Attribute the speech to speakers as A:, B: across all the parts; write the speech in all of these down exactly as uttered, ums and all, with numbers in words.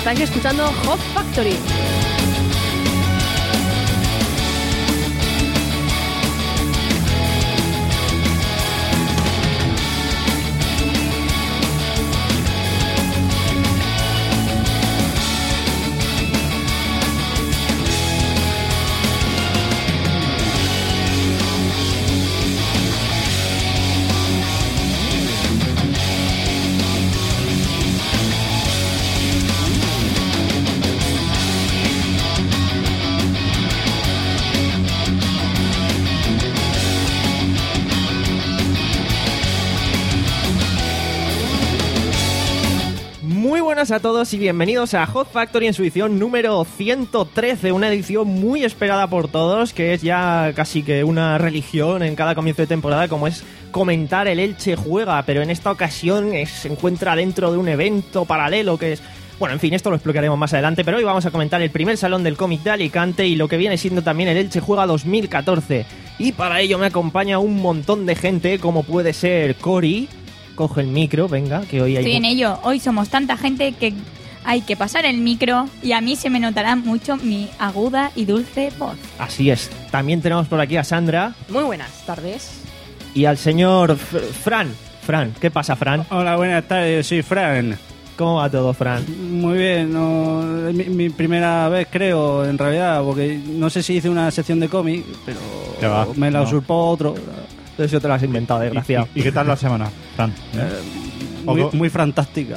A: Estáis escuchando Hot Factory.
B: A todos y bienvenidos a Hot Factory en su edición número ciento trece, una edición muy esperada por todos, que es ya casi que una religión en cada comienzo de temporada, como es comentar el Elche Juega, pero en esta ocasión es, se encuentra dentro de un evento paralelo que es... Bueno, en fin, esto lo explicaremos más adelante, pero hoy vamos a comentar el primer salón del cómic de Alicante y lo que viene siendo también el Elche Juega dos mil catorce. Y para ello me acompaña un montón de gente, como puede ser Cori. Coge el micro, venga, que hoy hay...
C: Estoy en ello. Hoy somos tanta gente que hay que pasar el micro y a mí se me notará mucho mi aguda y dulce voz.
B: Así es. También tenemos por aquí a Sandra.
A: Muy buenas tardes.
B: Y al señor F- Fran. Fran, ¿qué pasa, Fran?
D: Hola, buenas tardes, soy Fran.
B: ¿Cómo va todo, Fran?
D: Muy bien, no, es mi, mi primera vez creo, en realidad, porque no sé si hice una sección de cómic, pero me la
E: no.
D: usurpó otro.
B: Eso te lo has inventado, desgraciado.
E: ¿Y, y qué tal la semana, Fran?
D: Eh, muy, muy fantástica.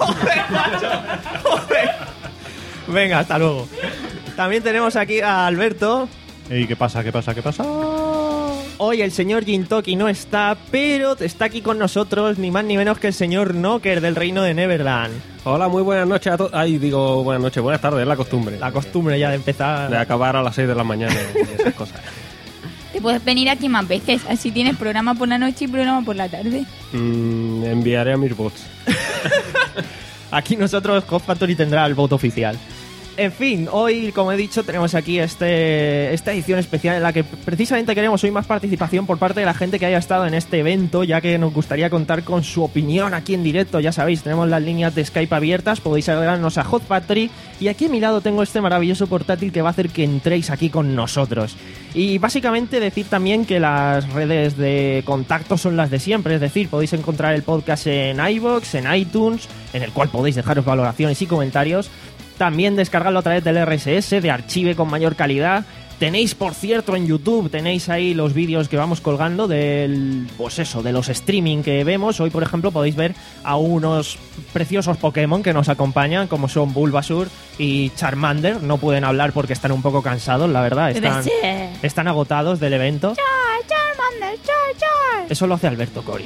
B: Venga, hasta luego. También tenemos aquí a Alberto.
E: ¿Y qué pasa, qué pasa, qué pasa?
B: Hoy el señor Jintoki no está, pero está aquí con nosotros ni más ni menos que el señor Knocker del Reino de Neverland.
F: Hola, muy buenas noches a todos. Ay, digo buenas noches, buenas tardes, es la costumbre.
B: La costumbre ya de empezar...
F: De acabar a las seis de la mañana y esas cosas.
C: Te puedes venir aquí más veces, así tienes programa por la noche y programa por la tarde.
F: Mm, enviaré a mis bots.
B: Aquí nosotros, Hot Factory tendrá el voto oficial. En fin, hoy, como he dicho, tenemos aquí este esta edición especial en la que precisamente queremos hoy más participación por parte de la gente que haya estado en este evento, ya que nos gustaría contar con su opinión aquí en directo. Ya sabéis, tenemos las líneas de Skype abiertas, podéis agregarnos a Hot Factory, y aquí a mi lado tengo este maravilloso portátil que va a hacer que entréis aquí con nosotros. Y básicamente decir también que las redes de contacto son las de siempre, es decir, podéis encontrar el podcast en iVoox, en iTunes, en el cual podéis dejaros valoraciones y comentarios. También descargarlo a través del R S S, de archive con mayor calidad. Tenéis, por cierto, en YouTube, tenéis ahí los vídeos que vamos colgando del, pues eso, de los streaming que vemos. Hoy, por ejemplo, podéis ver a unos preciosos Pokémon que nos acompañan, como son Bulbasaur y Charmander. No pueden hablar porque están un poco cansados, la verdad. Están, están agotados del evento.
C: Char, Charmander, char, char.
B: Eso lo hace Alberto Cori.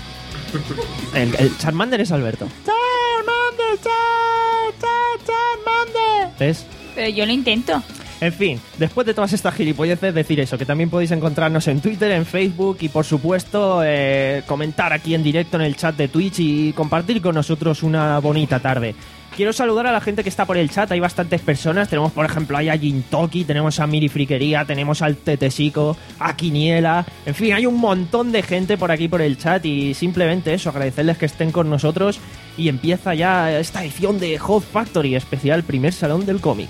B: El, el Charmander es Alberto. Charmander, char, char, Charmander. ¿Ves?
C: Pero yo lo intento.
B: En fin, después de todas estas gilipolleces, decir eso, que también podéis encontrarnos en Twitter, en Facebook y por supuesto eh, comentar aquí en directo en el chat de Twitch y compartir con nosotros una bonita tarde. Quiero saludar a la gente que está por el chat, hay bastantes personas, tenemos por ejemplo ahí a Jintoki, tenemos a Miri Friquería, tenemos al Tetesico, a Quiniela, en fin, hay un montón de gente por aquí por el chat y simplemente eso, agradecerles que estén con nosotros y empieza ya esta edición de Hot Factory, especial primer salón del cómic.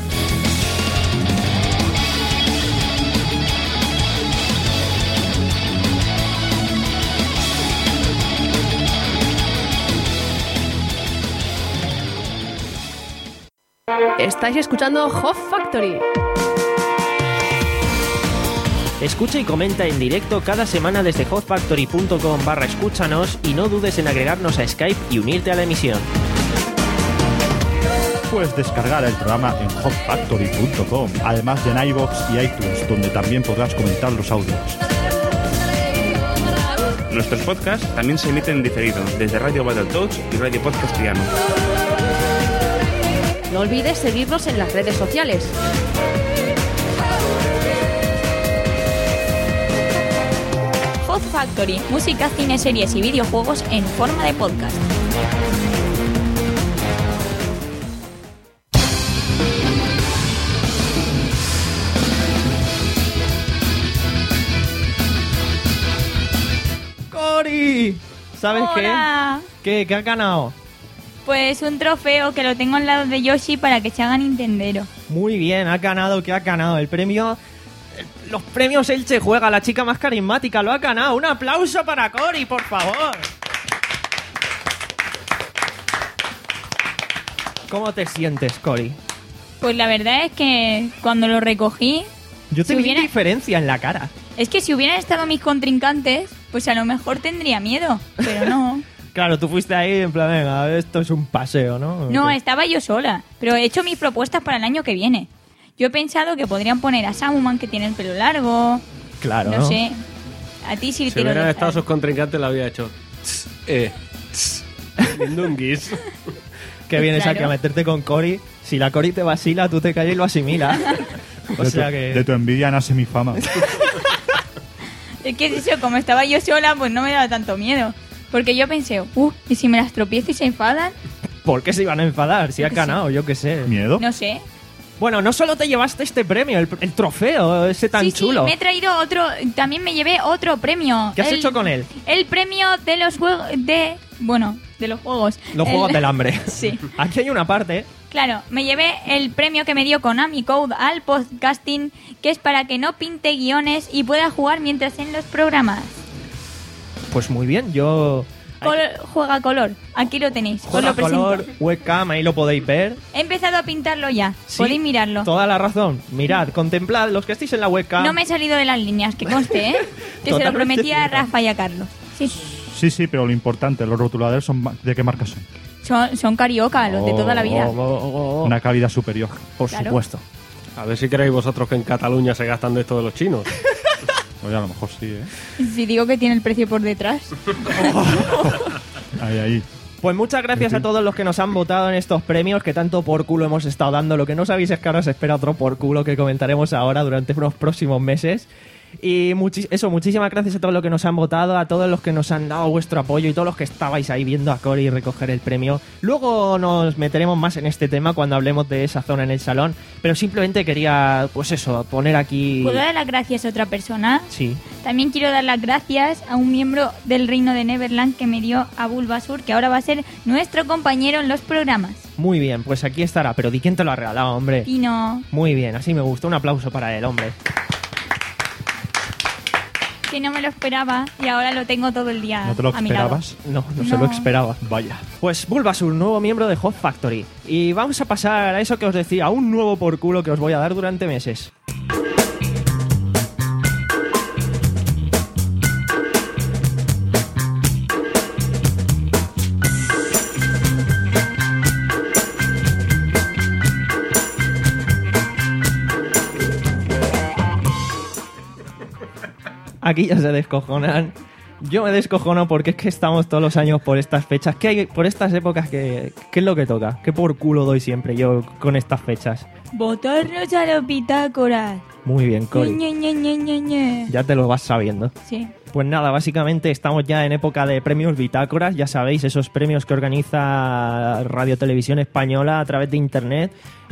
A: Estáis escuchando Hot Factory.
B: Escucha y comenta en directo cada semana desde hotfactory.com barra escúchanos y no dudes en agregarnos a Skype y unirte a la emisión.
E: Puedes descargar el programa en hot factory punto com, además de en iVoox y iTunes, donde también podrás comentar los audios.
G: Nuestros podcasts también se emiten en diferido desde Radio Battletoads y Radio Podcast Piano.
A: No olvides seguirnos en las redes sociales.
C: Hot Factory, música, cine, series y videojuegos en forma de podcast.
B: ¡Cori! ¿Sabes
C: Hola.
B: qué? ¿Qué? ¿Qué has ganado?
C: Pues un trofeo que lo tengo al lado de Yoshi para que se haga Nintendero.
B: Muy bien, ha ganado, que ha ganado el premio... Los premios Elche Juega, la chica más carismática, lo ha ganado. Un aplauso para Cori, por favor. ¿Cómo te sientes, Cori?
C: Pues la verdad es que cuando lo recogí...
B: Yo te
C: si
B: vi
C: hubiera...
B: diferencia en la cara.
C: Es que si hubieran estado mis contrincantes, pues a lo mejor tendría miedo, pero no.
B: Claro, tú fuiste ahí en plan, venga, esto es un paseo, ¿no?
C: No,
B: ¿Qué?
C: estaba yo sola, pero he hecho mis propuestas para el año que viene. Yo he pensado que podrían poner a Samuman, que tiene el pelo largo.
B: Claro,
C: No,
B: ¿no?
C: sé. A ti sí
F: Si
C: te lo
F: hubieran
C: dejo.
F: estado sus contrincantes, lo había hecho. Tss, Eh. tss, viendo un guis.
B: Que vienes
C: Claro.
B: aquí a meterte con Cori. Si la Cori te vacila, tú te callas y lo asimilas. O
E: de,
B: sea
E: tu,
B: que...
E: de tu envidia nace mi fama.
C: Es que eso, como estaba yo sola, pues no me daba tanto miedo. Porque yo pensé, uh, ¿y si me las tropiezo y se enfadan?
B: ¿Por qué se iban a enfadar? Si
C: Yo
B: has
C: qué sé.
B: ganado, yo qué sé.
E: ¿Miedo?
C: No sé.
B: Bueno, no solo te llevaste este premio, el, el trofeo, ese tan
C: sí,
B: chulo.
C: sí, me he traído otro, también me llevé otro premio.
B: ¿Qué has
C: El-
B: hecho con él?
C: El premio de los juegos, de, bueno, de los juegos.
B: Los
C: El-
B: juegos del hambre.
C: Sí.
B: Aquí hay una parte...
C: Claro, me llevé el premio que me dio Konami Code al podcasting, que es para que no pinte guiones y pueda jugar mientras en los programas.
B: Pues muy bien, yo...
C: Col- juega color, aquí lo tenéis, os
B: Juega
C: lo presento.
B: color, webcam, ahí lo podéis ver.
C: He empezado a pintarlo ya,
B: Sí,
C: podéis mirarlo.
B: Toda la razón. Mirad, contemplad, los que estéis en la webcam.
C: No me he salido de las líneas, que conste, ¿eh? Que se lo
B: Totalmente
C: prometí a
B: cierto.
C: Rafa y a Carlos. Sí,
E: Sí, sí, pero lo importante, los rotuladores son ma- ¿de qué marca son?
C: son, son carioca, los de toda la vida.
B: Oh, oh, oh, oh.
E: Una calidad superior.
B: Por
C: Claro.
B: supuesto.
F: A ver si creéis vosotros que en Cataluña se gastan de esto de los chinos.
E: Oye, a lo mejor sí, ¿eh?
C: Si digo que tiene el precio por detrás.
E: Ahí, ahí.
B: Pues muchas gracias
E: En
B: a
E: fin.
B: todos los que nos han votado en estos premios, que tanto por culo hemos estado dando. Lo que no sabéis es que ahora os espera otro por culo que comentaremos ahora durante unos próximos meses. Y muchi- eso, muchísimas gracias a todos los que nos han votado, a todos los que nos han dado vuestro apoyo y todos los que estabais ahí viendo a Cori recoger el premio. Luego nos meteremos más en este tema cuando hablemos de esa zona en el salón, pero simplemente quería, pues eso, poner aquí...
C: ¿Puedo dar las gracias a otra persona?
B: Sí.
C: También quiero dar las gracias a un miembro del Reino de Neverland que me dio a Bulbasur, que ahora va a ser nuestro compañero en los programas.
B: Muy bien, pues aquí estará. Pero ¿di quién te lo ha regalado, hombre?
C: Tino,
B: Muy bien, así me gusta. Un aplauso para él, hombre.
C: que no me lo esperaba y ahora lo tengo todo el día
E: ¿No te lo
C: a mi lado.
E: esperabas?
B: No, no, se
C: No.
B: lo esperaba.
E: Vaya.
B: Pues Bulbasur, nuevo miembro de Hot Factory. Y vamos a pasar a eso que os decía, a un nuevo por culo que os voy a dar durante meses. Aquí ya se descojonan. Yo me descojono porque es que estamos todos los años por estas fechas. ¿Qué hay por estas épocas? ¿Qué, qué es lo que toca? ¿Qué por culo doy siempre yo con estas fechas?
C: Votarnos a los bitácoras.
B: Muy bien, Cori.
C: Ñe, Ñe, Ñe, Ñe, Ñe.
B: Ya te lo vas sabiendo.
C: Sí.
B: Pues nada, básicamente estamos ya en época de premios bitácoras, ya sabéis, esos premios que organiza Radio Televisión Española a través de internet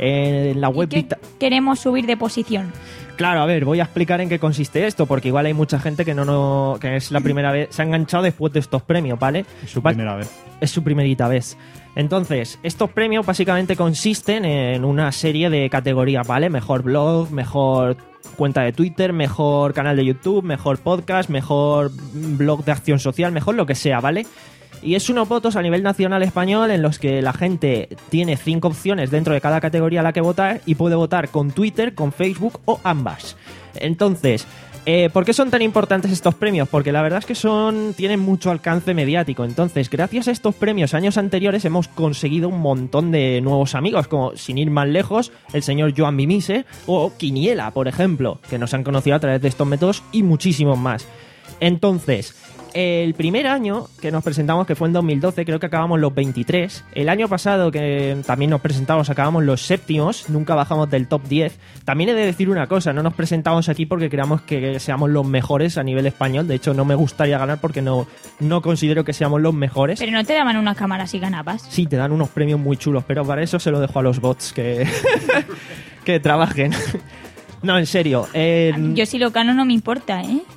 B: en la
C: ¿Y
B: web
C: qué
B: Vita-
C: queremos subir de posición?
B: Claro, a ver, voy a explicar en qué consiste esto, porque igual hay mucha gente que no, no que es la primera vez, se ha enganchado después de estos premios, ¿vale?
E: Es su
B: Va-
E: primera vez.
B: Es su primerita vez. Entonces, estos premios básicamente consisten en una serie de categorías, ¿vale? Mejor blog, mejor cuenta de Twitter, mejor canal de YouTube, mejor podcast, mejor blog de acción social, mejor lo que sea, ¿vale? Y es unos votos a nivel nacional español en los que la gente tiene cinco opciones dentro de cada categoría a la que votar y puede votar con Twitter, con Facebook o ambas. Entonces, eh, ¿por qué son tan importantes estos premios? Porque la verdad es que son tienen mucho alcance mediático. Entonces, gracias a estos premios años anteriores hemos conseguido un montón de nuevos amigos, como sin ir más lejos, el señor Joan Mimise o Quiniela, por ejemplo, que nos han conocido a través de estos métodos y muchísimos más. Entonces, el primer año que nos presentamos, que fue en dos mil doce, creo que acabamos los veintitrés. El año pasado, que también nos presentamos, acabamos los séptimos, nunca bajamos del top diez. También he de decir una cosa, no nos presentamos aquí porque creamos que seamos los mejores a nivel español. De hecho, no me gustaría ganar porque no, no considero que seamos los mejores.
C: Pero no te daban unas cámaras y ganabas.
B: Sí, te dan unos premios muy chulos, pero para eso se lo dejo a los bots que, que trabajen. No, en serio. eh,
C: Yo si lo gano no me importa, ¿eh?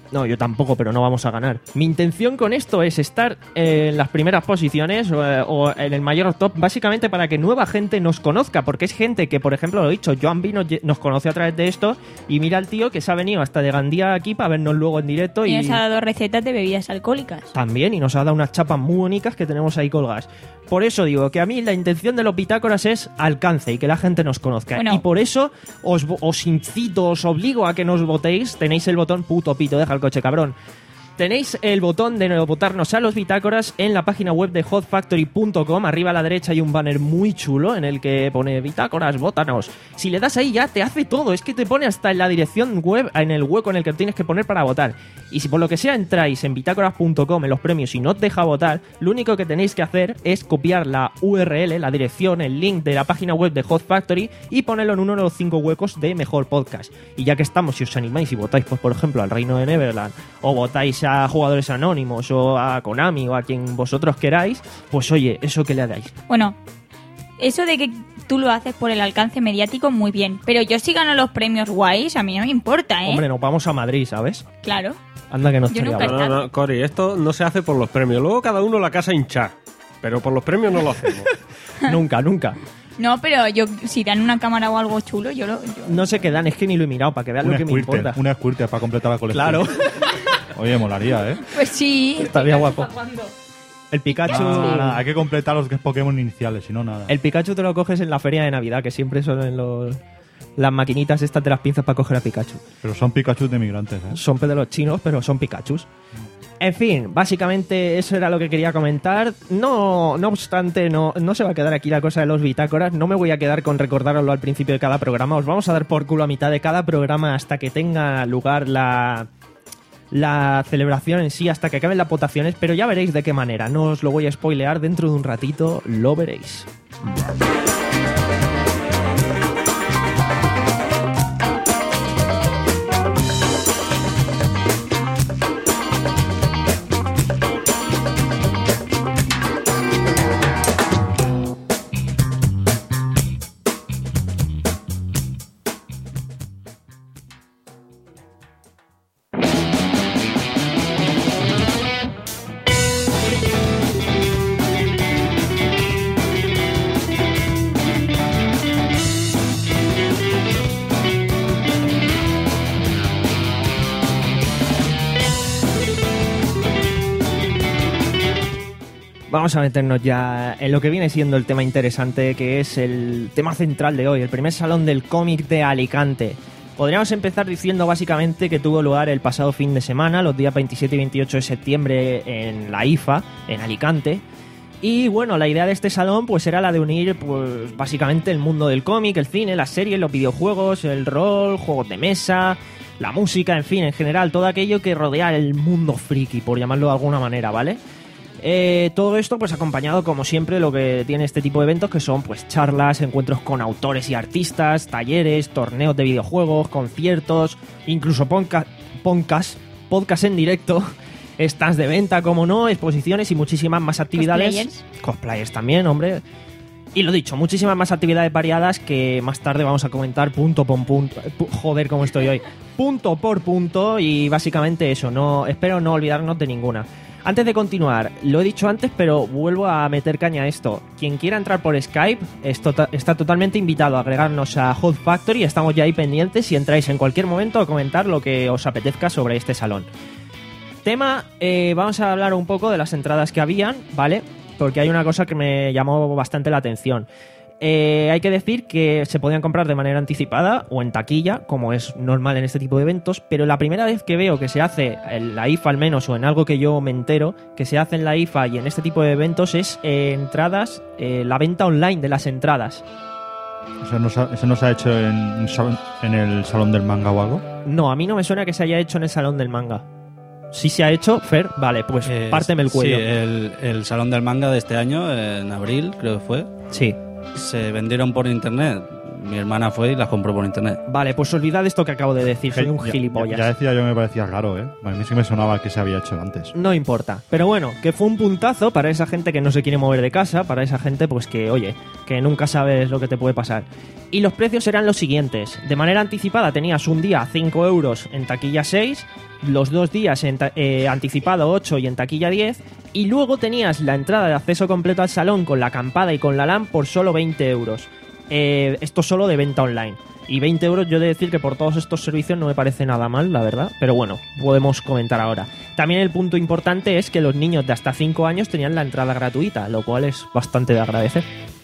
B: No, yo tampoco, pero no vamos a ganar. Mi intención con esto es estar en las primeras posiciones o, o en el mayor top, básicamente para que nueva gente nos conozca, porque es gente que, por ejemplo, lo he dicho, Joan B nos, nos conoce a través de esto, y mira al tío que se ha venido hasta de Gandía aquí para vernos luego en directo.
C: Y,
B: y
C: nos ha dado recetas de bebidas alcohólicas.
B: También, y nos ha dado unas chapas muy bonitas que tenemos ahí colgadas. Por eso digo que a mí la intención de los bitácoras es alcance y que la gente nos conozca.
C: Bueno.
B: Y por eso os, os incito, os obligo a que nos votéis. Tenéis el botón puto pito, deja el coche, cabrón. Tenéis el botón de votarnos a los bitácoras en la página web de hot factory punto com. Arriba a la derecha hay un banner muy chulo en el que pone bitácoras, vótanos. Si le das ahí ya te hace todo. Es que te pone hasta en la dirección web, en el hueco en el que tienes que poner para votar. Y si por lo que sea entráis en bitácoras punto com en los premios y no te deja votar, lo único que tenéis que hacer es copiar la U R L, la dirección, el link de la página web de Hot Factory y ponerlo en uno de los cinco huecos de Mejor Podcast. Y ya que estamos, si os animáis y votáis, pues por ejemplo, al Reino de Neverland, o votáis a Jugadores Anónimos, o a Konami, o a quien vosotros queráis, pues oye, eso que le dais.
C: Bueno, eso de que tú lo haces por el alcance mediático, muy bien. Pero yo si gano los premios guays, a mí no me importa, ¿eh?
B: Hombre, nos vamos a Madrid, ¿sabes?
C: Claro.
B: Anda que nos
C: Yo
B: estaría
C: nunca
B: bueno.
F: No, no, Cori, esto no se hace por los premios. Luego cada uno la casa a hinchar. Pero por los premios no lo hacemos.
B: Nunca, nunca.
C: No, pero yo si dan una cámara o algo chulo, yo lo... Yo...
B: No sé qué dan, es que ni lo he mirado para que vean
E: Una
B: lo que me
E: squirter,
B: importa.
E: una squirter para completar la colección.
B: Claro.
E: Oye, molaría, ¿eh?
C: Pues sí.
B: Estaría guapo. El Pikachu...
E: Nada, nada, hay que completar los Pokémon iniciales, si no, nada.
B: El Pikachu te lo coges en la feria de Navidad, que siempre son en los... las maquinitas estas de las pinzas para coger a Pikachu.
E: Pero son Pikachu de migrantes, ¿eh?
B: Son de los chinos, pero son Pikachus. En fin, básicamente eso era lo que quería comentar. No, no obstante, no, no se va a quedar aquí la cosa de los bitácoras. No me voy a quedar con recordároslo al principio de cada programa. Os vamos a dar por culo a mitad de cada programa hasta que tenga lugar la, la celebración en sí, hasta que acaben las votaciones. Pero ya veréis de qué manera. No os lo voy a spoilear. Dentro de un ratito lo veréis. Vamos a meternos ya en lo que viene siendo el tema interesante, que es el tema central de hoy, el primer salón del cómic de Alicante. Podríamos empezar diciendo básicamente que tuvo lugar el pasado fin de semana, los días veintisiete y veintiocho de septiembre en la I F A, en Alicante. Y bueno, la idea de este salón pues era la de unir pues básicamente el mundo del cómic, el cine, las series, los videojuegos, el rol, juegos de mesa, la música, en fin, en general, todo aquello que rodea el mundo friki, por llamarlo de alguna manera, ¿vale? Eh, todo esto pues acompañado como siempre lo que tiene este tipo de eventos, que son pues charlas, encuentros con autores y artistas, talleres, torneos de videojuegos, conciertos, incluso podcast, podcast, podcast en directo, stands de venta, como no, exposiciones y muchísimas más actividades.
C: Cosplayers.
B: Cosplayers también, hombre. Y lo dicho, muchísimas más actividades variadas que más tarde vamos a comentar punto por punto. Joder, cómo estoy hoy. Punto por punto, y básicamente eso, no espero no olvidarnos de ninguna. Antes de continuar, lo he dicho antes, pero vuelvo a meter caña a esto. Quien quiera entrar por Skype es tota- está totalmente invitado a agregarnos a Hot Factory. Estamos ya ahí pendientes y entráis en cualquier momento a comentar lo que os apetezca sobre este salón. Tema, eh, vamos a hablar un poco de las entradas que habían, ¿vale? Porque hay una cosa que me llamó bastante la atención. Eh, hay que decir que se podían comprar de manera anticipada o en taquilla, como es normal en este tipo de eventos, pero la primera vez que veo que se hace en la I F A al menos, o en algo que yo me entero, que se hace en la I F A y en este tipo de eventos es eh, entradas, eh, la venta online de las entradas.
E: ¿Eso no se ha, eso no se ha hecho en, en el Salón del Manga o algo?
B: No, a mí no me suena que se haya hecho en el Salón del Manga. Si se ha hecho, Fer, vale, pues
D: Eh,
B: párteme el cuello.
D: Sí, el, el Salón del Manga de este año, en abril, creo que fue.
B: Sí.
D: Se vendieron por internet Mi hermana fue y las compró por internet.
B: Vale, pues olvidad esto que acabo de decir, soy un
E: Ya-
B: gilipollas.
E: Ya, ya decía yo que me parecía raro, ¿eh? A mí sí me sonaba que se había hecho antes.
B: No importa. Pero bueno, que fue un puntazo para esa gente que no se quiere mover de casa, para esa gente pues que, oye, que nunca sabes lo que te puede pasar. Y los precios eran los siguientes. De manera anticipada tenías un día cinco euros en taquilla seis, los dos días en ta- eh, anticipado ocho y en taquilla diez, y luego tenías la entrada de acceso completo al salón con la acampada y con la LAN por solo veinte euros. Eh, esto solo de venta online. Y veinte euros yo he de decir que por todos estos servicios no me parece nada mal, la verdad. Pero bueno, podemos comentar ahora. También el punto importante es que los niños de hasta cinco años tenían la entrada gratuita, lo cual es bastante de agradecer.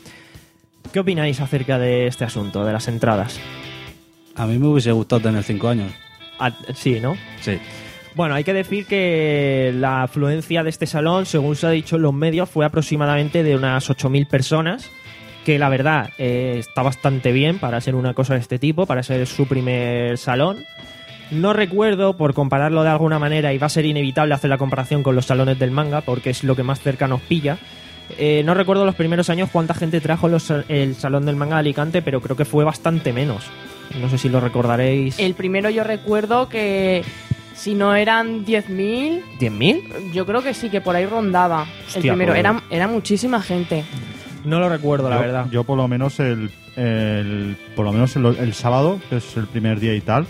B: ¿Qué opináis acerca de este asunto, de las entradas?
D: A mí me hubiese gustado tener cinco años.
B: Ah, sí, ¿no?
D: Sí.
B: Bueno, hay que decir que la afluencia de este salón, según se ha dicho en los medios, fue aproximadamente de unas ocho mil personas, que la verdad eh, está bastante bien para ser una cosa de este tipo, para ser su primer salón. No recuerdo, por compararlo de alguna manera, y va a ser inevitable hacer la comparación con los salones del manga, porque es lo que más cerca nos pilla. Eh, no recuerdo los primeros años cuánta gente trajo los, el salón del manga de Alicante, pero creo que fue bastante menos. No sé si lo recordaréis.
H: El primero yo recuerdo que si no eran diez mil,
B: ¿diez mil?
H: yo creo que sí, que por ahí rondaba.
B: Hostia,
H: el primero,
B: pues-
H: era, era muchísima gente.
B: No lo recuerdo, la
E: yo,
B: verdad.
E: Yo por lo menos el, el por lo menos el, el sábado, que es el primer día y tal,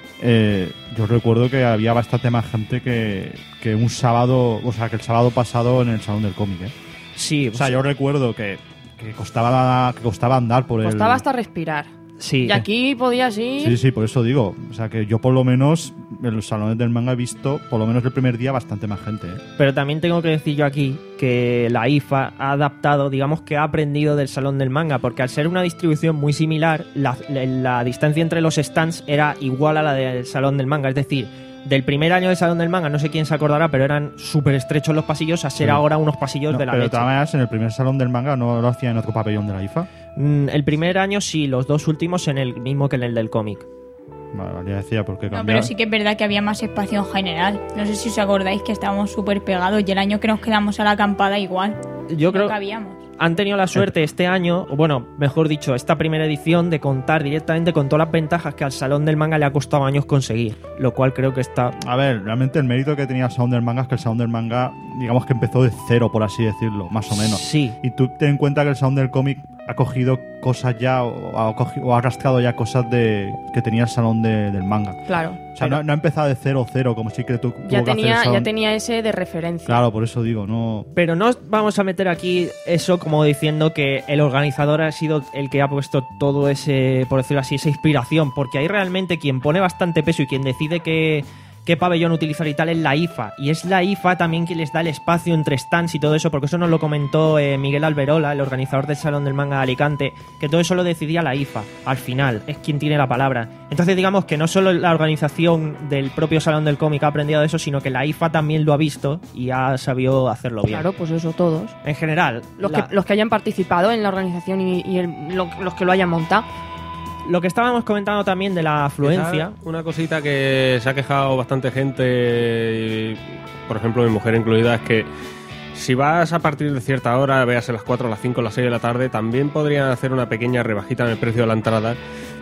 E: eh, yo recuerdo que había bastante más gente que, que un sábado, o sea, que el sábado pasado en el salón del cómic, ¿eh?
B: Sí,
E: O sea, yo recuerdo que, que costaba que costaba andar por el
H: Costaba hasta respirar.
B: sí.
H: Y aquí podías ir...
E: Sí, sí, por eso digo, o sea, que yo por lo menos en los salones del manga he visto, por lo menos el primer día, bastante más gente, ¿eh?
B: Pero también tengo que decir yo aquí que la I F A ha adaptado, digamos que ha aprendido del salón del manga, porque al ser una distribución muy similar, la, la, la distancia entre los stands era igual a la del salón del manga. Es decir, del primer año del salón del manga, no sé quién se acordará, pero eran súper estrechos los pasillos, a ser
E: Sí.
B: ahora unos pasillos
E: No,
B: de la
E: pero de
B: leche.
E: todas maneras, en el primer salón del manga no lo hacía en otro pabellón de la I F A.
B: Mm, El primer año sí, los dos últimos en el mismo que en el del cómic.
E: Vale, vale, ya decía por qué
C: No,
E: cambiar.
C: pero sí que es verdad que había más espacio en general. No sé si os acordáis que estábamos súper pegados y el año que nos quedamos a la acampada igual.
B: Yo
C: no
B: creo
C: cabíamos.
B: han tenido la suerte este año, o bueno, mejor dicho, esta primera edición, de contar directamente con todas las ventajas que al salón del manga le ha costado años conseguir, lo cual creo que está...
E: A ver, realmente el mérito que tenía el Sound del Manga es que el Sound del Manga, digamos que empezó de cero, por así decirlo, más o menos.
B: Sí.
E: Y tú ten en cuenta que el Sound del cómic ha cogido cosas ya, o ha, cogi- o ha arrastrado ya cosas de que tenía el salón de- del manga.
H: Claro.
E: O sea, no, no ha empezado de cero cero, como sí que tú tuvo
H: Ya
E: que hacer el
H: tenía, ya
E: Sound.
H: tenía ese de referencia.
E: Claro, por eso digo, no...
B: Pero no vamos a meter aquí eso como diciendo que el organizador ha sido el que ha puesto todo ese, por decirlo así, esa inspiración, porque ahí realmente quien pone bastante peso y quien decide qué, qué pabellón utilizar y tal es la I F A. Y es la I F A también quien les da el espacio entre stands y todo eso, porque eso nos lo comentó eh, Miguel Alberola, el organizador del Salón del Manga de Alicante, que todo eso lo decidía la I F A. Al final, es quien tiene la palabra. Entonces digamos que no solo la organización del propio Salón del Cómic ha aprendido de eso, sino que la I F A también lo ha visto y ha sabido hacerlo bien.
H: Claro, pues eso, todos.
B: En general,
H: Los,
B: la-
H: que, los que hayan participado en la organización y, y el- lo- los que lo hayan montado.
B: lo que estábamos comentando también de la afluencia.
F: Quizá una cosita que se ha quejado bastante gente, y, por ejemplo mi mujer incluida, es que si vas a partir de cierta hora, veas a las cuatro, a las cinco, a las seis de la tarde, también podrían hacer una pequeña rebajita en el precio de la entrada,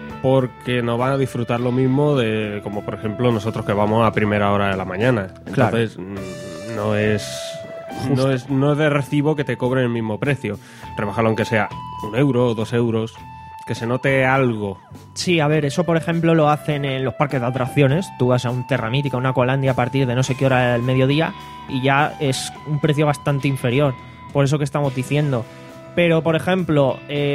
F: porque no van a disfrutar lo mismo de como por ejemplo nosotros que vamos a primera hora de la mañana.
B: Claro.
F: Entonces mm, no es no es no es de recibo que te cobren el mismo precio. Rebájalo aunque sea un euro o dos euros, que se note algo.
B: Sí, a ver, eso por ejemplo lo hacen en los parques de atracciones. Tú vas a un Terra Mítica, una Aqualandia a partir de no sé qué hora del mediodía y ya es un precio bastante inferior. Por eso que estamos diciendo. Pero, por ejemplo,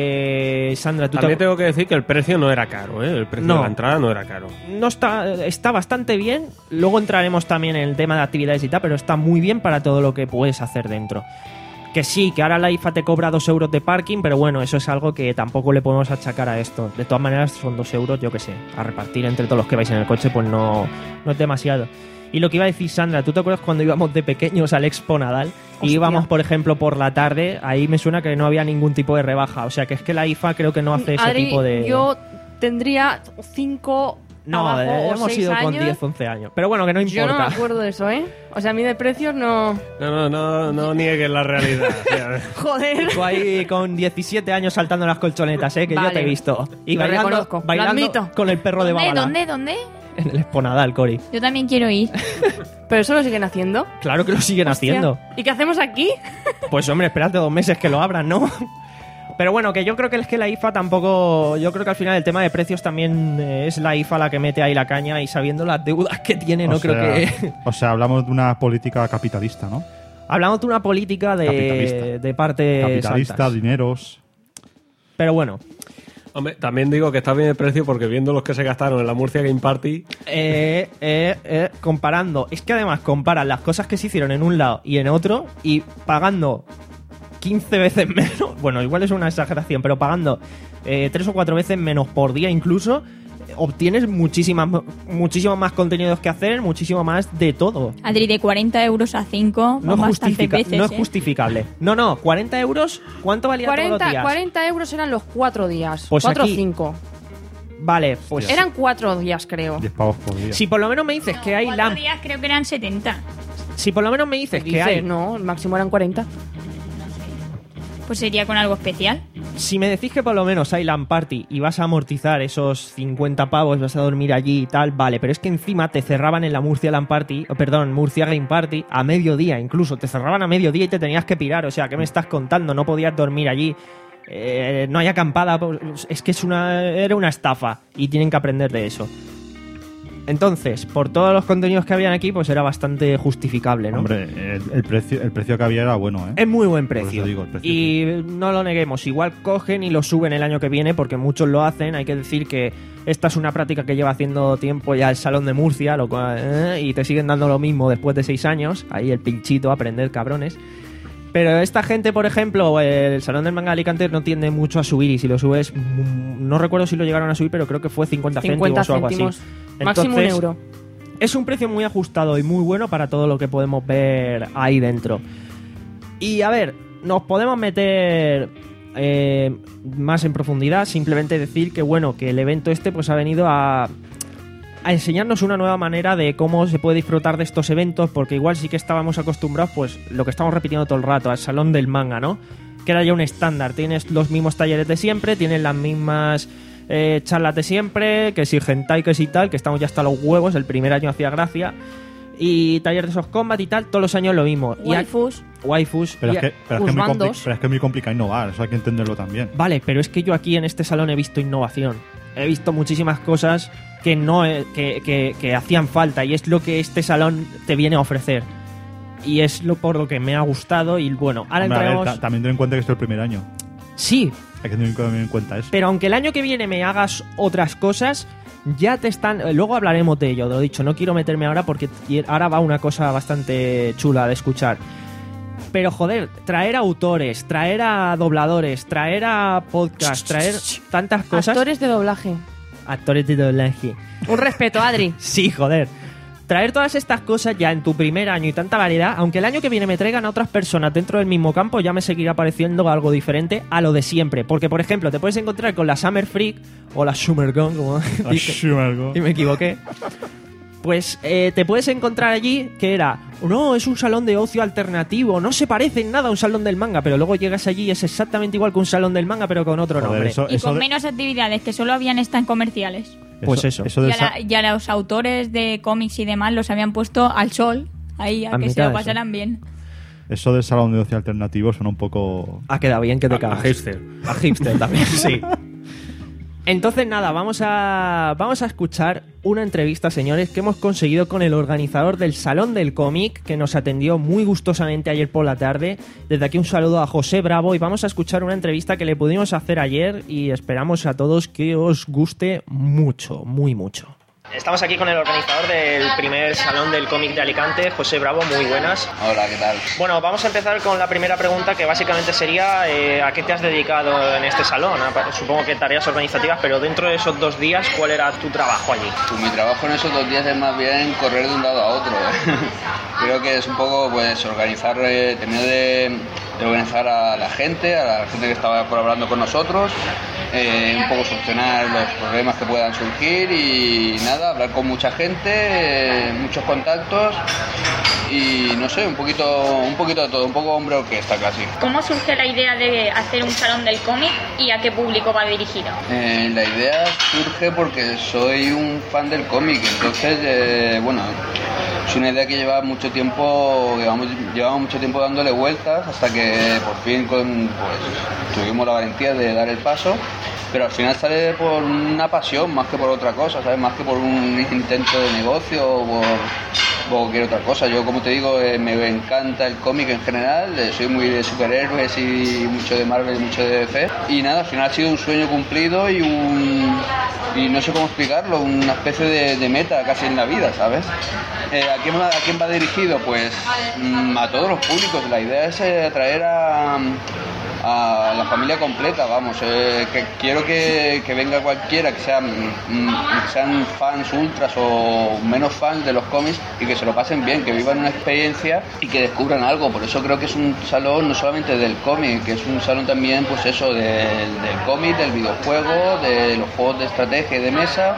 B: eh, Sandra, tú
F: También
B: te...
F: tengo que decir que el precio no era caro, ¿eh? El precio
B: No.
F: de la entrada no era caro.
B: no está, está bastante bien. Luego entraremos también en el tema de actividades y tal, pero está muy bien para todo lo que puedes hacer dentro. Que sí, que ahora la I F A te cobra dos euros de parking, pero bueno, eso es algo que tampoco le podemos achacar a esto. De todas maneras, son dos euros, yo que sé, a repartir entre todos los que vais en el coche, pues no, no es demasiado. Y lo que iba a decir Sandra, ¿tú te acuerdas cuando íbamos de pequeños al Expo Nadal? Y
H: Hostia.
B: íbamos, por ejemplo, por la tarde, ahí me suena que no había ningún tipo de rebaja. O sea, que es que la I F A creo que no hace ese
H: Adri,
B: tipo de...
H: yo tendría cinco
B: No,
H: abajo,
B: eh,
H: o
B: hemos
H: seis
B: ido con
H: años.
B: diez, once años. Pero bueno, que no
H: Yo no me
B: importa.
H: acuerdo de eso, ¿eh? O sea, a mí de precios no...
F: No, no, no, no niegues la realidad. O sea,
H: Joder.
B: Tú ahí con diecisiete años saltando las colchonetas, ¿eh? Que yo
H: Vale.
B: te he visto. Y
H: Lo
B: bailando,
H: reconozco, lo
B: bailando
H: admito.
B: con el perro de
C: ¿Dónde,
B: Babala.
C: dónde, dónde?
B: En el Esponadal, Cori.
C: Yo también quiero ir.
H: Pero eso lo siguen haciendo.
B: Claro que lo siguen
H: Hostia.
B: haciendo.
H: ¿Y qué hacemos aquí?
B: Pues hombre, espérate dos meses que lo abran, ¿no? Pero bueno, que yo creo que es que la I F A tampoco... Yo creo que al final el tema de precios también eh, es la I F A la que mete ahí la caña y sabiendo las deudas que tiene, no
E: o
B: creo
E: sea,
B: que...
E: O sea, hablamos de una política capitalista, ¿no?
B: Hablamos de una política de,
E: Capitalista.
B: de parte
E: Capitalista, dineros...
B: Pero bueno,
F: hombre, también digo que está bien el precio porque viendo los que se gastaron en la Murcia Game Party,
B: eh, eh, eh, comparando... Es que además comparan las cosas que se hicieron en un lado y en otro y pagando quince veces menos... Bueno, igual es una exageración, pero pagando eh, tres o cuatro veces menos por día incluso... Obtienes muchísimas, muchísimo más contenidos que hacer, muchísimo más de todo.
C: Adri, de cuarenta euros a cinco,
B: No es,
C: bastantes
B: justifica-
C: veces,
B: no es
C: ¿eh?
B: justificable. No, no, cuarenta euros, ¿cuánto valía todos los
H: cuarenta,
B: días?
H: cuarenta euros eran los cuatro días.
B: Pues
H: cuatro o
B: aquí-
H: cinco.
B: Vale, pues
H: Eran cuatro días, creo.
E: diez pavos por día.
B: si por lo menos me dices que hay
C: Cuatro
B: LAN,
C: días creo que eran setenta.
B: si por lo menos me dices que
H: Dice,
B: hay,
H: no, el máximo eran cuarenta.
C: Pues sería con algo especial.
B: si me decís que por lo menos hay LAN Party y vas a amortizar esos cincuenta pavos, vas a dormir allí y tal, vale, pero es que encima te cerraban en la Murcia LAN Party, o perdón, Murcia Game Party a mediodía incluso, te cerraban a mediodía y te tenías que pirar, o sea, ¿qué me estás contando? No podías dormir allí. Eh, no hay acampada, pues, es que es una era una estafa y tienen que aprender de eso. Entonces, por todos los contenidos que habían aquí, pues era bastante justificable, ¿no?
E: Hombre, el, el precio, el precio que había era bueno, ¿eh?
B: Es muy buen
E: Por eso
B: precio.
E: digo, el precio
B: Y no lo neguemos, igual cogen y lo suben el año que viene, porque muchos lo hacen. Hay que decir que esta es una práctica que lleva haciendo tiempo ya el Salón de Murcia, lo cual, eh, y te siguen dando lo mismo después de seis años. Ahí el pinchito, aprender, cabrones. Pero esta gente, por ejemplo, el Salón del Manga de Alicante no tiende mucho a subir, y si lo subes, mm, no recuerdo si lo llegaron a subir, pero creo que fue cincuenta,
H: cincuenta
B: céntimos o algo
H: céntimos.
B: así.
H: Máximo un
B: Entonces,
H: euro.
B: es un precio muy ajustado y muy bueno para todo lo que podemos ver ahí dentro. Y a ver, nos podemos meter eh, más en profundidad, simplemente decir que bueno, que el evento este pues ha venido a, a enseñarnos una nueva manera de cómo se puede disfrutar de estos eventos, porque igual sí que estábamos acostumbrados, pues lo que estamos repitiendo todo el rato, al Salón del Manga, ¿no? Que era ya un estándar, tienes los mismos talleres de siempre, tienes las mismas... Eh, charlas de siempre, que si hentai, que si tal, que estamos ya hasta los huevos, el primer año hacía gracia, y taller de Soft Combat y tal, todos los años lo mismo. Y a-
H: Waifus.
B: waifus.
E: Pero
B: y
E: es,
B: a-
E: que, pero, es que es muy compli-
H: Husbandos.
E: pero es que es muy complicado innovar, eso hay que entenderlo también.
B: Vale, pero es que yo aquí en este salón he visto innovación. He visto muchísimas cosas que no eh, que, que- que hacían falta, y es lo que este salón te viene a ofrecer. Y es lo por lo que me ha gustado. Y bueno, ahora
E: Hombre, a ver,
B: entramos.
E: ta- también ten en cuenta que esto es el primer año.
B: Sí,
E: Hay que tener también en cuenta eso.
B: pero aunque el año que viene me hagas otras cosas, ya te están... eh, Luego hablaremos de ello, lo dicho, no quiero meterme ahora porque qui- ahora va una cosa bastante chula de escuchar. Pero joder, traer autores, traer a dobladores, traer a podcast, traer tantas cosas...
H: Actores de doblaje.
B: Actores de doblaje.
H: Un respeto, Adri.
B: Sí, joder. Traer todas estas cosas ya en tu primer año y tanta variedad, aunque el año que viene me traigan a otras personas dentro del mismo campo, ya me seguirá pareciendo algo diferente a lo de siempre. Porque, por ejemplo, te puedes encontrar con la Summer Freak o la Summer Gun, como dije, y me equivoqué. Pues eh, te puedes encontrar allí que era, no, es un salón de ocio alternativo, no se parece en nada a un salón del manga, pero luego llegas allí y es exactamente igual que un salón del manga, pero con otro
E: Joder,
B: nombre.
E: eso-
C: Y con
E: de-
C: menos actividades, que solo habían stands comerciales.
B: Pues eso.
E: Eso de
C: Y a,
E: esa-
C: la- y a los autores de cómics y demás los habían puesto al sol, ahí, a,
B: A
C: que se
B: mitad
C: lo
B: de eso.
C: pasaran bien.
E: eso del salón de ocio alternativo suena un poco...
B: Ha quedado bien que te
F: a, a
B: cagas.
F: hipster.
B: A hipster también, sí. Entonces nada, vamos a vamos a escuchar una entrevista, señores, que hemos conseguido con el organizador del Salón del Cómic, que nos atendió muy gustosamente ayer por la tarde. Desde aquí un saludo a José Bravo, y vamos a escuchar una entrevista que le pudimos hacer ayer y esperamos a todos que os guste mucho, muy mucho. Estamos aquí con el organizador del primer Salón del Cómic de Alicante, José Bravo, muy buenas.
I: Hola, ¿qué tal?
B: Bueno, vamos a empezar con la primera pregunta, que básicamente sería eh, ¿a qué te has dedicado en este salón? A- Supongo que tareas organizativas, pero dentro de esos dos días, ¿cuál era tu trabajo allí?
I: Pues mi trabajo en esos dos días es más bien correr de un lado a otro. Creo que es un poco pues organizar, eh, terminar de de organizar a la gente, a la gente que estaba colaborando con nosotros, eh, un poco solucionar los problemas que puedan surgir y nada, hablar con mucha gente, eh, muchos contactos y no sé, un poquito, un poquito de todo, un poco hombre orquesta casi.
C: ¿Cómo surge la idea de hacer un salón del cómic y a qué público va dirigido?
I: Eh, la idea surge porque soy un fan del cómic, entonces, eh, bueno, es una idea que lleva mucho tiempo, llevamos, llevamos mucho tiempo dándole vueltas hasta que por fin con, pues, tuvimos la valentía de dar el paso, pero al final sale por una pasión más que por otra cosa, ¿sabes? Más que por un intento de negocio o por, por cualquier otra cosa. Yo, como te digo, eh, me encanta el cómic en general, eh, soy muy de superhéroes y mucho de Marvel y mucho de D C, y nada, al final ha sido un sueño cumplido y un... y no sé cómo explicarlo, una especie de, de meta casi en la vida, ¿sabes? Eh, ¿a, quién va, ¿A quién va dirigido? Pues mm, a todos los públicos. La idea es eh, atraer a, a la familia completa, vamos. Eh, que quiero que, que venga cualquiera, que sean, mm, que sean fans ultras o menos fans de los cómics y que se lo pasen bien, que vivan una experiencia y que descubran algo. Por eso creo que es un salón no solamente del cómic, que es un salón también, pues eso, del, del cómic, del videojuego, de los juegos de estrategia y de mesa,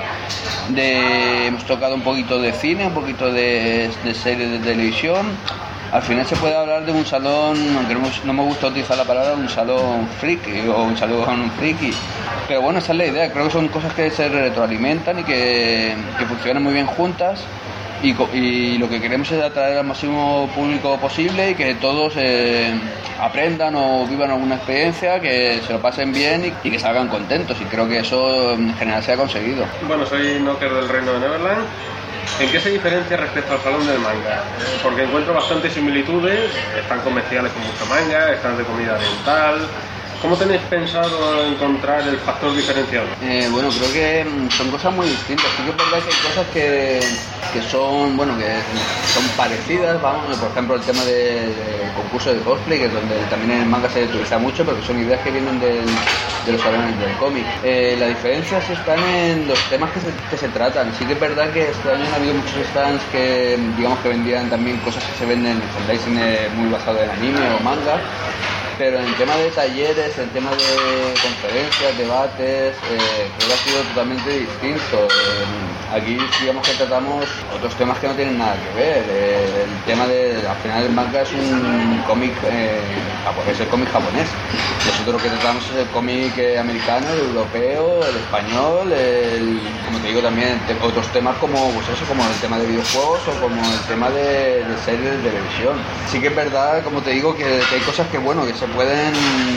I: de, hemos tocado un poquito de cine, un poquito de, de series de televisión. Al final se puede hablar de un salón, aunque no, no me gusta utilizar la palabra, un salón friki o un salón friki, pero bueno, esa es la idea. Creo que son cosas que se retroalimentan y que, que funcionan muy bien juntas. Y, y lo que queremos es atraer al máximo público posible y que todos eh, aprendan o vivan alguna experiencia, que se lo pasen bien y, y que salgan contentos, y creo que eso en general se ha conseguido.
F: Bueno, soy Knocker del Reino de Neverland. ¿En qué se diferencia respecto al salón del manga? Porque encuentro bastantes similitudes, están comerciales con mucho manga, están de comida oriental. ¿Cómo tenéis pensado encontrar el factor diferenciador?
I: Eh, bueno, creo que son cosas muy distintas. Sí que es verdad que hay cosas que, que son, bueno, que son parecidas, vamos, por ejemplo el tema de, de concurso de cosplay, que es donde también en el manga se utiliza mucho, porque son ideas que vienen del, de los salones del cómic. Eh, la diferencia sí están en los temas que se, que se tratan. Sí que es verdad que este año ha habido muchos stands que, digamos, que vendían también cosas que se venden en merchandising muy basado en anime o manga. Pero en el tema de talleres, en el tema de conferencias, debates, eh, creo que ha sido totalmente distinto. Eh, aquí digamos que tratamos otros temas que no tienen nada que ver. Eh, el tema de, al final el manga es un cómic eh, japonés, el cómic japonés. Nosotros lo que tratamos es el cómic eh, americano, el europeo, el español, el, como te digo también te, otros temas como, pues eso, como el tema de videojuegos o como el tema de, de series de televisión. Sí que es verdad, como te digo, que, que hay cosas que bueno, que se pueden,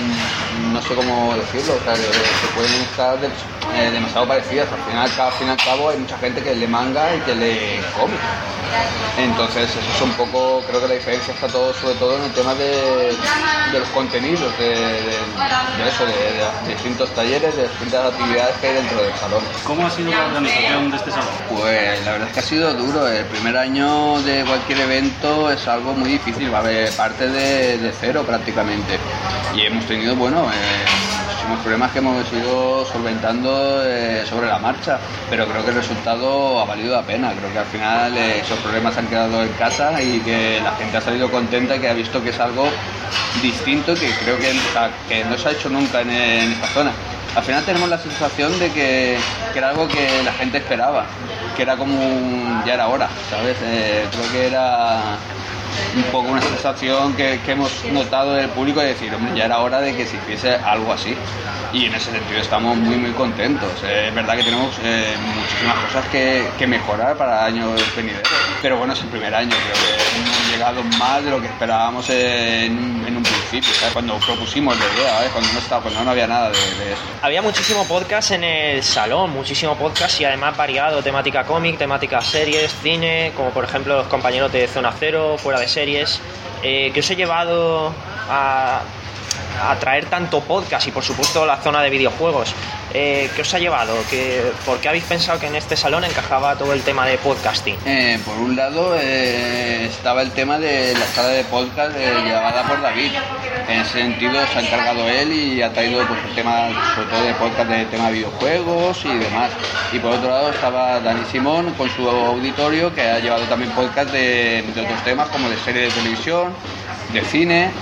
I: no sé cómo decirlo, o sea, que, que pueden estar de, eh, demasiado parecidas. Al final, al fin y al cabo, hay mucha gente que lee manga y que lee cómic. Entonces, eso es un poco, creo que la diferencia está todo, sobre todo en el tema de, de los contenidos, de, de, de eso, de, de distintos talleres, de distintas actividades que hay dentro del salón.
D: ¿Cómo ha sido la organización de este salón?
I: Pues la verdad es que ha sido duro. El primer año de cualquier evento es algo muy difícil, va a haber parte de, de cero prácticamente. Y hemos tenido, bueno, eh, muchísimos problemas que hemos ido solventando eh, sobre la marcha, pero creo que el resultado ha valido la pena. Creo que al final eh, esos problemas han quedado en casa y que la gente ha salido contenta y que ha visto que es algo distinto, que creo que, que no se ha hecho nunca en, en esta zona. Al final tenemos la sensación de que, que era algo que la gente esperaba, que era como un, ya era hora, ¿sabes? Eh, creo que era un poco una sensación que, que hemos notado del público, de decir, hombre, ya era hora de que se hiciese algo así. Y en ese sentido estamos muy muy contentos. Eh, es verdad que tenemos eh, muchísimas cosas que, que mejorar para años venideros, pero bueno, es el primer año, creo que hemos llegado más de lo que esperábamos en, en un principio, ¿sabes? Cuando propusimos la idea, ¿sabes? Cuando no estaba, cuando no había nada de, de eso.
B: Había muchísimo podcast en el salón, muchísimo podcast y además variado, temática cómic, temática series, cine, como por ejemplo los compañeros de Zona Cero, Fuera de Series. Eh, ¿Qué os he llevado a, a traer tanto podcast y por supuesto la zona de videojuegos? Eh, ¿Qué os ha llevado? ¿Qué, ¿Por qué habéis pensado que en este salón encajaba todo el tema de podcasting?
I: Eh, por un lado eh, estaba el tema de la sala de podcast eh, llevada por David. En ese sentido se ha encargado él y ha traído pues, el tema, sobre todo de podcast de tema de videojuegos y demás. Y por otro lado estaba Dani Simón con su auditorio, que ha llevado también podcast de, de otros temas como de series de televisión, de cine.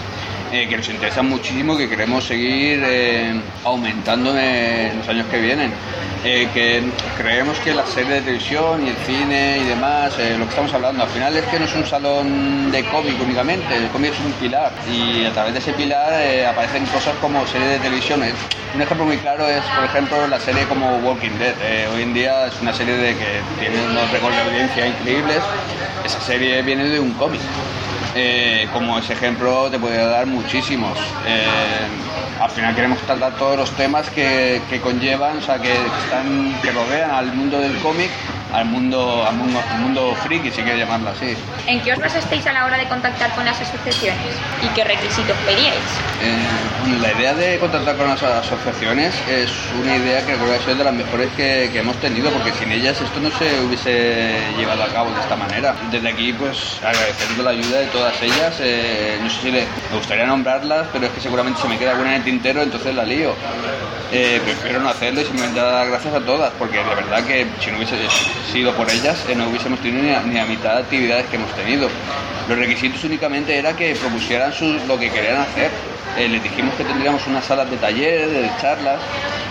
I: eh, que nos interesan muchísimo, que queremos seguir eh, aumentando en los años que vienen. Eh, que creemos que la serie de televisión y el cine y demás, eh, lo que estamos hablando, al final es que no es un salón de cómic únicamente, el cómic es un pilar y a través de ese pilar eh, aparecen cosas como series de televisión. Un ejemplo muy claro es, por ejemplo, la serie como Walking Dead. Eh, hoy en día es una serie de que tiene unos récords de audiencia increíbles. Esa serie viene de un cómic. Eh, como ese ejemplo te podría dar muchísimos. Eh, al final queremos tratar todos los temas que, que conllevan, o sea, que, que están, que rodean al mundo del cómic, al mundo, al mundo, al mundo friki, si quieres llamarlo así.
C: ¿En qué os basasteis a la hora de contactar con las asociaciones? ¿Y qué requisitos pedíais?
I: Eh, bueno, la idea de contactar con las asociaciones es una idea que creo que ha sido de las mejores que, que hemos tenido, porque sin ellas esto no se hubiese llevado a cabo de esta manera. Desde aquí, pues, agradeciendo la ayuda de todas ellas. Eh, no sé si le, me gustaría nombrarlas, pero es que seguramente se me queda alguna en el tintero, entonces la lío. Eh, prefiero no hacerlo y simplemente dar gracias a todas, porque de verdad que si no hubiese sido por ellas, eh, no hubiésemos tenido ni a, ni a mitad de actividades que hemos tenido. Los requisitos únicamente era que propusieran su, lo que querían hacer. Eh, les dijimos que tendríamos unas salas de talleres, de charlas,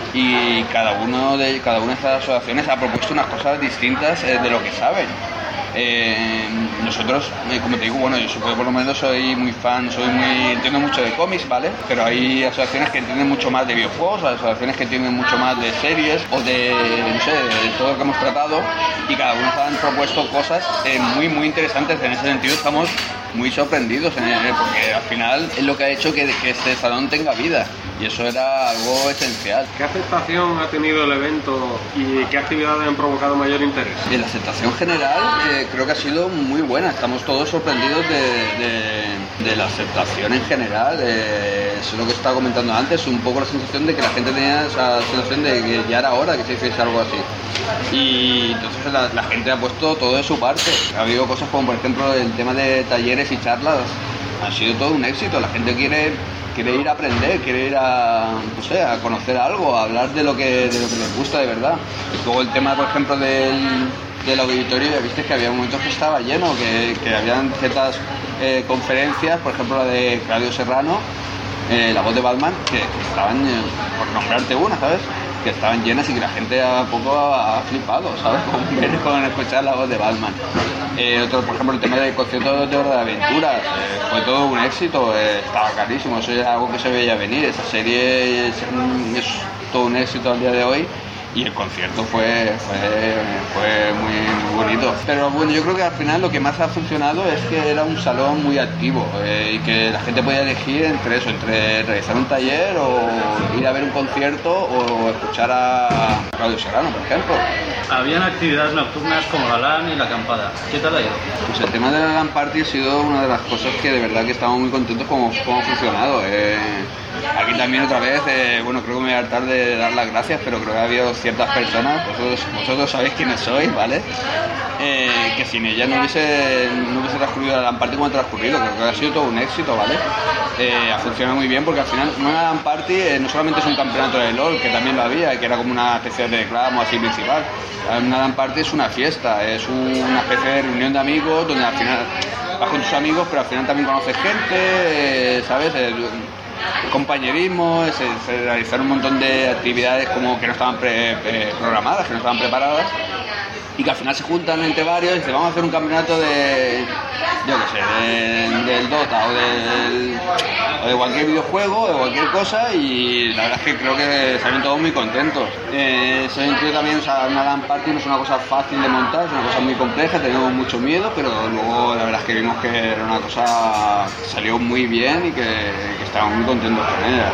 I: y cada uno de cada una de estas asociaciones ha propuesto unas cosas distintas eh, de lo que saben. Eh, nosotros, eh, como te digo, bueno, yo supongo por lo menos soy muy fan, soy muy entiendo mucho de cómics, ¿vale? Pero hay asociaciones que entienden mucho más de videojuegos, asociaciones que entienden mucho más de series o de, no sé, de todo lo que hemos tratado, y cada uno han propuesto cosas eh, muy, muy interesantes. En ese sentido estamos muy sorprendidos, eh, porque al final es lo que ha hecho que, que este salón tenga vida, y eso era algo esencial.
F: ¿Qué aceptación ha tenido el evento y qué actividades han provocado mayor interés?
I: Y la aceptación general eh, creo que ha sido muy buena. Estamos todos sorprendidos de, de, de la aceptación en general. Eh, es lo que estaba comentando antes, un poco la sensación de que la gente tenía esa sensación de que ya era hora que se hiciese algo así. Y entonces la, la gente ha puesto todo de su parte. Ha habido cosas como, por ejemplo, el tema de talleres y charlas. Ha sido todo un éxito. La gente quiere... quiere ir a aprender, quiere ir a, no sé, a conocer algo, a hablar de lo que, de lo que les gusta de verdad. Y luego el tema, por ejemplo, del, del auditorio, ya viste que había momentos que estaba lleno, que, que habían ciertas eh, conferencias, por ejemplo la de Claudio Serrano, eh, la voz de Batman, que, que estaban, eh, por nombrarte una, ¿sabes?, que estaban llenas y que la gente a poco ha, ha flipado, ¿sabes?, con, ver, con escuchar la voz de Batman. Eh, otro, por ejemplo, el tema del concierto de Hora de Aventuras, eh, fue todo un éxito, eh, estaba carísimo, eso es algo que se veía venir. Esa serie es, es todo un éxito al día de hoy, y el concierto fue, fue, fue muy, muy bonito. Pero bueno, yo creo que al final lo que más ha funcionado es que era un salón muy activo, eh, y que la gente podía elegir entre eso, entre realizar un taller o ir a ver un concierto o escuchar a Claudio Serrano, por ejemplo.
D: Habían actividades nocturnas como la LAN y la acampada. ¿Qué tal ha ido?
I: Pues el tema de la LAN Party ha sido una de las cosas que de verdad que estamos muy contentos como cómo ha funcionado. Eh, aquí también otra vez, eh, bueno, creo que me voy a hartar de dar las gracias, pero creo que ha habido ciertas personas, vosotros, vosotros sabéis quiénes sois, ¿vale? Eh, que sin ellas no hubiese, no hubiese transcurrido la LAN Party como ha transcurrido. Creo que ha sido todo un éxito, ¿vale? Eh, ha funcionado muy bien, porque al final una LAN Party eh, no solamente es un campeonato de LOL, que también lo había, que era como una especie de reclamo así principal. Una LAN Party es una fiesta, es una especie de reunión de amigos donde al final vas con tus amigos, pero al final también conoces gente, eh, ¿sabes? El, el compañerismo, se, se realizaron un montón de actividades como que no estaban pre, pre, programadas, que no estaban preparadas, y que al final se juntan entre varios y dicen, vamos a hacer un campeonato de, yo qué sé, de, del Dota o, del, o de cualquier videojuego, de cualquier cosa, y la verdad es que creo que salen todos muy contentos. Eh, eso incluye también, o sea, una LAN Party no es una cosa fácil de montar, es una cosa muy compleja, tenemos mucho miedo, pero luego la verdad es que vimos que era una cosa que salió muy bien y que, que estábamos muy contentos con ella.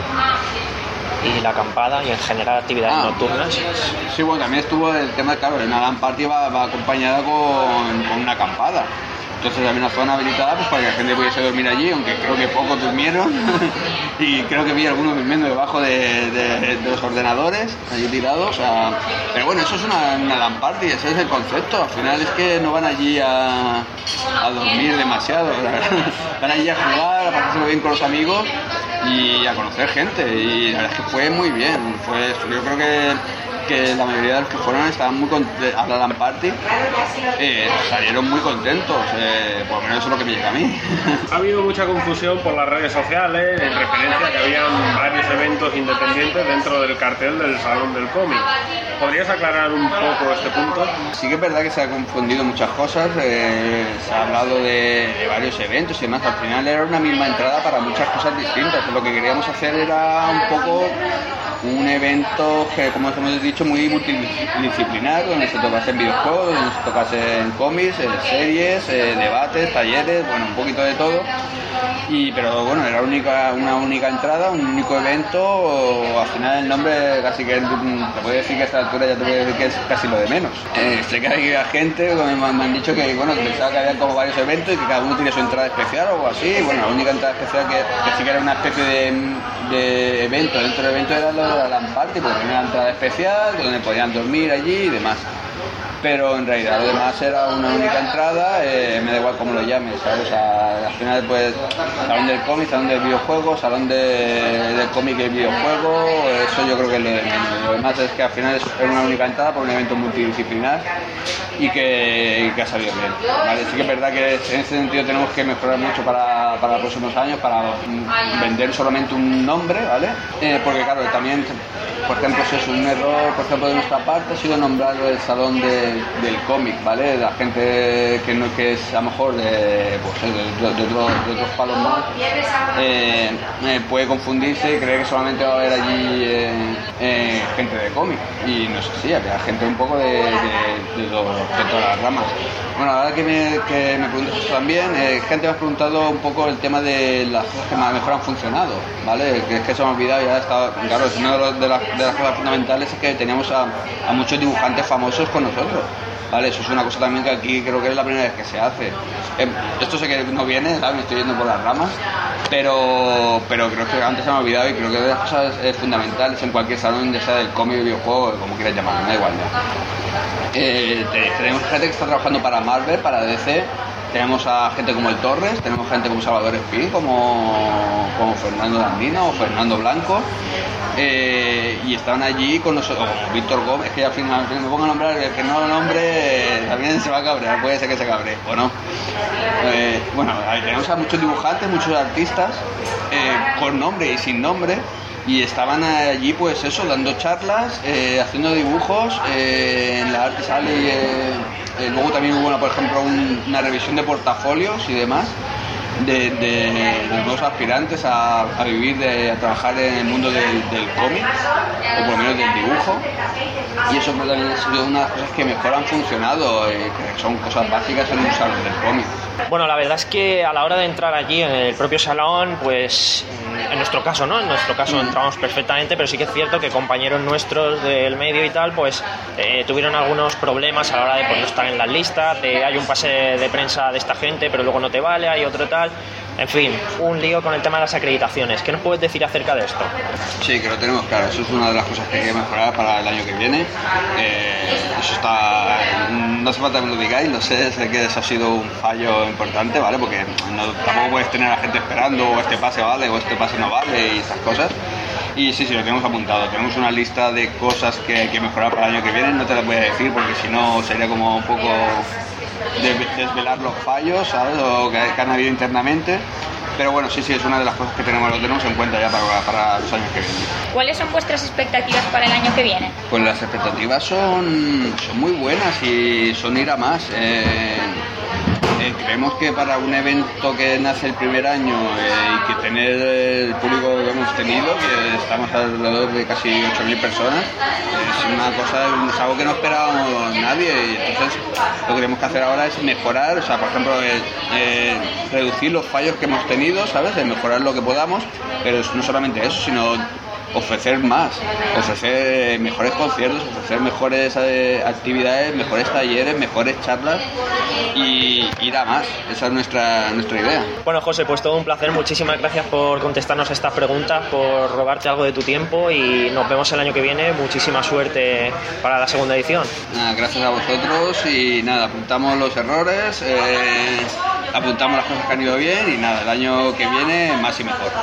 J: Y la acampada y en general actividades ah, nocturnas.
I: Sí, bueno, también estuvo el tema, claro, una LAN Party va, va acompañada con, con una acampada. Entonces había una zona habilitada pues, para que la gente pudiese dormir allí, aunque creo que pocos durmieron y creo que vi algunos durmiendo debajo de, de, de los ordenadores, allí tirados. O sea, pero bueno, eso es una, una LAN Party, ese es el concepto. Al final es que no van allí a, a dormir demasiado, van allí a jugar, a pasárselo bien con los amigos y a conocer gente, y la verdad es que fue muy bien. Fue, yo creo que que la mayoría de los que fueron estaban muy contentos a la LAN Party, eh, salieron muy contentos, eh, por lo menos eso es lo que me llega a mí.
F: Ha habido mucha confusión por las redes sociales en referencia a que habían varios eventos independientes dentro del cartel del Salón del Cómic. ¿Podrías aclarar un poco este punto?
I: Sí que es verdad que se ha confundido muchas cosas, eh, se ha hablado de, de varios eventos y demás, al final era una misma entrada para muchas cosas distintas. Lo que queríamos hacer era un poco un evento que, como hemos dicho, muy multidisciplinar, donde se tocase en videojuegos, donde se tocase en cómics, en series, eh, debates, talleres, bueno, un poquito de todo. Y, pero bueno, era única, una única entrada, un único evento. Al final el nombre casi que te puedo decir que a esta altura ya te voy a decir que es casi lo de menos. Eh, sé que hay gente que me, me han dicho que bueno, que pensaba que había como varios eventos y que cada uno tiene su entrada especial o algo así. Bueno, la única entrada especial que, que sí que era una especie de, de evento dentro del evento era lo de la LAN Party, porque tenía una entrada especial donde podían dormir allí y demás. Pero en realidad lo demás era una única entrada, eh, me da igual cómo lo llames, ¿sabes? O sea, al final pues salón del cómic, salón del videojuego, salón de, del cómic y el videojuego, eso yo creo que es lo de menos. Lo demás es que al final es una única entrada por un evento multidisciplinar y que, y que ha salido bien, ¿vale? Sí que es verdad que en ese sentido tenemos que mejorar mucho para, para los próximos años, para vender solamente un nombre, ¿vale? Eh, porque claro, también, por ejemplo, si es un error, por ejemplo, de nuestra parte ha sido nombrar el salón de del cómic, ¿vale? La gente que no que es a lo mejor de, pues, de, de, de, otros, de otros palos más eh, eh, puede confundirse y creer que solamente va a haber allí eh, eh, gente de cómic, y no es así, había gente un poco de, de, de, todo, de todas las ramas. Bueno, ahora que me, que me preguntas esto también, eh, gente me ha preguntado un poco el tema de las cosas que mejor han funcionado, ¿vale? Que es que se me ha olvidado, ya está, claro, una de, los, de, las, de las cosas fundamentales es que teníamos a, a muchos dibujantes famosos con nosotros. Vale, eso es una cosa también que aquí creo que es la primera vez que se hace. Eh, esto sé que no viene, ¿sabes? Me estoy yendo por las ramas, pero pero creo que antes se me ha olvidado y creo que es de las cosas eh, fundamentales en cualquier salón, ya sea del cómic, videojuego, como quieras llamarlo, me da igual. ¿no? Eh, tenemos gente que está trabajando para Marvel, para D C. Tenemos a gente como el Torres, tenemos gente como Salvador Espín, como, como Fernando Dandino o Fernando Blanco, eh, y estaban allí con nosotros, o Víctor Gómez, que al final me pongo a nombrar, el que no lo nombre también se va a cabrear, puede ser que se cabree, o no. Eh, bueno, tenemos a muchos dibujantes, muchos artistas, eh, con nombre y sin nombre, y estaban allí pues eso, dando charlas, eh, haciendo dibujos, eh, en la Arte Sale, eh, eh, luego también hubo una, por ejemplo un, una revisión de portafolios y demás de, de, de nuevos aspirantes a, a vivir, de, a trabajar en el mundo del, del cómic, o por lo menos del dibujo, y eso pues, también ha sido una de las cosas que mejor han funcionado, eh, que son cosas básicas en un salón del cómic.
J: Bueno, la verdad es que a la hora de entrar allí en el propio salón, pues en nuestro caso, ¿no? En nuestro caso entramos perfectamente, pero sí que es cierto que compañeros nuestros del medio y tal, pues eh, tuvieron algunos problemas a la hora de pues, no estar en las listas, de hay un pase de prensa de esta gente, pero luego no te vale, hay otro tal. En fin, un lío con el tema de las acreditaciones. ¿Qué nos puedes decir acerca de esto?
I: Sí, que lo tenemos claro. Eso es una de las cosas que hay que mejorar para el año que viene. Eh, eso está... No hace falta que me lo digáis, lo sé, sé que eso ha sido un fallo importante, ¿vale? Porque no, tampoco puedes tener a la gente esperando, o este pase vale, o este pase no vale, y estas cosas. Y sí, sí, lo tenemos apuntado. Tenemos una lista de cosas que hay que mejorar para el año que viene. No te las voy a decir porque si no sería como un poco... de desvelar los fallos, ¿sabes? O que, que han habido internamente, pero bueno, sí, sí, es una de las cosas que tenemos, lo tenemos en cuenta ya para, para los años que vienen.
C: ¿Cuáles son vuestras expectativas para el año que viene?
I: Pues las expectativas son, son muy buenas y son ir a más. Eh, eh, creemos que para un evento que nace el primer año eh, y que tener el público que hemos tenido, que estamos alrededor de casi ocho mil personas, es una cosa, es algo que no esperábamos nadie, y entonces lo que tenemos que hacer ahora es mejorar, o sea, por ejemplo, eh, eh, reducir los fallos que hemos tenido, ¿sabes? De mejorar lo que podamos, pero no solamente eso, sino ofrecer más, ofrecer mejores conciertos, ofrecer mejores eh, actividades, mejores talleres, mejores charlas y ir a más. Esa es nuestra, nuestra idea.
J: Bueno, José, pues todo un placer. Muchísimas gracias por contestarnos estas preguntas, por robarte algo de tu tiempo, y nos vemos el año que viene. Muchísima suerte para la segunda edición.
I: Nada, gracias a vosotros y nada, apuntamos los errores, eh, apuntamos las cosas que han ido bien y nada, el año que viene más y mejor.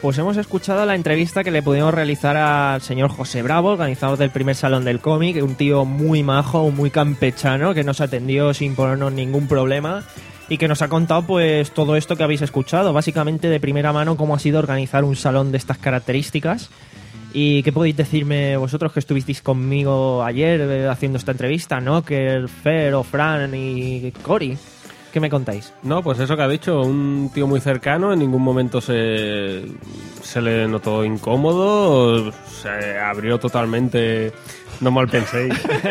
B: pues hemos escuchado la entrevista que le pudimos realizar al señor José Bravo, organizador del primer Salón del Cómic, un tío muy majo, muy campechano, que nos atendió sin ponernos ningún problema y que nos ha contado pues todo esto que habéis escuchado, básicamente de primera mano cómo ha sido organizar un salón de estas características. ¿Y qué podéis decirme vosotros que estuvisteis conmigo ayer eh, haciendo esta entrevista, ¿no? Que Fer, o Fran y Cory, ¿qué me contáis?
F: No, pues eso que ha dicho, un tío muy cercano, en ningún momento se, se le notó incómodo, se abrió totalmente, no mal penséis,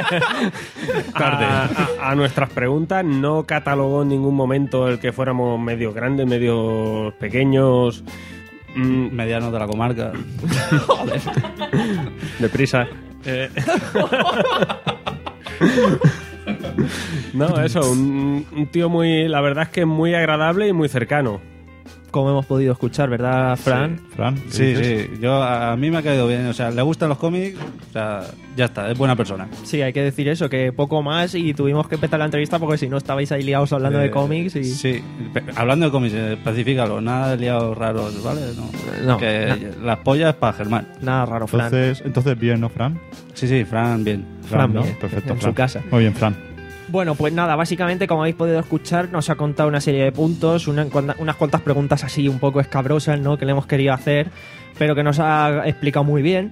F: a, a, a nuestras preguntas, no catalogó en ningún momento el que fuéramos medio grandes, medio pequeños,
D: mm. medianos de la comarca.
F: Joder. Deprisa. Eh. No, eso, un, un tío muy, la verdad es que muy agradable y muy cercano.
B: Como hemos podido escuchar, ¿verdad, Fran?
D: Sí, Fran, sí, sí. Yo, a, a mí me ha caído bien. O sea, le gustan los cómics, o sea, ya está, es buena persona.
B: Sí, hay que decir eso, que poco más y tuvimos que empezar la entrevista porque si no estabais ahí liados hablando eh, de cómics. Y...
D: Sí, hablando de cómics, especifícalo, nada de liados raros, ¿vale? No,
B: no
D: que no. Las pollas para Germán.
B: Nada raro, Fran.
E: Entonces, entonces bien, ¿no, Fran?
D: Sí, sí, Fran, bien.
B: Fran,
E: Fran,
B: bien.
E: ¿no? Perfecto,
B: en
E: Fran.
B: su casa.
E: Muy bien, Fran.
B: Bueno, pues nada, básicamente, como habéis podido escuchar, nos ha contado una serie de puntos, una, unas cuantas preguntas así un poco escabrosas, ¿no?, que le hemos querido hacer, pero que nos ha explicado muy bien.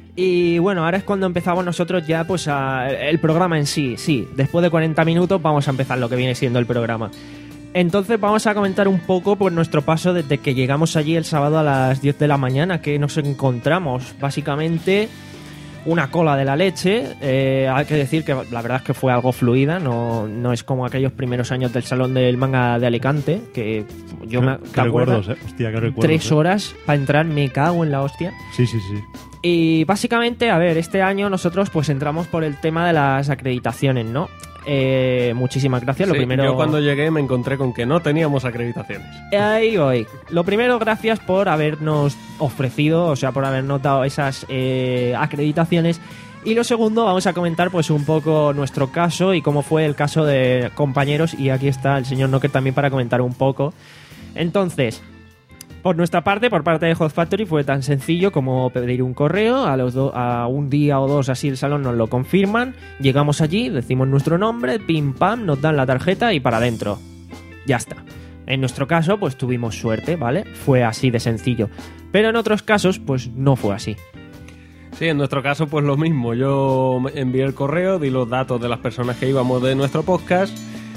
B: Y bueno, ahora es cuando empezamos nosotros ya, pues, a, el programa en sí. Sí, después de cuarenta minutos vamos a empezar lo que viene siendo el programa. Entonces vamos a comentar un poco por nuestro paso desde que llegamos allí el sábado a las diez de la mañana, que nos encontramos. Básicamente... una cola de la leche, eh, hay que decir que la verdad es que fue algo fluida, no, no es como aquellos primeros años del Salón del Manga de Alicante, que yo
E: qué,
B: me...
E: ¿te recuerdos, eh? Hostia, qué recuerdos,
B: tres
E: eh.
B: horas para entrar, me cago en la hostia.
E: Sí, sí, sí.
B: Y básicamente, a ver, este año nosotros pues entramos por el tema de las acreditaciones, ¿no? Eh, muchísimas gracias.
F: Sí,
B: Lo primero...
F: Yo cuando llegué me encontré con que no teníamos acreditaciones.
B: Ahí voy. Lo primero, gracias por habernos ofrecido, o sea, por habernos dado esas eh, acreditaciones. Y lo segundo, vamos a comentar pues un poco nuestro caso y cómo fue el caso de compañeros. Y aquí está el señor Knocker también para comentar un poco. Entonces... por nuestra parte, por parte de Hot Factory, fue tan sencillo como pedir un correo, a los do- a un día o dos así el salón nos lo confirman, llegamos allí, decimos nuestro nombre, pim pam, nos dan la tarjeta y para adentro. Ya está. En nuestro caso, pues tuvimos suerte, ¿vale? Fue así de sencillo. Pero en otros casos, pues no fue así.
F: Sí, en nuestro caso, pues lo mismo. Yo envié el correo, di los datos de las personas que íbamos de nuestro podcast.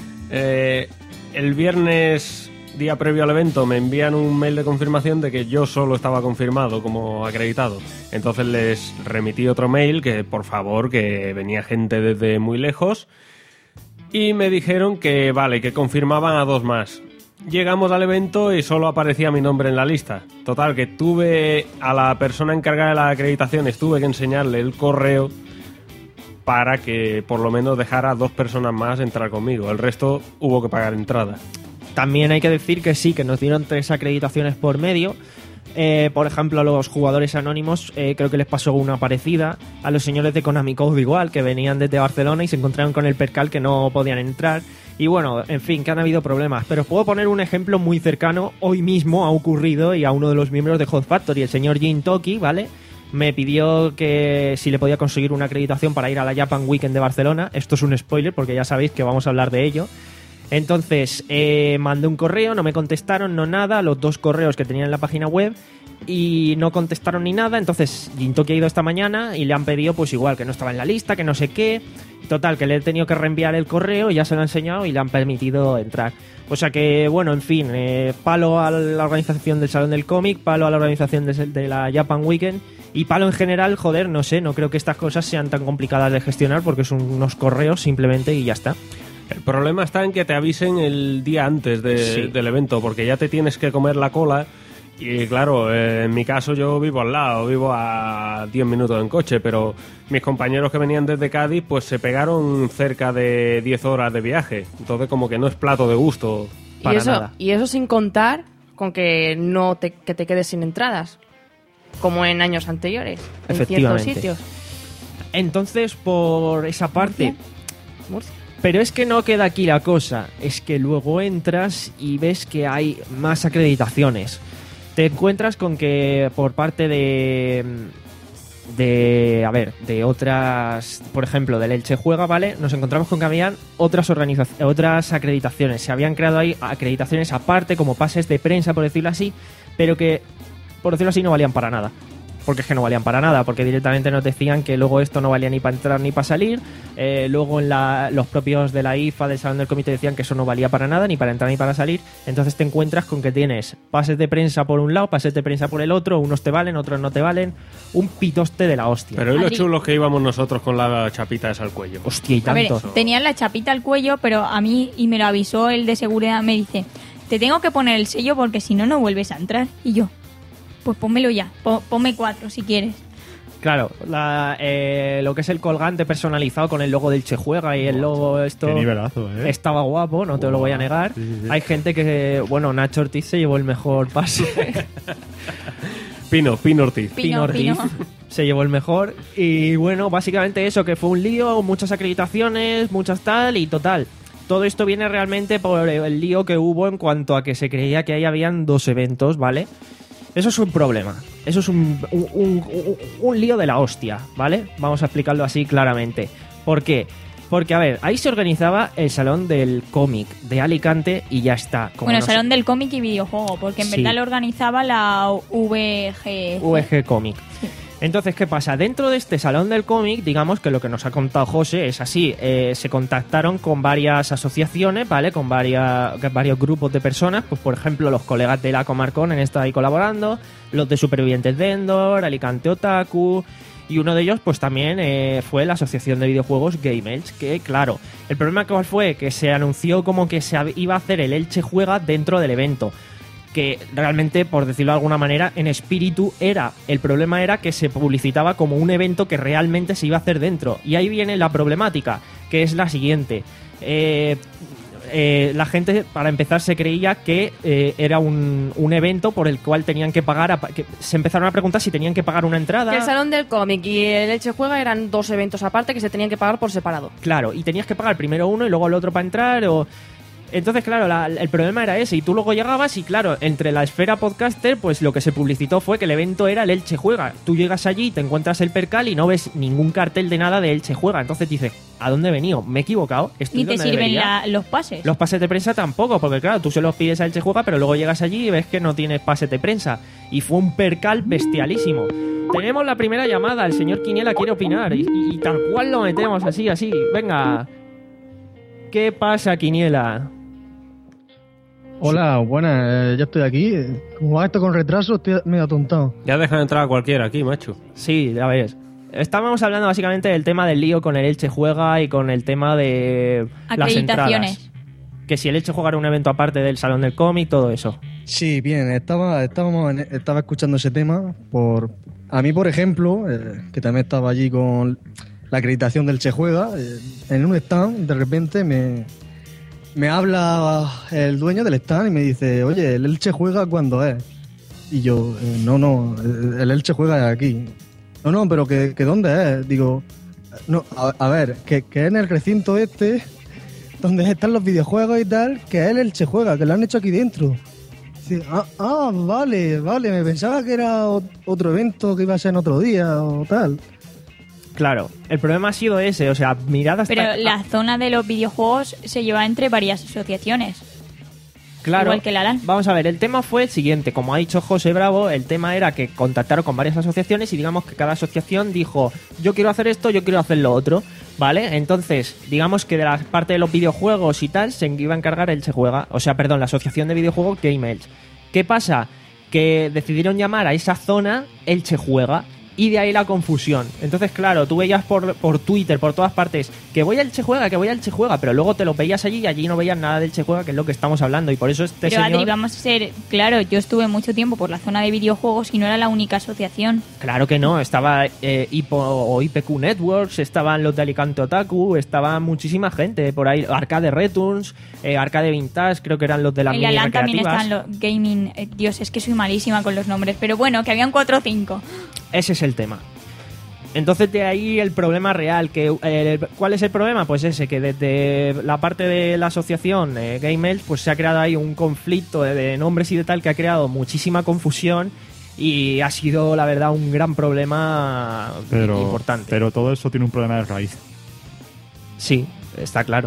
F: Eh, el viernes... día previo al evento me envían un mail de confirmación de que yo solo estaba confirmado como acreditado. Entonces les remití otro mail que por favor, que venía gente desde muy lejos, y me dijeron que vale, que confirmaban a dos más. Llegamos al evento y solo aparecía mi nombre en la lista. Total, que tuve a la persona encargada de las acreditaciones, tuve que enseñarle el correo para que por lo menos dejara a dos personas más entrar conmigo. El resto hubo que pagar entrada.
B: También hay que decir que sí, que nos dieron tres acreditaciones por medio. Eh, por ejemplo, a los jugadores anónimos eh, creo que les pasó una parecida. A los señores de Konami Code igual, que venían desde Barcelona y se encontraron con el percal que no podían entrar. Y bueno, en fin, que han habido problemas. Pero os puedo poner un ejemplo muy cercano. Hoy mismo ha ocurrido y a uno de los miembros de Hot Factory, el señor Jin Toki, ¿vale?, me pidió que si le podía conseguir una acreditación para ir a la Japan Weekend de Barcelona. Esto es un spoiler porque ya sabéis que vamos a hablar de ello. Entonces, eh, mandé un correo, no me contestaron, no nada, los dos correos que tenían en la página web, y no contestaron ni nada. Entonces, Jintoki ha ido esta mañana y le han pedido, pues igual, que no estaba en la lista, que no sé qué. Total, que le he tenido que reenviar el correo, ya se lo han enseñado y le han permitido entrar. O sea que, bueno, en fin, eh, palo a la organización del Salón del Cómic, palo a la organización de, de la Japan Weekend, y palo en general, joder, no sé, no creo que estas cosas sean tan complicadas de gestionar porque son unos correos simplemente y ya está.
F: El problema está en que te avisen el día antes de,
B: sí.
F: del evento, porque ya te tienes que comer la cola. Y claro, eh, en mi caso yo vivo al lado, vivo a diez minutos en coche, pero mis compañeros que venían desde Cádiz pues se pegaron cerca de diez horas de viaje. Entonces como que no es plato de gusto para
H: y eso,
F: nada.
H: Y eso sin contar con que no te, que te quedes sin entradas, como en años anteriores, en ciertos
B: Efectivamente.
H: sitios.
B: Entonces, por esa parte...
H: Murcia. Murcia.
B: Pero es que no queda aquí la cosa, es que luego entras y ves que hay más acreditaciones. te encuentras con que por parte de... de a ver, de otras, por ejemplo, del Elche Juega, ¿vale? Nos encontramos con que habían otras organizaciones, otras acreditaciones. Se habían creado ahí acreditaciones aparte, como pases de prensa, por decirlo así, pero que, por decirlo así, no valían para nada. Porque es que no valían para nada, porque directamente nos decían que luego esto no valía ni para entrar ni para salir. Eh, luego en la, los propios de la I F A, del Salón del Comité, decían que eso no valía para nada, ni para entrar ni para salir. Entonces te encuentras con que tienes pases de prensa por un lado, pases de prensa por el otro, unos te valen, otros no te valen. Un pitoste de la hostia.
F: Pero hoy lo chulos que íbamos nosotros con la chapita esa al cuello.
B: Hostia, y
C: A ver,
B: tanto.
C: tenían la chapita al cuello, pero a mí, y me lo avisó el de seguridad, me dice, te tengo que poner el sello porque si no, no vuelves a entrar. Y yo, pues pónmelo ya, po- ponme cuatro si quieres.
B: Claro, la, eh, lo que es el colgante personalizado con el logo del Che Juega y el logo esto...
E: Qué nivelazo, ¿eh?
B: Estaba guapo, no te lo voy a negar.
E: Sí, sí, sí.
B: Hay gente que... Bueno, Nacho Ortiz se llevó el mejor pase.
F: Pino, Pino Ortiz.
C: Pino,
B: Ortiz
C: Pino.
B: se llevó el mejor. Y bueno, básicamente eso, que fue un lío, muchas acreditaciones, muchas tal y total. Todo esto viene realmente por el lío que hubo en cuanto a que se creía que ahí habían dos eventos, ¿vale? Eso es un problema. Eso es un, un, un, un, un lío de la hostia, ¿vale? Vamos a explicarlo así claramente. ¿Por qué? Porque, a ver, ahí se organizaba el Salón del Cómic de Alicante y ya está. Como
C: Bueno,
B: no
C: Salón
B: sé-
C: del Cómic y Videojuego, porque en
B: Sí.
C: verdad lo organizaba la V G.
B: V G Comic. Entonces, ¿qué pasa? Dentro de este Salón del Cómic, digamos que lo que nos ha contado José es así. Eh, se contactaron con varias asociaciones, ¿vale? Con varias, varios grupos de personas. Pues, por ejemplo, los colegas de la Comarcon han estado ahí colaborando. Los de Supervivientes de Endor, Alicante Otaku... Y uno de ellos, pues también eh, fue la Asociación de Videojuegos Game Elche, que claro, el problema cuál fue que se anunció como que se iba a hacer el Elche Juega dentro del evento, que realmente, por decirlo de alguna manera, en espíritu era, el problema era que se publicitaba como un evento que realmente se iba a hacer dentro. Y ahí viene la problemática, que es la siguiente. Eh... Eh, la gente, para empezar, se creía que eh, era un, un evento por el cual tenían que pagar. A, que se empezaron a preguntar si tenían que pagar una entrada.
H: Que el Salón del Cómic y el Elche Juega eran dos eventos aparte que se tenían que pagar por separado.
B: Claro, y tenías que pagar primero uno y luego el otro para entrar. O... Entonces, claro, la, el problema era ese. Y tú luego llegabas y, claro, entre la esfera podcaster, pues lo que se publicitó fue que el evento era el Elche Juega. Tú llegas allí y te encuentras el percal y no ves ningún cartel de nada de Elche Juega. Entonces dices, ¿a dónde he venido? ¿Me he equivocado? ¿Estoy
C: Ni te
B: donde
C: sirven
B: debería?
C: la- los pases.
B: Los pases de prensa tampoco, porque claro, tú se los pides a Elche Juega, pero luego llegas allí y ves que no tienes pases de prensa. Y fue un percal bestialísimo. Tenemos la primera llamada, el señor Quiniela quiere opinar y, y- y tal cual lo metemos así, así. Venga. ¿Qué pasa, Quiniela?
K: Hola, buenas, eh, ya estoy aquí. Como va esto con retraso, estoy medio atontado.
F: Ya dejan entrar a cualquiera aquí, macho.
B: Sí, ya ves. Estábamos hablando básicamente del tema del lío con el Elche Juega y con el tema de las
C: Acreditaciones.
B: entradas. Que si el Elche Juega era un evento aparte del Salón del Cómic, todo eso.
K: Sí, bien, estaba, estábamos en- estaba escuchando ese tema. Por A mí, por ejemplo, eh, que también estaba allí con la acreditación del Che Juega, eh, en un stand, de repente me, me habla el dueño del stand y me dice, oye, ¿el Elche Juega cuándo es? Y yo, eh, no, no, el el Elche Juega es aquí. No, no, pero que, que ¿dónde es? Digo, no, a, a ver, que, que es en el recinto este, donde están los videojuegos y tal, que es el Elche Juega, que lo han hecho aquí dentro. Dice, ah, ah, vale, vale, me pensaba que era o- otro evento que iba a ser en otro día o tal.
B: Claro, el problema ha sido ese, o sea, mirad hasta...
C: Pero la zona de los videojuegos se lleva entre varias asociaciones.
B: Claro.
C: Igual que la LAN.
B: Vamos a ver, el tema fue el siguiente. Como ha dicho José Bravo, el tema era que contactaron con varias asociaciones y digamos que cada asociación dijo, yo quiero hacer esto, yo quiero hacer lo otro, ¿vale? Entonces, digamos que de la parte de los videojuegos y tal, se iba a encargar el Che Juega, o sea, perdón, la Asociación de Videojuegos Game Elche. ¿Qué pasa? Que decidieron llamar a esa zona el Che Juega. Y de ahí la confusión. Entonces, claro, tú veías por, por Twitter, por todas partes, que voy al Che Juega, que voy al Che Juega, pero luego te lo veías allí y allí no veías nada del Che Juega, que es lo que estamos hablando. Y por eso este
C: Pero
B: señor...
C: Adri, vamos a ser claro, yo estuve mucho tiempo por la zona de videojuegos y no era la única asociación.
B: Claro que no, estaba eh, I P O o I P Q Networks, estaban los de Alicante Otaku, estaba muchísima gente por ahí, Arcade Returns, eh, Arcade Vintage, creo que eran los de las
C: En
B: mini
C: la LAN también
B: recreativas.
C: están los gaming. eh, Dios, es que soy malísima con los nombres, pero bueno, que habían cuatro o cinco.
B: Ese es el tema. Entonces de ahí el problema real. Que eh, ¿Cuál es el problema? Pues ese, que desde la parte de la asociación eh, Game Elf, pues se ha creado ahí un conflicto de, de nombres y de tal que ha creado muchísima confusión y ha sido, la verdad, un gran problema
E: pero,
B: importante.
E: Pero todo eso tiene un problema de raíz.
B: Sí, está claro.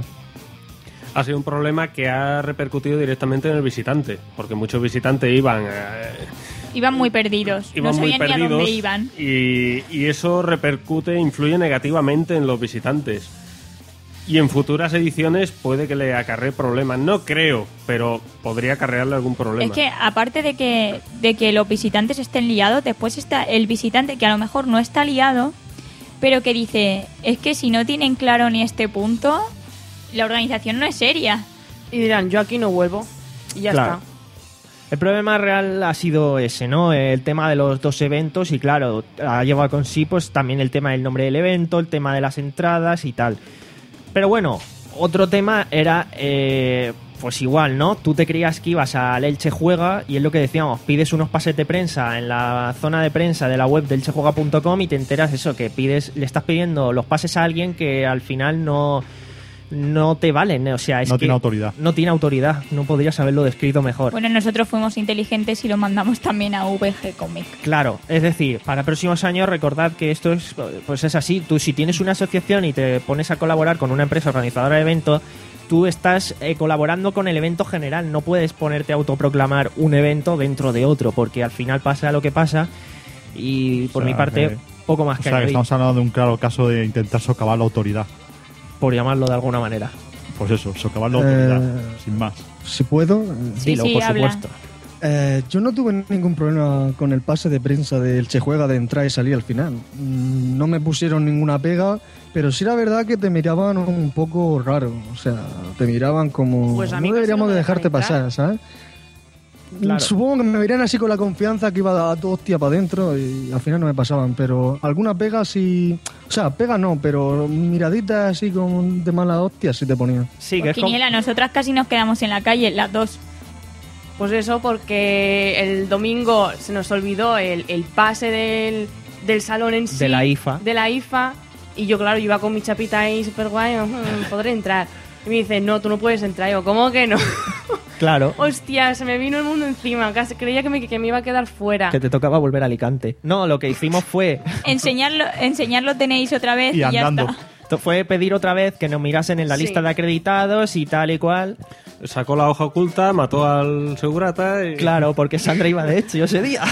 F: Ha sido un problema que ha repercutido directamente en el visitante, porque muchos visitantes iban... Eh,
C: Iban muy perdidos,
F: iban
C: no sabían
F: muy
C: ni a
F: perdidos
C: dónde iban.
F: Y, y eso repercute, influye negativamente en los visitantes. Y en futuras ediciones puede que le acarree problemas. No creo, pero podría acarrearle algún problema.
C: Es que aparte de que, de que los visitantes estén liados, después está el visitante que a lo mejor no está liado, pero que dice, es que si no tienen claro ni este punto, la organización no es seria.
H: Y dirán, yo aquí no vuelvo. Y ya
B: Claro.
H: está.
B: El problema real ha sido ese, ¿no? El tema de los dos eventos y claro, ha llevado con sí pues también el tema del nombre del evento, el tema de las entradas y tal. Pero bueno, otro tema era, eh, pues igual, ¿no? Tú te creías que ibas al Elche Juega y es lo que decíamos, pides unos pases de prensa en la zona de prensa de la web de elchejuega punto com y te enteras eso, que pides, le estás pidiendo los pases a alguien que al final no... no te valen, o sea, es
E: no
B: que
E: tiene autoridad.
B: No tiene autoridad, no podrías haberlo descrito mejor.
C: Bueno, nosotros fuimos inteligentes y lo mandamos también a V G Comic.
B: Claro, es decir, para próximos años recordad que esto es, pues es así. Tú si tienes una asociación y te pones a colaborar con una empresa organizadora de eventos, tú estás eh, colaborando con el evento general. No puedes ponerte a autoproclamar un evento dentro de otro, porque al final pasa lo que pasa. Y por
E: O sea,
B: mi parte,
E: que-
B: poco más
E: O
B: que
E: sea, que
B: añadir,
E: estamos hablando de un claro caso de intentar socavar la autoridad.
B: por llamarlo de alguna manera.
E: Pues eso, socavar la autoridad,
K: Eh,
E: sin más.
K: Si puedo.
C: Sí,
B: Dilo,
C: sí,
B: por
C: habla.
B: supuesto.
K: Eh, yo no tuve ningún problema con el pase de prensa del Che Juega de entrar y salir al final. Mm, No me pusieron ninguna pega, pero sí la verdad que te miraban un poco raro. O sea, te miraban como...
H: Pues a mí
K: no
H: casi
K: deberíamos
H: no me
K: de
H: dejan
K: dejarte
H: entrar.
K: pasar, ¿sabes?
B: Claro.
K: Supongo que me verían así con la confianza que iba a dar todo hostia para adentro y al final no me pasaban, pero alguna pega sí... O sea, pega no, pero miraditas así con de mala hostia sí te ponían.
B: Sí, que
C: Pues
B: es como-
C: Quiniela, nosotras casi nos quedamos en la calle, las dos.
H: Pues eso, porque el domingo se nos olvidó el, el pase del, del salón en sí.
B: De la I F A.
H: De la I F A. Y yo, claro, iba con mi chapita ahí súper guay, "Mm, podré entrar". Y me dice, no, tú no puedes entrar. Y yo, ¿cómo que no?
B: Claro,
H: Hostia, se me vino el mundo encima. Casi creía que me, que me iba a quedar fuera.
B: que te tocaba volver a Alicante. No, lo que hicimos fue...
C: Enseñarlo, enseñarlo tenéis otra vez y,
E: Y
C: ya
E: andando.
C: está.
B: Esto fue pedir otra vez que nos mirasen en la
H: Sí.
B: lista de acreditados y tal y cual.
F: Sacó la hoja oculta, mató al segurata y...
B: Claro, porque Sandra iba de hecho ese día.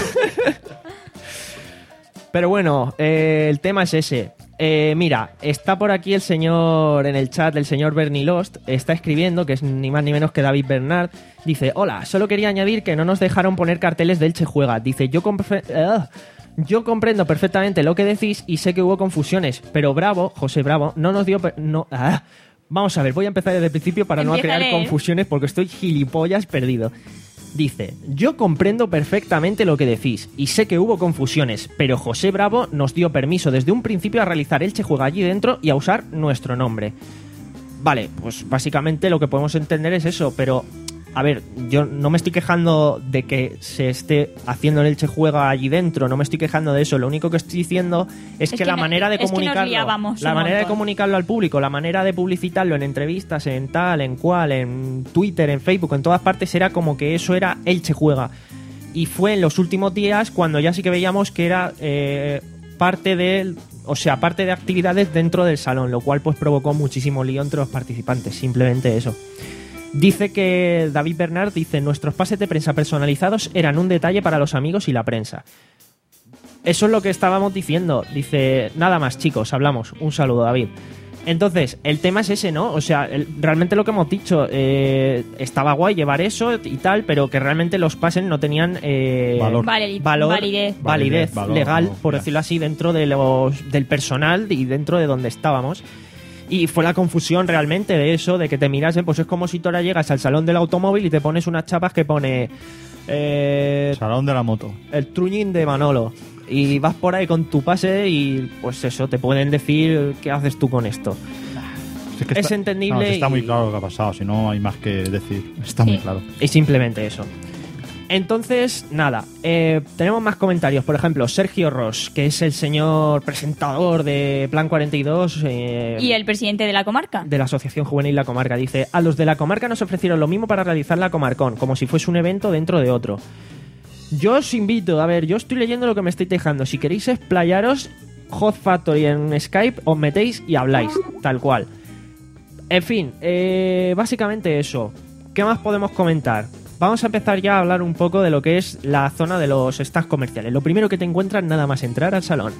B: Pero bueno, eh, el tema es ese. Eh, mira, está por aquí el señor, en el chat, el señor Bernie Lost, está escribiendo, que es ni más ni menos que David Bernard. Dice, hola, solo quería añadir que no nos dejaron poner carteles de Elche Juega. Dice, yo, compre- ugh, yo comprendo perfectamente lo que decís y sé que hubo confusiones, pero Bravo, José Bravo, no nos dio... per- No, ah, vamos a ver, voy a empezar desde el principio para no
C: Empieza a
B: crear
C: leer.
B: confusiones porque estoy gilipollas perdido. Dice, yo comprendo perfectamente lo que decís y sé que hubo confusiones, pero José Bravo nos dio permiso desde un principio a realizar Elche Juega allí dentro y a usar nuestro nombre. Vale, pues básicamente lo que podemos entender es eso, pero a ver, yo no me estoy quejando de que se esté haciendo el Elche Juega allí dentro, no me estoy quejando de eso, lo único que estoy diciendo es,
C: Es
B: que,
C: que
B: la
C: no-
B: manera de
C: es que nos
B: comunicarlo,
C: liábamos
B: la
C: un
B: manera de
C: montón.
B: comunicarlo al público, la manera de publicitarlo en entrevistas, en tal, en cual, en Twitter, en Facebook, en todas partes era como que eso era Elche Juega. Y fue en los últimos días cuando ya sí que veíamos que era eh, parte de, o sea, parte de actividades dentro del salón, lo cual pues provocó muchísimo lío entre los participantes, simplemente eso. Dice que David Bernard dice, nuestros pases de prensa personalizados eran un detalle para los amigos y la prensa. Eso es lo que estábamos diciendo. Dice, nada más chicos, hablamos. Un saludo, David. Entonces, el tema es ese, ¿no? O sea, el- realmente lo que hemos dicho, eh, estaba guay llevar eso y tal, pero que realmente los pases no tenían eh,
E: Valor.
C: Valid-
B: valor-
C: validez.
B: validez
E: Validez, valor,
B: legal,
E: no,
B: por
E: ya.
B: decirlo así, dentro de los, del personal y dentro de donde estábamos. Y fue la confusión realmente de eso, de que te mirasen, pues es como si tú ahora llegas al salón del automóvil y te pones unas chapas que pone eh,
E: Salón de la moto.
B: el truñín de Manolo. Y vas por ahí con tu pase y pues eso, te pueden decir qué haces tú con esto.
E: Si que
B: Es
E: está-
B: entendible
E: no, si está
B: y-
E: muy claro lo que ha pasado, si no hay más que decir. Está
C: Sí.
E: muy claro.
B: Y simplemente eso. Entonces, nada, eh, tenemos más comentarios. Por ejemplo, Sergio Ross, que es el señor presentador de Plan cuarenta y dos. Eh,
C: Y el presidente de la comarca.
B: de la Asociación Juvenil La Comarca, dice: a los de la comarca nos ofrecieron lo mismo para realizar la Comarcón, como si fuese un evento dentro de otro. Yo os invito, a ver, yo estoy leyendo lo que me estoy dejando. Si queréis explayaros, Hot Factory en Skype, os metéis y habláis, tal cual. En fin, eh, básicamente eso. ¿Qué más podemos comentar? Vamos a empezar ya a hablar un poco de lo que es la zona de los stands comerciales. Lo primero que te encuentras nada más entrar al salón.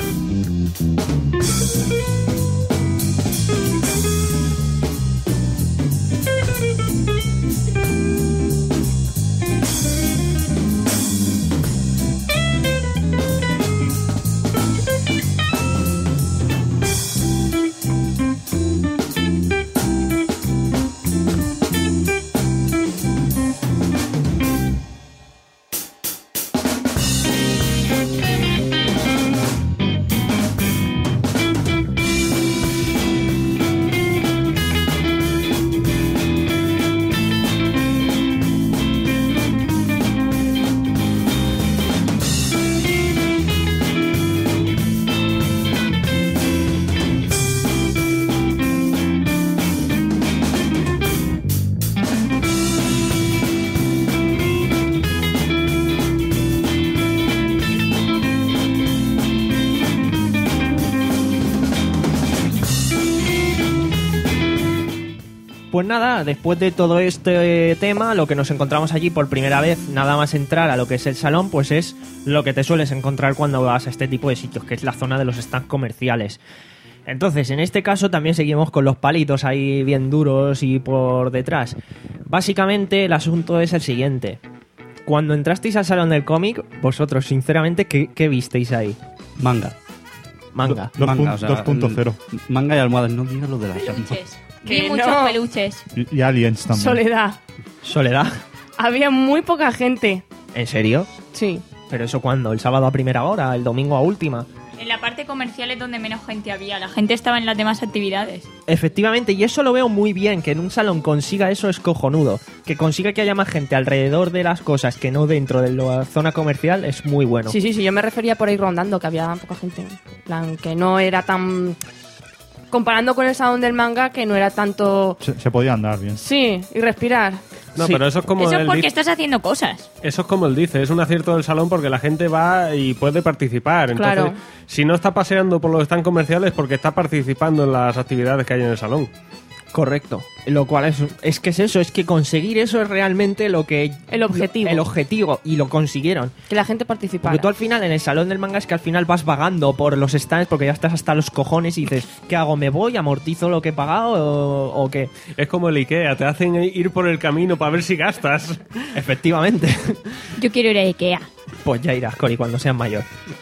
B: Pues nada, después de todo este tema, lo que nos encontramos allí por primera vez, nada más entrar a lo que es el salón, pues es lo que te sueles encontrar cuando vas a este tipo de sitios, que es la zona de los stands comerciales. Entonces, en este caso también seguimos con los palitos ahí bien duros y por detrás. Básicamente el asunto es el siguiente. Cuando entrasteis al salón del cómic, vosotros, sinceramente, ¿qué, qué visteis ahí?
D: Manga.
B: Manga.
E: Dos
D: Manga,
E: pun-
D: o sea,
E: dos punto cero.
D: Manga y almohadas, no digas lo de las
C: Peluches.
H: Que
C: Vi muchos
H: no.
C: peluches.
E: Y, y aliens también.
H: Soledad.
B: Soledad.
H: Había muy poca gente.
B: ¿En serio?
H: Sí.
B: ¿Pero eso cuándo? ¿El sábado a primera hora? ¿El domingo a última?
C: En la parte comercial es donde menos gente había. La gente estaba en las demás actividades.
B: Efectivamente, y eso lo veo muy bien, que en un salón consiga eso es cojonudo. Que consiga que haya más gente alrededor de las cosas que no dentro de la zona comercial es muy bueno.
H: Sí, sí, sí. Yo me refería por ahí rondando, que había poca gente. En plan, que no era tan... Comparando con el salón del manga, que no era tanto...
E: Se, se podía andar bien.
H: Sí, y respirar.
F: No,
B: Sí.
F: pero eso es como
C: Eso es
F: él
C: porque
F: dice.
C: estás haciendo cosas.
F: Eso es como él dice, es un acierto del salón porque la gente va y puede participar. Entonces,
H: Claro.
F: si no está paseando por los stands comerciales, porque está participando en las actividades que hay en el salón.
B: Correcto. Lo cual es, es que es eso, es que conseguir eso es realmente lo que...
H: El objetivo.
B: El objetivo, y lo consiguieron.
H: Que la gente participara.
B: Porque tú al final, en el salón del manga, es que al final vas vagando por los stands porque ya estás hasta los cojones y dices, ¿qué hago? ¿Me voy? ¿Amortizo lo que he pagado o, o qué?
F: Es como el Ikea, te hacen ir por el camino para ver si gastas.
B: Efectivamente.
C: Yo quiero ir a Ikea.
B: Pues ya irás, Cori, cuando seas mayor.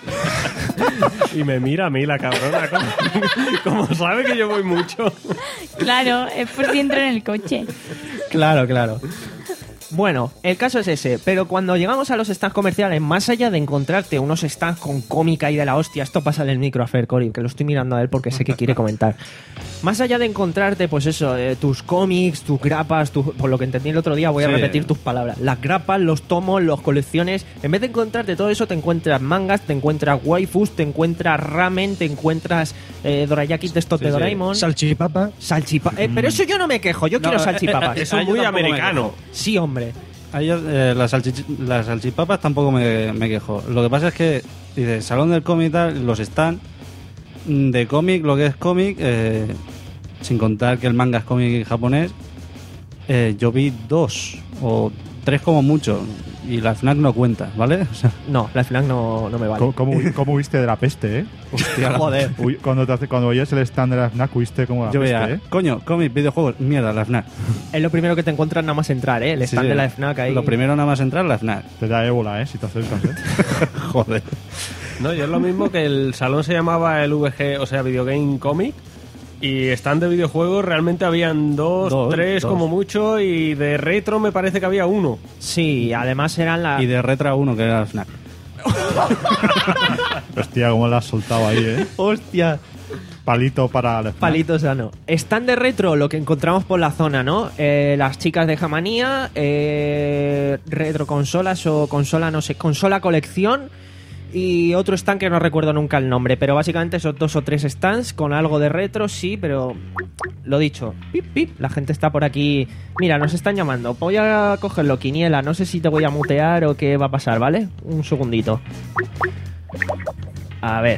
F: Y me mira a mí la cabrona, como, como sabe que yo voy mucho.
C: Claro, es por si entro en el coche.
B: Claro, claro. Bueno, el caso es ese, pero cuando llegamos a los stands comerciales, más allá de encontrarte unos stands con cómica y de la hostia, esto pasa en el micro a Fer, Cori, que lo estoy mirando a él porque sé que quiere comentar. Más allá de encontrarte, pues eso, eh, tus cómics, tus grapas, tu- por lo que entendí el otro día, voy a
D: Sí.
B: repetir tus palabras. Las grapas, los tomos, las colecciones, en vez de encontrarte todo eso, te encuentras mangas, te encuentras waifus, te encuentras ramen, te encuentras eh, dorayakis de estos
F: Sí,
B: de
F: sí.
B: Doraemon.
K: Salchipapa.
B: Salchipa eh, pero eso yo no me quejo, yo
D: No,
B: quiero
D: eh,
B: salchipapas.
D: eh,
F: Eso es
D: yo
F: muy
D: tampoco me
F: americano.
D: quejo.
B: Sí, hombre.
D: A ellos, eh, las, salchich- las salchipapas tampoco me, me quejo. Lo que pasa es que, dice, salón del cómic y tal, los están de cómic, lo que es cómic, eh, sin contar que el manga es cómic japonés, eh, yo vi dos o tres como mucho. Y la FNAC no cuenta, ¿vale? O sea,
B: No, la FNAC no, no me vale.
E: ¿Cómo, cómo, cómo huiste de la peste, eh?
D: hostia,
B: Joder.
E: Uy, cuando, te hace, cuando oías el stand de la FNAC, huiste como la
D: yo
E: peste,
D: veía,
E: eh.
D: coño, cómic, videojuegos, mierda, la FNAC.
B: Es lo primero que te encuentras nada más entrar, ¿eh? El
D: Sí,
B: stand
D: sí.
B: de la FNAC ahí.
D: Lo primero nada más entrar, la FNAC.
E: Te da ébola, eh, si te acercas, eh.
D: Joder.
F: No, y es lo mismo que el salón se llamaba el V G, o sea, Video Game Comic. Y stand de videojuegos realmente habían dos,
D: Dos,
F: tres
D: dos.
F: como mucho. Y de retro me parece que había uno.
B: Sí, además eran las...
D: Y de Retra uno, que era la FNAC.
E: Hostia, cómo la has soltado ahí, eh.
B: Hostia.
E: Palito para el
B: Palito sano. Stand de retro, lo que encontramos por la zona, ¿no? Eh, las chicas de Jamanía, eh, retro consolas o consola, no sé, consola colección y otro stand que no recuerdo nunca el nombre, pero básicamente esos dos o tres stands con algo de retro, sí, pero lo dicho, pip, pip, la gente está por aquí. Mira, nos están llamando, voy a cogerlo, Quiniela, no sé si te voy a mutear o qué va a pasar, ¿vale? Un segundito. A ver.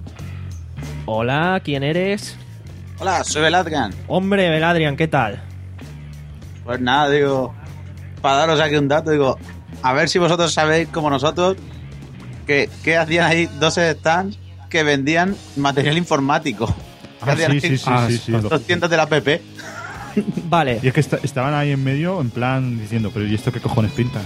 B: Hola, ¿quién eres?
L: Hola, soy Beladrian.
B: Hombre, Beladrian, ¿qué tal?
L: Pues nada, digo, para daros aquí un dato, digo, a ver si vosotros sabéis, como nosotros, que, que hacían ahí dos stands que vendían material informático.
E: Ah, sí, sí, sí,
L: ah,
E: sí, sí,
L: dos
E: lo-
L: tiendas de la P P.
B: Vale.
E: Y es que est- estaban ahí en medio, en plan, diciendo, pero ¿y esto qué cojones pintan?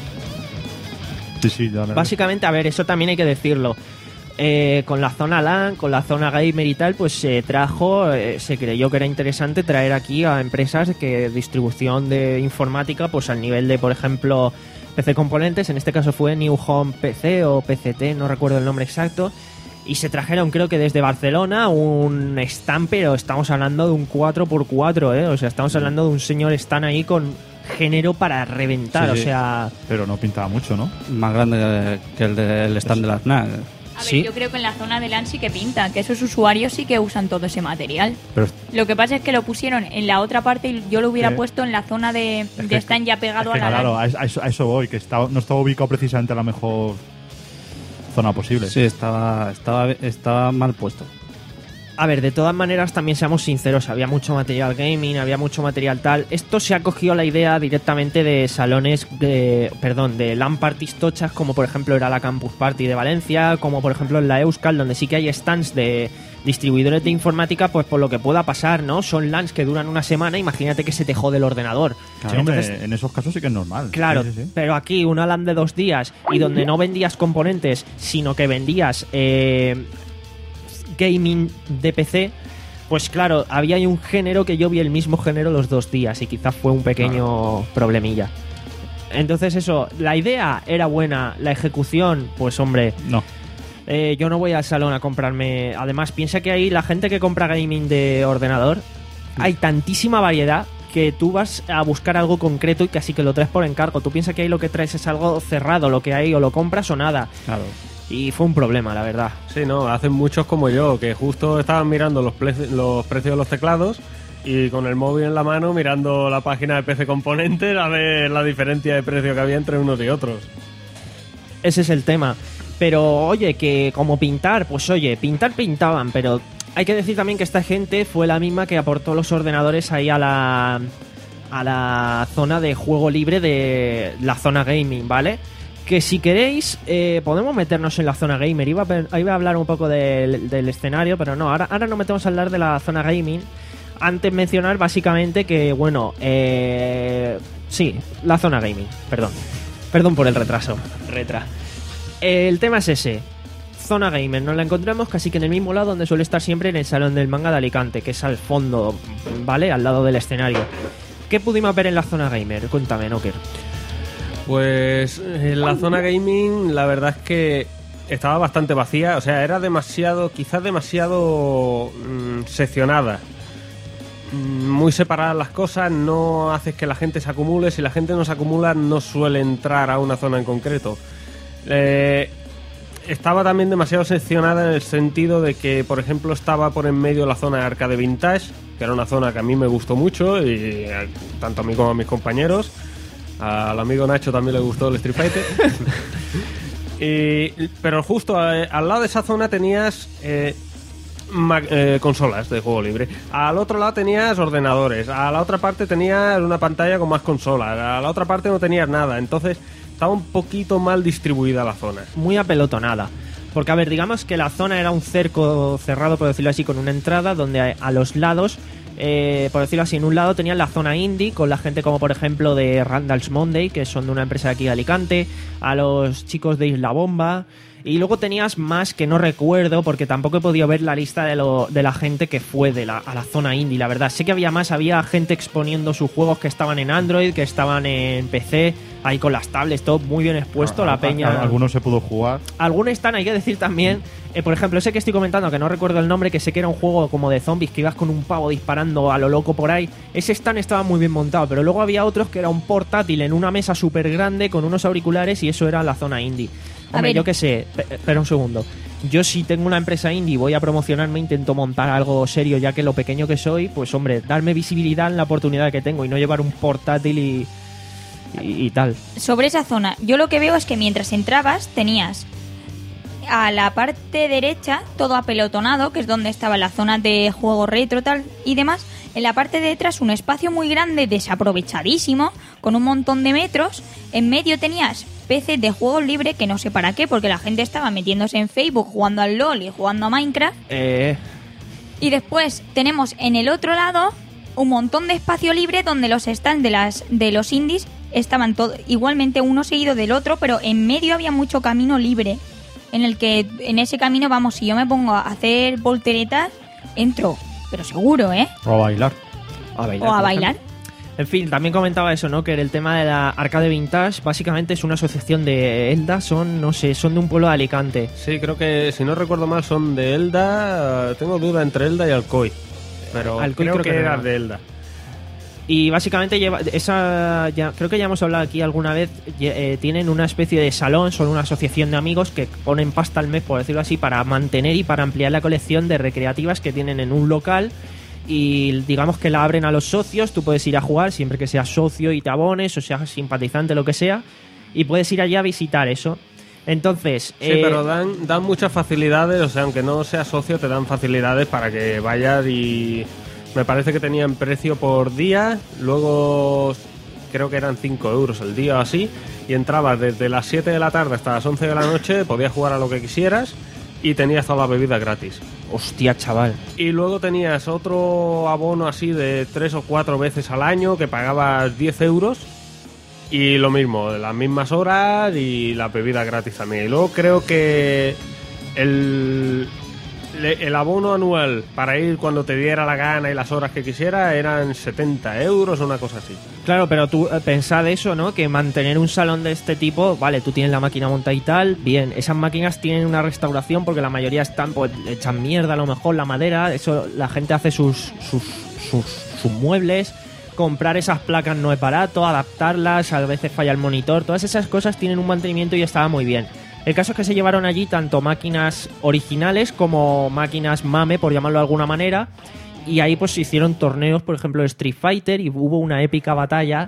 E: Sí, sí, la verdad.
B: Básicamente, a ver, eso también hay que decirlo. Eh, con la zona LAN, con la zona gamer y tal, pues se trajo, eh, se creyó que era interesante traer aquí a empresas que distribución de informática, pues al nivel de, por ejemplo, P C Componentes, en este caso fue New Home P C o P C T, no recuerdo el nombre exacto, y se trajeron, creo que desde Barcelona, un stand, pero estamos hablando de un cuatro por cuatro, ¿eh? O sea, estamos hablando de un señor stand ahí con género para reventar,
D: Sí,
B: o
D: sí.
B: sea...
E: Pero no pintaba mucho, ¿no?
D: Más grande que el del stand de la FNAC.
C: A ver, yo creo que en la zona de LAN sí que pinta, que esos usuarios sí que usan todo ese material.
E: Pero
C: Lo que pasa es que lo pusieron en la otra parte y yo lo hubiera
E: ¿Qué?
C: puesto en la zona de,
E: Es
C: de
E: que-
C: stand ya pegado
E: es que,
C: a la
E: claro,
C: LAN.
E: a eso, a eso- a eso voy, que estaba, no estaba ubicado precisamente en la mejor zona posible.
D: Sí, estaba, estaba, estaba mal puesto.
B: A ver, de todas maneras, también seamos sinceros, había mucho material gaming, había mucho material tal. Esto se ha cogido la idea directamente de salones, de, perdón, de LAN parties tochas, como por ejemplo era la Campus Party de Valencia, como por ejemplo en la Euskal, donde sí que hay stands de distribuidores de informática, pues por lo que pueda pasar, ¿no? Son LANs que duran una semana, imagínate que se te jode el ordenador.
E: Sí, hombre,
B: Entonces,
E: en esos casos sí que es normal.
B: claro,
E: Sí, sí, sí.
B: pero aquí una LAN de dos días y donde no vendías componentes, sino que vendías eh, gaming de P C, pues claro, había ahí un género que yo vi el mismo género los dos días y quizás fue un pequeño problemilla. Entonces eso, la idea era buena, la ejecución, pues hombre,
E: no.
B: Eh, yo no voy al salón a comprarme. Además, piensa que ahí la gente que compra gaming de ordenador, hay tantísima variedad que tú vas a buscar algo concreto y casi que lo traes por encargo. Tú piensas que ahí lo que traes es algo cerrado, lo que hay o lo compras o nada.
D: Claro.
B: Y fue un problema, la verdad.
F: Sí, no, hacen muchos como yo, que justo estaban mirando los, ple- los precios de los teclados y con el móvil en la mano mirando la página de P C Componentes a ver la diferencia de precio que había entre unos y otros.
B: Ese es el tema. Pero oye, que como pintar, pues oye, pintar pintaban, pero hay que decir también que esta gente fue la misma que aportó los ordenadores ahí a la a la zona de juego libre de la zona gaming, ¿vale? Que si queréis, eh, podemos meternos en la zona gamer. Iba a, pe- iba a hablar un poco del, del escenario, pero no, ahora, ahora nos metemos a hablar de la zona gaming. Antes mencionar básicamente que, bueno, eh, sí, la zona gaming, perdón. Perdón por el retraso, retra. El tema es ese. Zona gamer, nos la encontramos casi que en el mismo lado donde suele estar siempre, en el Salón del Manga de Alicante, que es al fondo, ¿vale? Al lado del escenario. ¿Qué pudimos ver en la zona gamer? Cuéntame, Noker.
F: Pues en la zona gaming la verdad es que estaba bastante vacía, o sea, era demasiado, quizás demasiado mmm, seccionada. Mm, Muy separadas las cosas, no haces que la gente se acumule, si la gente no se acumula no suele entrar a una zona en concreto. Eh, estaba también demasiado seccionada en el sentido de que, por ejemplo, estaba por en medio la zona de arcade vintage, que era una zona que a mí me gustó mucho, y eh, tanto a mí como a mis compañeros. Al amigo Nacho también le gustó el Street Fighter. y, pero justo eh, al lado de esa zona tenías eh, ma- eh, consolas de juego libre. Al otro lado tenías ordenadores. A la otra parte tenías una pantalla con más consolas. A la otra parte no tenías nada. Entonces estaba un poquito mal distribuida la zona.
B: Muy apelotonada. Porque, a ver, digamos que la zona era un cerco cerrado, por decirlo así, con una entrada donde a, a los lados, eh, por decirlo así, en un lado tenían la zona indie, con la gente como, por ejemplo, de Randall's Monday, que son de una empresa de aquí de Alicante, a los chicos de Isla Bomba, Y luego tenías más que no recuerdo, porque tampoco he podido ver la lista de, lo, de la gente que fue de la, a la zona indie, la verdad. Sé que había más, había gente exponiendo sus juegos que estaban en Android, que estaban en P C, ahí con las tablets, todo muy bien expuesto,
E: A-
B: la
E: a-
B: peña...
E: a- Algunos se pudo jugar.
B: Algunos están, hay que decir también, eh, por ejemplo, ese que estoy comentando, que no recuerdo el nombre, que sé que era un juego como de zombies, que ibas con un pavo disparando a lo loco por ahí. Ese stand estaba muy bien montado, pero luego había otros que era un portátil en una mesa súper grande con unos auriculares y eso era la zona indie. Hombre,
C: ver.
B: yo qué sé, pe- espera un segundo. Yo si tengo una empresa indie y voy a promocionarme, intento montar algo serio, ya que lo pequeño que soy, pues hombre, darme visibilidad en la oportunidad que tengo y no llevar un portátil y, y, y tal.
C: Sobre esa zona, yo lo que veo es que mientras entrabas tenías a la parte derecha todo apelotonado, que es donde estaba la zona de juego retro tal y demás. En la parte de detrás un espacio muy grande, desaprovechadísimo, con un montón de metros. En medio tenías P C de juego libre, que no sé para qué, porque la gente estaba metiéndose en Facebook, jugando al LOL y jugando a Minecraft.
B: Eh...
C: Y después tenemos en el otro lado un montón de espacio libre donde los stands de las de los indies estaban todo, igualmente uno seguido del otro, pero en medio había mucho camino libre, en el que en ese camino, vamos, si yo me pongo a hacer volteretas, entro, pero seguro, ¿eh?
E: O a bailar.
B: A bailar.
C: O a
B: por
C: bailar.
B: ejemplo. En fin, también comentaba eso, ¿no? Que el tema de la Arcade Vintage básicamente es una asociación de Elda, son, no sé, son de un pueblo de Alicante.
F: Sí, creo que, si no recuerdo mal, son de Elda. eh, Tengo duda entre Elda y Alcoy. Pero
B: Alcoy
F: creo,
B: creo
F: que,
B: que
F: era
B: no.
F: de Elda.
B: Y básicamente lleva esa ya, creo que ya hemos hablado aquí alguna vez, eh, tienen una especie de salón, son una asociación de amigos que ponen pasta al mes, por decirlo así, para mantener y para ampliar la colección de recreativas que tienen en un local. Y digamos que la abren a los socios, tú puedes ir a jugar siempre que seas socio y te abones o seas simpatizante, lo que sea, y puedes ir allá a visitar eso. Entonces,
F: Sí,
B: eh,
F: pero dan, dan muchas facilidades, o sea, aunque no seas socio, te dan facilidades para que vayas y... Me parece que tenían precio por día, luego creo que eran cinco euros el día o así, y entrabas desde las siete de la tarde hasta las once de la noche, podías jugar a lo que quisieras y tenías toda la bebida gratis.
B: Hostia, chaval.
F: Y luego tenías otro abono así de tres o cuatro veces al año que pagabas diez euros y lo mismo, las mismas horas y la bebida gratis también. Y luego creo que el, el abono anual para ir cuando te diera la gana y las horas que quisiera eran setenta euros o una cosa así.
B: Claro, pero tú eh, pensad eso, ¿no? Que mantener un salón de este tipo, vale, tú tienes la máquina montada y tal, bien, esas máquinas tienen una restauración porque la mayoría están, pues, echan mierda a lo mejor, la madera, eso, la gente hace sus, sus, sus, sus muebles, comprar esas placas no es barato, adaptarlas, a veces falla el monitor, todas esas cosas tienen un mantenimiento y estaba muy bien. El caso es que se llevaron allí tanto máquinas originales como máquinas mame, por llamarlo de alguna manera, y ahí pues se hicieron torneos, por ejemplo, de Street Fighter, y hubo una épica batalla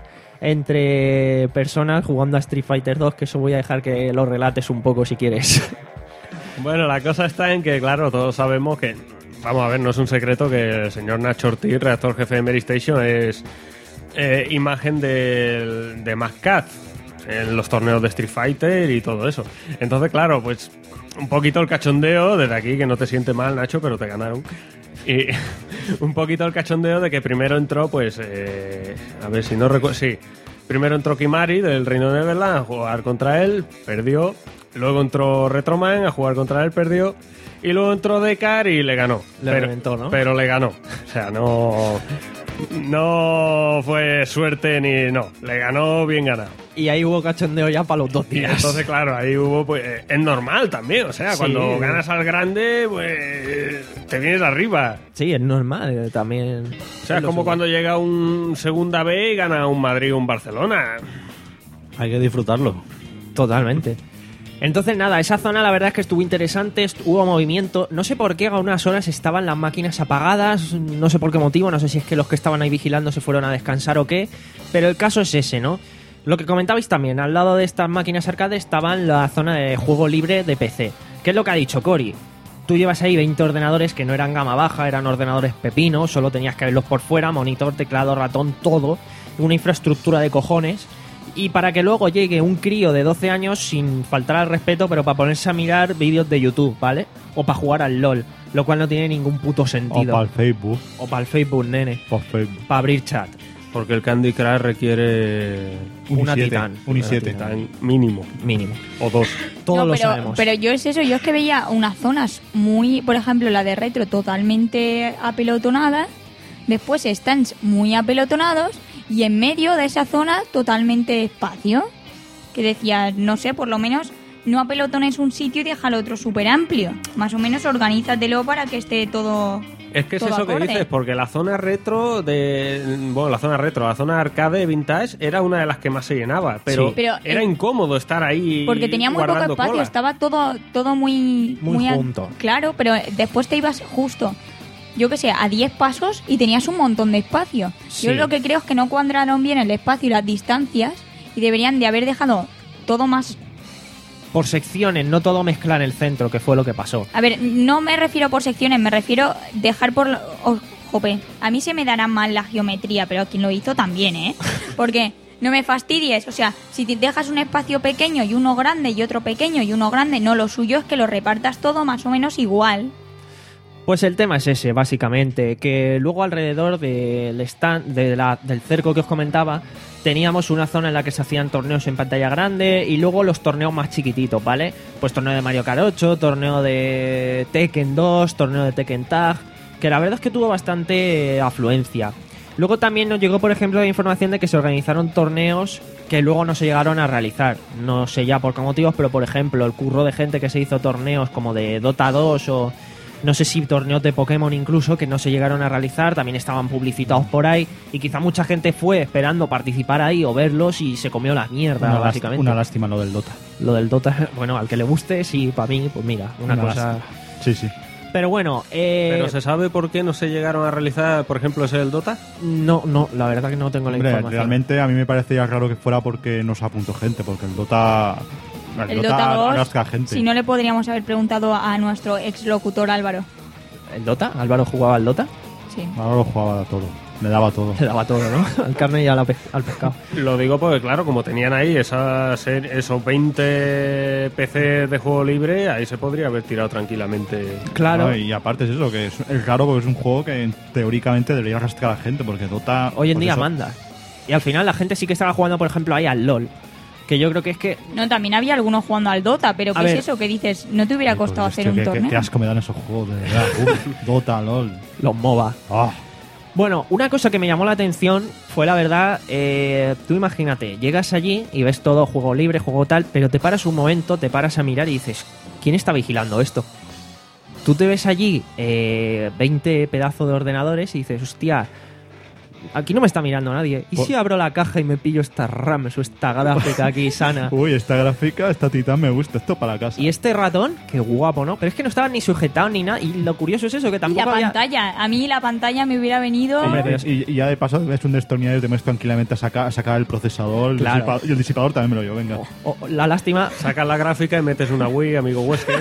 B: entre personas jugando a Street Fighter dos, que eso voy a dejar que lo relates un poco si quieres.
F: Bueno, la cosa está en que, claro, todos sabemos que, vamos a ver, no es un secreto que el señor Nacho Ortiz, redactor jefe de Mary Station, es eh, imagen de, de Mascat en los torneos de Street Fighter y todo eso. Entonces, claro, pues un poquito el cachondeo desde aquí, que no te siente mal, Nacho, pero te ganaron. Y un poquito el cachondeo de que primero entró, pues, eh, a ver si no recuerdo, sí, primero entró Kimari del Reino de Neverland a jugar contra él, perdió. Luego entró Retroman a jugar contra él, perdió. Y luego entró Dekar y le ganó.
B: Le
F: pero,
B: reventó, ¿no?
F: Pero le ganó. O sea, no... No fue suerte ni... No, le ganó bien ganado.
B: Y ahí hubo cachondeo ya para los dos
F: Y
B: días.
F: entonces, claro, ahí hubo... pues eh, es normal también. O sea,
B: Sí.
F: cuando ganas al grande, pues... Te vienes arriba.
B: Sí, es normal, eh, también.
F: O sea, es como cuando llega un segunda B y gana un Madrid o un Barcelona.
D: Hay que disfrutarlo.
B: Totalmente. Entonces, nada, esa zona la verdad es que estuvo interesante, est- hubo movimiento. No sé por qué a unas horas estaban las máquinas apagadas, no sé por qué motivo, no sé si es que los que estaban ahí vigilando se fueron a descansar o qué, pero el caso es ese, ¿no? Lo que comentabais también, al lado de estas máquinas arcade estaba la zona de juego libre de P C. ¿Qué es lo que ha dicho Cory? Tú llevas ahí veinte ordenadores que no eran gama baja, eran ordenadores pepino, solo tenías que verlos por fuera, monitor, teclado, ratón, todo, una infraestructura de cojones. Y para que luego llegue un crío de doce años, sin faltar al respeto, pero para ponerse a mirar vídeos de YouTube, ¿vale? O para jugar al LOL, lo cual no tiene ningún puto
E: O
B: sentido.
E: para el Facebook.
B: O para el Facebook, nene.
E: Por Facebook.
B: Para abrir chat.
F: Porque el Candy Crush requiere
E: Un
B: Una
E: i siete,
B: Titán.
E: Un i
F: una
E: siete.
F: Titán mínimo.
B: Mínimo.
F: O dos.
B: Todos
C: No,
B: lo
C: pero,
B: sabemos.
C: pero yo es eso, yo es que veía unas zonas muy, por ejemplo, la de retro totalmente apelotonadas, después stands muy apelotonados y en medio de esa zona totalmente espacio. Que decía, no sé, por lo menos no apelotones un sitio y déjalo otro súper amplio. Más o menos organízatelo para que esté todo...
F: Es que es
C: todo
F: eso
C: acorde.
F: que dices, porque la zona retro de. Bueno, la zona retro, la zona arcade vintage era una de las que más se llenaba, pero,
C: Sí. Pero,
F: era
C: eh,
F: incómodo estar ahí.
C: Porque tenía muy poco
F: guardando
C: espacio,
F: cola.
C: estaba todo, todo muy...
B: Muy
C: a-
B: junto.
C: Claro, pero después te ibas justo, yo que sé, a diez pasos y tenías un montón de espacio.
B: Sí.
C: Yo lo que creo es que no cuadraron bien el espacio y las distancias y deberían de haber dejado todo más...
B: Por secciones, no todo mezclar en el centro, que fue lo que pasó.
C: A ver, no me refiero por secciones, me refiero dejar por... lo- oh, jope, a mí se me dará mal la geometría, pero quien lo hizo también, ¿eh? Porque no me fastidies, o sea, si te dejas un espacio pequeño y uno grande y otro pequeño y uno grande, no, lo suyo es que lo repartas todo más o menos igual.
B: Pues el tema es ese, básicamente, que luego alrededor del stand, de la, del cerco que os comentaba, teníamos una zona en la que se hacían torneos en pantalla grande y luego los torneos más chiquititos, ¿vale? Pues torneo de Mario Kart ocho, torneo de Tekken dos, torneo de Tekken Tag, que la verdad es que tuvo bastante afluencia. Luego también nos llegó, por ejemplo, la información de que se organizaron torneos que luego no se llegaron a realizar. No sé ya por qué motivos, pero por ejemplo, el curro de gente que se hizo torneos como de Dota dos o no sé si torneos de Pokémon incluso, que no se llegaron a realizar, también estaban publicitados por ahí y quizá mucha gente fue esperando participar ahí o verlos y se comió la mierda,
E: Una,
B: básicamente.
E: lástima, una lástima lo del Dota.
B: Lo del Dota, bueno, al que le guste, sí, para mí, pues mira, una,
E: Una
B: cosa...
E: lástima. Sí, sí.
B: Pero bueno, eh...
F: Pero ¿se sabe por qué no se llegaron a realizar, por ejemplo, ese del Dota?
B: No, no, la verdad que no tengo la
E: Hombre,
B: información.
E: realmente a mí me parecía raro que fuera porque no se apuntó gente, porque el Dota... El,
C: El Dota dos,
E: arrastra gente.
C: si no le podríamos haber preguntado a nuestro ex locutor Álvaro.
B: ¿El Dota? ¿Álvaro jugaba al Dota?
C: Sí.
E: Ahora lo jugaba a todo. Le daba todo.
B: Le daba todo, ¿no? Al carne y a la pe- al pescado.
F: Lo digo porque, claro, como tenían ahí esas, esos veinte P Cs de juego libre, ahí se podría haber tirado tranquilamente.
B: Claro.
E: No, y aparte es eso, que es, es raro porque es un juego que teóricamente debería arrastrar a la gente, porque Dota...
B: Hoy en
E: pues
B: día
E: eso,
B: manda. Y al final la gente sí que estaba jugando, por ejemplo, ahí al LOL. Que yo creo que es que...
C: No, también había algunos jugando al Dota, pero
B: A
C: ¿qué
B: ver.
C: es eso que dices? ¿No te hubiera
E: Pues,
C: costado
E: hostia,
C: hacer un
E: qué- qué-
C: torneo?
E: Qué asco me dan esos juegos, de verdad. Uf, Dota, LOL.
B: Los MOBA.
E: Ah.
B: Bueno, una cosa que me llamó la atención fue la verdad, eh, tú imagínate, llegas allí y ves todo juego libre, juego tal, pero te paras un momento, te paras a mirar y dices, ¿quién está vigilando esto? Tú te ves allí eh, veinte pedazos de ordenadores y dices, hostia, aquí no me está mirando nadie. ¿Y
E: Por-
B: si abro la caja y me pillo esta RAM o esta gráfica aquí sana?
E: Uy, esta gráfica, esta titán me gusta. Esto para la casa.
B: Y este ratón, qué guapo, ¿no? Pero es que no estaban ni sujetados ni nada. Y lo curioso es eso, que
C: Y
B: tampoco
C: la
B: había...
C: pantalla, a mí la pantalla me hubiera venido...
B: Hombre, pero-
E: y, y ya de paso ves un destornillador y te metes tranquilamente a sacar, a sacar el procesador el
B: Claro.
E: disipador- y el disipador también me lo llevo, venga.
B: O- o- la lástima...
F: Sacas la gráfica y metes una Wii, amigo Wesker.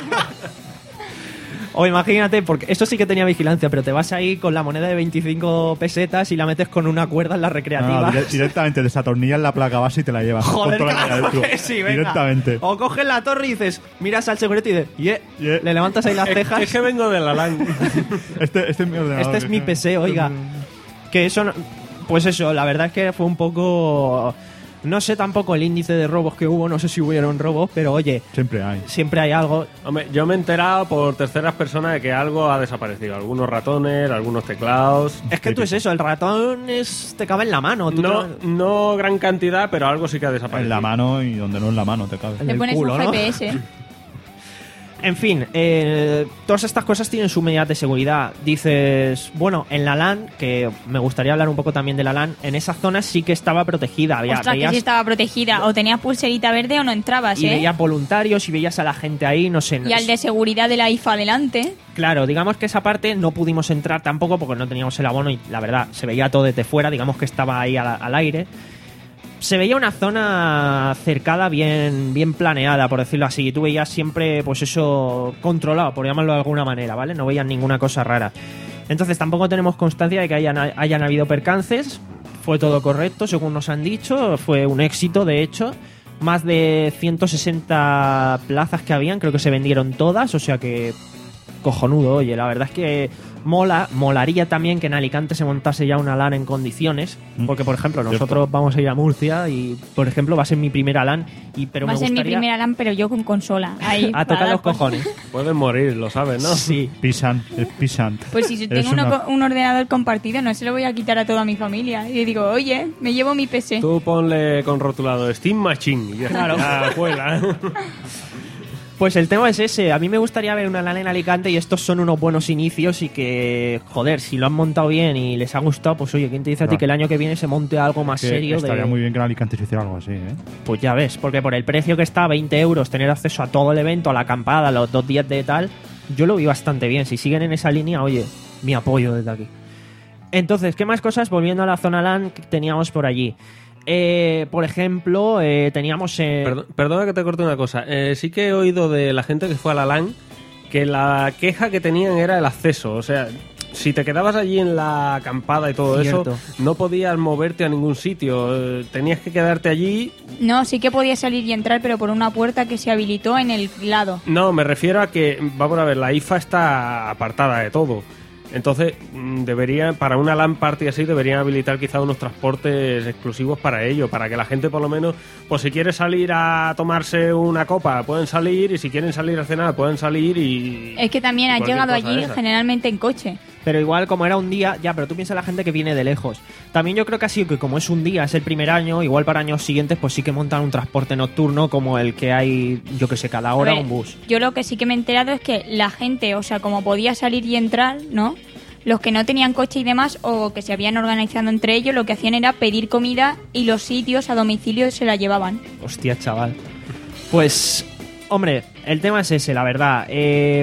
B: O imagínate, porque esto sí que tenía vigilancia, pero te vas ahí con la moneda de veinticinco pesetas y la metes con una cuerda en la recreativa.
E: No, dire- directamente desatornillas la placa base y te la llevas.
B: Joder,
E: Con toda la
B: claro
E: dentro.
B: que sí, venga.
E: Directamente.
B: O coges la torre y dices, miras al segurito y dices, yeah,
E: Yeah.
B: le levantas ahí las
F: es,
B: cejas.
F: es que vengo de la LAN.
E: Este, este es mi ordenador.
B: Este es mi P C, oiga. Que eso, no- pues eso, la verdad es que fue un poco... No sé tampoco el índice de robos que hubo, no sé si hubieron robos, pero oye,
E: Siempre hay.
B: siempre hay algo.
F: Hombre, yo me he enterado por terceras personas de que algo ha desaparecido. Algunos ratones, algunos teclados.
B: Es que tú es eso, el ratón es, te cabe en la mano. Tú
F: No,
B: te-
F: no gran cantidad, pero algo sí que ha desaparecido.
E: En la mano y donde no es la mano te cabe.
B: en
C: Le
B: el
C: pones
B: culo,
C: un
B: ¿no?
C: G P S.
B: En fin, eh, todas estas cosas tienen su medida de seguridad. Dices, bueno, en la LAN, que me gustaría hablar un poco también de la LAN, en esa zona sí que estaba protegida. Había,
C: Ostras, que
B: veías,
C: si estaba protegida. O tenías pulserita verde o no entrabas,
B: y
C: ¿eh?
B: veías voluntarios y veías a la gente ahí, no sé.
C: Y al de seguridad de la I F A delante.
B: Claro, digamos que esa parte no pudimos entrar tampoco porque no teníamos el abono y la verdad se veía todo desde fuera, digamos que estaba ahí al, al aire. Se veía una zona cercada bien, bien planeada, por decirlo así. Tú veías siempre, pues eso, controlado, por llamarlo de alguna manera, ¿vale? No veías ninguna cosa rara. Entonces tampoco tenemos constancia de que hayan, hayan habido percances. Fue todo correcto, según nos han dicho. Fue un éxito, de hecho. Más de ciento sesenta plazas que habían, creo que se vendieron todas, o sea que cojonudo, oye, la verdad es que mola, molaría también que en Alicante se montase ya una LAN en condiciones, porque por ejemplo nosotros vamos a ir a Murcia y por ejemplo va a ser mi primera LAN y pero
C: Va
B: me
C: a ser mi
B: gustaría
C: primera LAN, pero yo con consola. Ahí,
B: a
C: para
B: tocar
C: dar
B: los
C: por-
B: cojones.
F: Pueden morir, lo sabes, ¿no?
B: Sí.
E: Pisan, es pisan.
C: Pues si
E: Eres
C: tengo uno
E: una-
C: co- un ordenador compartido, no se lo voy a quitar a toda mi familia. Y le digo, oye, me llevo mi P C.
F: Tú ponle con rotulado Steam Machine y ya
B: Claro.
F: ya cuela.
B: Pues el tema es ese, a mí me gustaría ver una LAN en Alicante y estos son unos buenos inicios y que, joder, si lo han montado bien y les ha gustado, pues oye, ¿quién te dice a ti
E: Claro.
B: que el año que viene se monte algo más
E: Que
B: serio?
E: estaría
B: de...
E: muy bien que en Alicante se hiciera algo así, ¿eh?
B: Pues ya ves, porque por el precio que está, veinte euros, tener acceso a todo el evento, a la acampada, a los dos días de tal, yo lo vi bastante bien. Si siguen en esa línea, oye, mi apoyo desde aquí. Entonces, ¿qué más cosas? Volviendo a la zona LAN que teníamos por allí. Eh, por ejemplo, eh, teníamos... Eh...
F: Perdón- perdona que te corte una cosa. Eh, sí que he oído de la gente que fue a la LAN que la queja que tenían era el acceso. O sea, si te quedabas allí en la acampada y todo
B: Cierto.
F: eso, no podías moverte a ningún sitio. Eh, tenías que quedarte allí.
C: No, sí que podía salir y entrar, pero por una puerta que se habilitó en el lado.
F: No, me refiero a que, vamos a ver, la I F A está apartada de todo. Entonces, mm, debería, para una LAN party así, deberían habilitar quizá unos transportes exclusivos para ello, para que la gente por lo menos, pues si quiere salir a tomarse una copa, pueden salir, y si quieren salir a cenar, pueden salir y...
C: Es que también
F: y
C: has
F: cualquier
C: llegado
F: cosa
C: allí
F: de esa.
C: generalmente en coche.
B: Pero igual, como era un día, ya, pero tú piensas la gente que viene de lejos. También yo creo que ha sido que como es un día, es el primer año, igual para años siguientes, pues sí que montan un transporte nocturno como el que hay, yo que sé, cada hora
C: A ver,
B: un bus.
C: Yo lo que sí que me he enterado es que la gente, o sea, como podía salir y entrar, ¿no? Los que no tenían coche y demás, o que se habían organizado entre ellos, lo que hacían era pedir comida y los sitios a domicilio se la llevaban.
B: Hostia, chaval. Pues, hombre, el tema es ese, la verdad. Eh,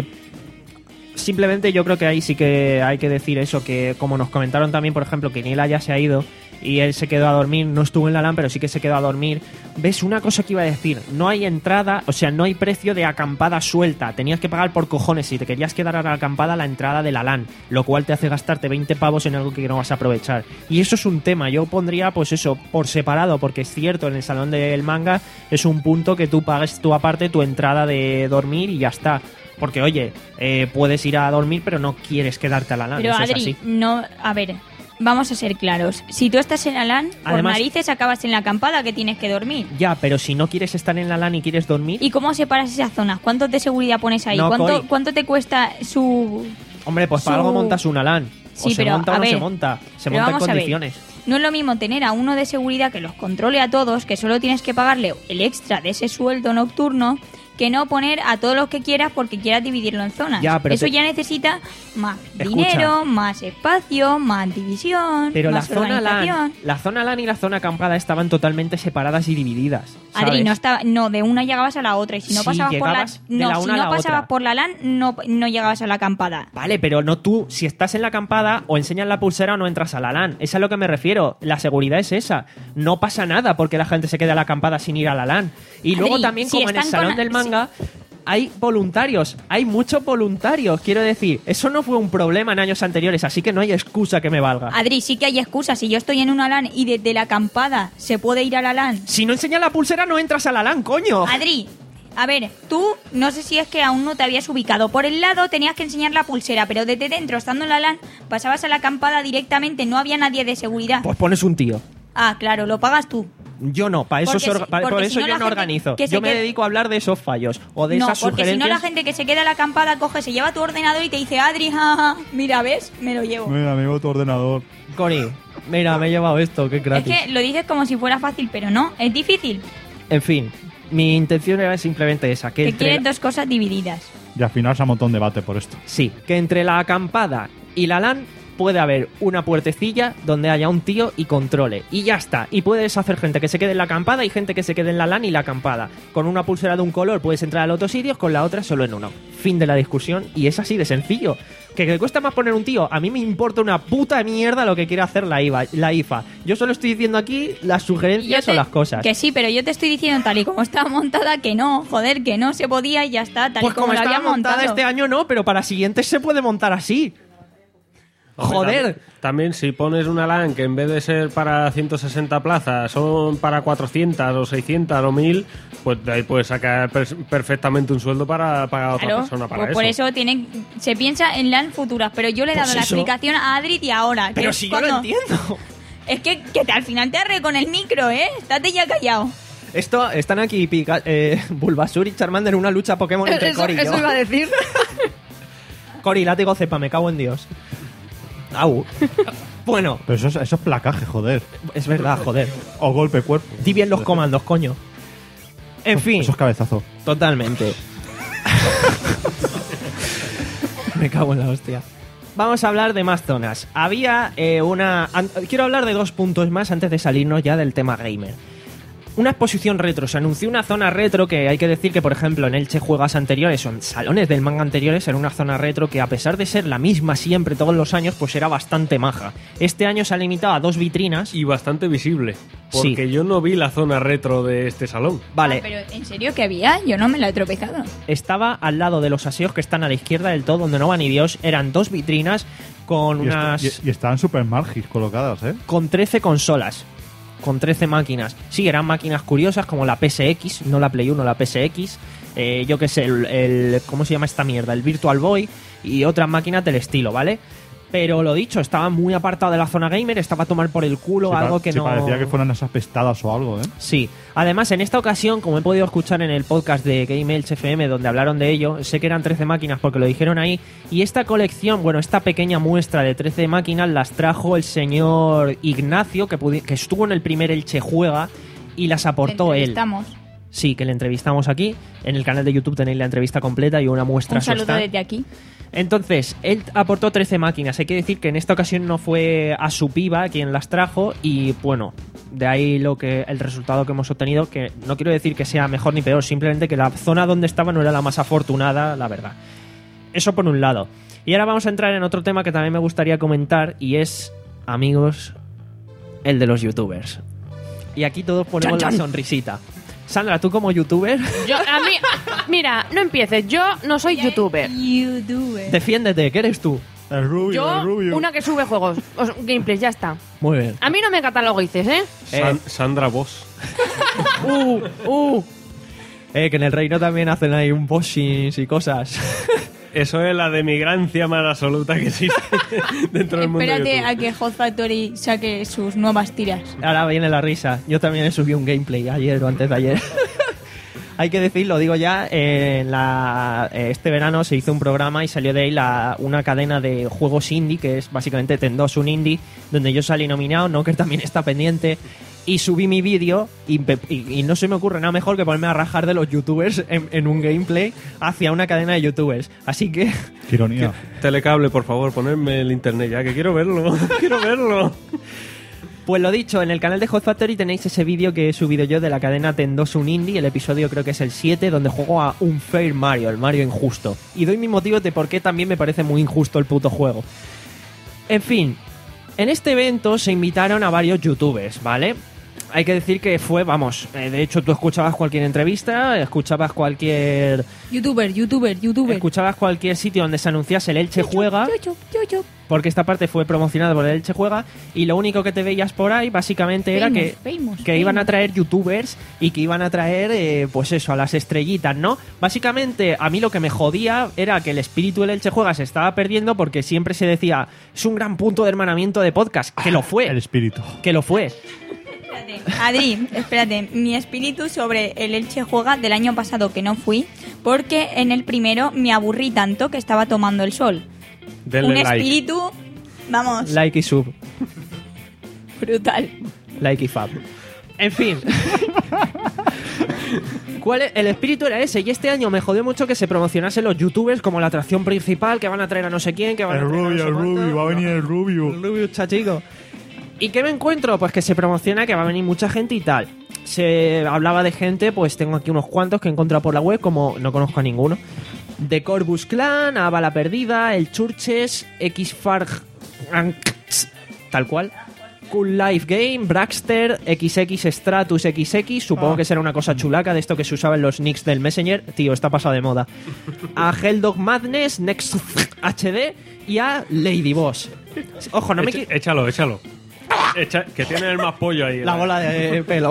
B: simplemente yo creo que ahí sí que hay que decir eso, que como nos comentaron también, por ejemplo, que Nila ya se ha ido y él se quedó a dormir, no estuvo en la LAN, pero sí que se quedó a dormir. ¿Ves? Una cosa que iba a decir, no hay entrada, o sea, no hay precio de acampada suelta, tenías que pagar por cojones si te querías quedar a la acampada la entrada de la LAN, lo cual te hace gastarte veinte pavos en algo que no vas a aprovechar. Y eso es un tema, yo pondría pues eso, por separado, porque es cierto, en el salón del manga es un punto que tú pagues tú aparte tu entrada de dormir y ya está. Porque, oye, eh, puedes ir a dormir, pero no quieres quedarte a la LAN.
C: Pero
B: eso es
C: Adri,
B: así.
C: no, a ver, vamos a ser claros. Si tú estás en la LAN, por
B: Además-
C: narices acabas en la acampada que tienes que dormir.
B: Ya, pero si no quieres estar en la LAN y quieres dormir,
C: ¿Y cómo separas esas zonas? ¿Cuántos de seguridad pones ahí?
B: No,
C: ¿Cuánto,
B: Coy.
C: ¿Cuánto te cuesta su...?
B: hombre, pues para
C: su-
B: algo montas una LAN.
C: Sí,
B: o se
C: pero,
B: monta o
C: a
B: no se
C: ver,
B: monta. Se
C: pero
B: monta en
C: vamos a ver.
B: condiciones.
C: No es lo mismo tener a uno de seguridad que los controle a todos, que solo tienes que pagarle el extra de ese sueldo nocturno, que no poner a todos los que quieras porque quieras dividirlo en zonas.
B: Ya, pero
C: Eso
B: te-
C: ya necesita más
B: Escucha.
C: dinero, más espacio, más división,
B: Pero la
C: más
B: zona
C: organización.
B: LAN, la zona LAN y la zona acampada estaban totalmente separadas y divididas.
C: Adri,
B: ¿sabes?
C: no estaba, no, de una llegabas a la otra y si no
B: Sí,
C: pasabas por la,
B: llegabas de
C: no,
B: la
C: si
B: una a
C: no
B: la
C: pasabas
B: otra.
C: por la LAN no, no llegabas a la acampada.
B: Vale, pero no tú, si estás en la acampada, o enseñas la pulsera o no entras a la LAN. Es a lo que me refiero. La seguridad es esa. No pasa nada porque la gente se queda a la acampada sin ir a la LAN. Y
C: Adri,
B: luego también,
C: si
B: como en el
C: están
B: salón
C: con-
B: del manga, hay voluntarios. Hay muchos voluntarios, quiero decir. Eso no fue un problema en años anteriores, así que no hay excusa que me valga.
C: Adri, sí que hay excusas. Si yo estoy en una LAN y desde la acampada se puede ir a la LAN.
B: Si no enseñas la pulsera, no entras a la LAN, coño.
C: Adri, a ver, tú no sé si es que aún no te habías ubicado. Por el lado tenías que enseñar la pulsera, pero desde dentro, estando en la LAN, pasabas a la acampada directamente, no había nadie de seguridad.
B: Pues pones un tío.
C: Ah, claro, lo pagas tú.
B: Yo no, para eso,
C: Porque
B: se orga-
C: si-
B: pa- por
C: porque
B: eso
C: si no
B: yo
C: la
B: no
C: gente
B: organizo.
C: que se
B: Yo me
C: quede-
B: dedico a hablar de esos fallos o de
C: No,
B: esas
C: porque si no
B: sugerencias.
C: la gente que se queda en la acampada coge, se lleva tu ordenador y te dice, Adri, jaja, mira, ¿ves? Me lo llevo.
E: Mira, me llevo tu ordenador.
B: Cori, mira, me he llevado esto, que
C: Es
B: gratis.
C: que lo dices como si fuera fácil, pero no, es difícil.
B: En fin, mi intención era simplemente esa, que
C: Que
B: entre
C: quieres
B: la-
C: dos cosas divididas.
E: Y al final se ha montado un debate por esto.
B: sí, que entre la acampada y la LAN puede haber una puertecilla donde haya un tío y controle. Y ya está. Y puedes hacer gente que se quede en la acampada y gente que se quede en la LAN y la acampada. Con una pulsera de un color puedes entrar a los otros sitios, con la otra solo en uno. Fin de la discusión. Y es así de sencillo. Que le cuesta más poner un tío. A mí me importa una puta mierda lo que quiere hacer la I V A, la I F A. Yo solo estoy diciendo aquí las
C: Yo
B: sugerencias
C: te-
B: o las cosas.
C: Que sí, pero yo te estoy diciendo tal y como estaba montada que no, joder, que no se podía y ya está, tal
B: Pues
C: y como,
B: como
C: la
B: estaba
C: había
B: montada
C: montado.
B: este año no, pero para siguientes se puede montar así. ¡Joder!
F: Tam- También si pones una LAN que en vez de ser para ciento sesenta plazas son para cuatrocientas o seiscientas o mil, pues de ahí puedes sacar per- perfectamente un sueldo para pagar a otra
C: Claro,
F: persona para
C: pues
F: eso.
C: por eso tienen, se piensa en LAN futuras, pero yo le he dado
B: Pues
C: la
B: eso.
C: explicación a Adri y ahora. que
B: Pero
C: es
B: si yo lo
C: cuando-
B: entiendo.
C: Es que, que te- al final te arre con el micro, ¿eh? Estate ya callado.
B: Esto, están aquí Pica- eh, Bulbasur y Charmander en una lucha Pokémon entre
H: Eso,
B: Cory y yo.
H: eso iba a decir.
B: Cory, látigo, cepa, me cago en Dios. Au. Bueno,
E: Pero eso es, eso es placaje, joder.
B: es verdad, joder.
E: O golpe cuerpo.
B: Di bien los comandos, coño. En fin,
E: Eso es cabezazo.
B: totalmente. Me cago en la hostia. Vamos a hablar de más zonas. Había eh, una... an- Quiero hablar de dos puntos más antes de salirnos ya del tema gamer. Una exposición retro. Se anunció una zona retro que hay que decir que, por ejemplo, en Elche Juegas anteriores o en salones del manga anteriores era una zona retro que, a pesar de ser la misma siempre todos los años, pues era bastante maja. Este año se ha limitado a dos vitrinas.
F: Y bastante visible.
B: Sí.
F: Porque yo no vi la zona retro de este salón.
B: Vale,
C: Ah, pero ¿en serio que había? Yo no me la he tropezado.
B: estaba al lado de los aseos que están a la izquierda del todo, donde no va ni Dios. Eran dos vitrinas con
E: Y,
B: unas...
E: est- y- y estaban super margis colocadas, ¿eh?
B: con trece consolas, con trece máquinas. Sí, eran máquinas curiosas como la P S X, no la Play uno, la P S X. Eh, yo qué sé, el, el- ¿cómo se llama esta mierda? El Virtual Boy y otras máquinas del estilo, ¿vale? Pero lo dicho, estaba muy apartado de la zona gamer, estaba a tomar por el culo
E: Sí,
B: algo
E: pa-
B: que
E: sí,
B: no...
E: parecía que fueran esas pestadas o algo, ¿eh?
B: Sí, además en esta ocasión, como he podido escuchar en el podcast de Game Elche F M donde hablaron de ello, sé que eran trece máquinas porque lo dijeron ahí, y esta colección, bueno, esta pequeña muestra de trece máquinas las trajo el señor Ignacio, que, pudi- que estuvo en el primer Elche Juega y las aportó él.
C: Estamos.
B: Sí, que le entrevistamos aquí, en el canal de YouTube tenéis la entrevista completa y una muestra
C: Un
B: a su
C: saludo
B: stand.
C: desde aquí.
B: Entonces, él aportó trece máquinas. Hay que decir que en esta ocasión no fue a su piba quien las trajo y bueno, de ahí lo que el resultado que hemos obtenido, que no quiero decir que sea mejor ni peor, simplemente que la zona donde estaba no era la más afortunada, la verdad. Eso por un lado. Y ahora vamos a entrar en otro tema que también me gustaría comentar y es, amigos, el de los youtubers. Y aquí todos ponemos
H: Chan,
B: la
H: chan.
B: sonrisita. Sandra, tú como youtuber,
H: Yo, a mí, mira, no empieces. Yo no soy youtuber.
C: YouTuber.
B: defiéndete, ¿qué eres tú?
E: El rubio,
H: Yo,
E: el rubio.
H: una que sube juegos, o sea, gameplays, ya está.
B: Muy bien.
H: A mí no me cataloguices, ¿eh?
F: San- Sandra Boss.
B: Uh, uh. Eh, que en el reino también hacen ahí un bossings y cosas.
F: Eso es la demigrancia más absoluta que existe dentro del mundo de
C: Espérate
F: YouTube.
C: a que Hot Factory saque sus nuevas tiras.
B: Ahora viene la risa. Yo también he subido un gameplay ayer o antes de ayer. Hay que decirlo, digo ya, eh, la, eh, este verano se hizo un programa y salió de ahí la, una cadena de juegos indie, que es básicamente Ten dos, un indie, donde yo salí nominado, Knocker también está pendiente, y subí mi vídeo y, pe- y- y no se me ocurre nada mejor que ponerme a rajar de los youtubers en, en un gameplay hacia una cadena de youtubers. Así que...
E: Qué ironía.
F: Telecable, por favor, ponerme el internet ya, que quiero verlo. quiero verlo.
B: Pues lo dicho, en el canal de Hot Factory tenéis ese vídeo que he subido yo de la cadena Ten dos un Indie, el episodio creo que es el siete, donde juego a un Fair Mario, el Mario injusto. Y doy mis motivos de por qué también me parece muy injusto el puto juego. En fin, en este evento se invitaron a varios youtubers, ¿vale? Hay que decir que fue, vamos, eh, de hecho tú escuchabas cualquier entrevista, escuchabas cualquier...
C: YouTuber, YouTuber, YouTuber.
B: Escuchabas cualquier sitio donde se anunciase el Elche Juega,
C: YouTube, YouTube.
B: porque esta parte fue promocionada por el Elche Juega, y lo único que te veías por ahí básicamente era que,
C: Famous, famous,
B: que iban a
C: famous.
B: traer youtubers y que iban a traer, eh, pues eso, a las estrellitas, ¿no? Básicamente, a mí lo que me jodía era que el espíritu del Elche Juega se estaba perdiendo porque siempre se decía, es un gran punto de hermanamiento de podcast, que lo fue,
E: El espíritu.
B: que lo fue.
C: Adri, espérate, mi espíritu sobre el Elche Juega del año pasado que no fui, porque en el primero me aburrí tanto que estaba tomando el sol.
F: Denle
C: Un
F: like.
C: espíritu, vamos,
B: Like y sub,
C: brutal.
B: like y fab. En fin. ¿Cuál es? El espíritu era ese, y este año me jodió mucho que se promocionasen los youtubers como la atracción principal, que van a traer a no sé quién, que van
E: El
B: a traer a no
E: rubio,
B: sé
E: el
B: cuánto.
E: rubio, va a venir el rubio.
B: El rubio chachico. ¿Y qué me encuentro? Pues que se promociona que va a venir mucha gente y tal. Se hablaba de gente, pues tengo aquí unos cuantos que he encontrado por la web, como no conozco a ninguno. De Corvus Clan, a Bala Perdida, el Churches, Xfarg, tal cual. Cool Life Game, Braxter, X X Stratus X X, supongo
E: Ah.
B: que será una cosa chulaca de esto que se usaba en los nicks del Messenger. Tío, está pasado de moda. A Helldog Madness, Next H D y a Lady Boss. Ojo, no me
F: Echa-
B: qui-
F: échalo, échalo. Echa- que tiene el más pollo ahí.
B: la bola de pelo.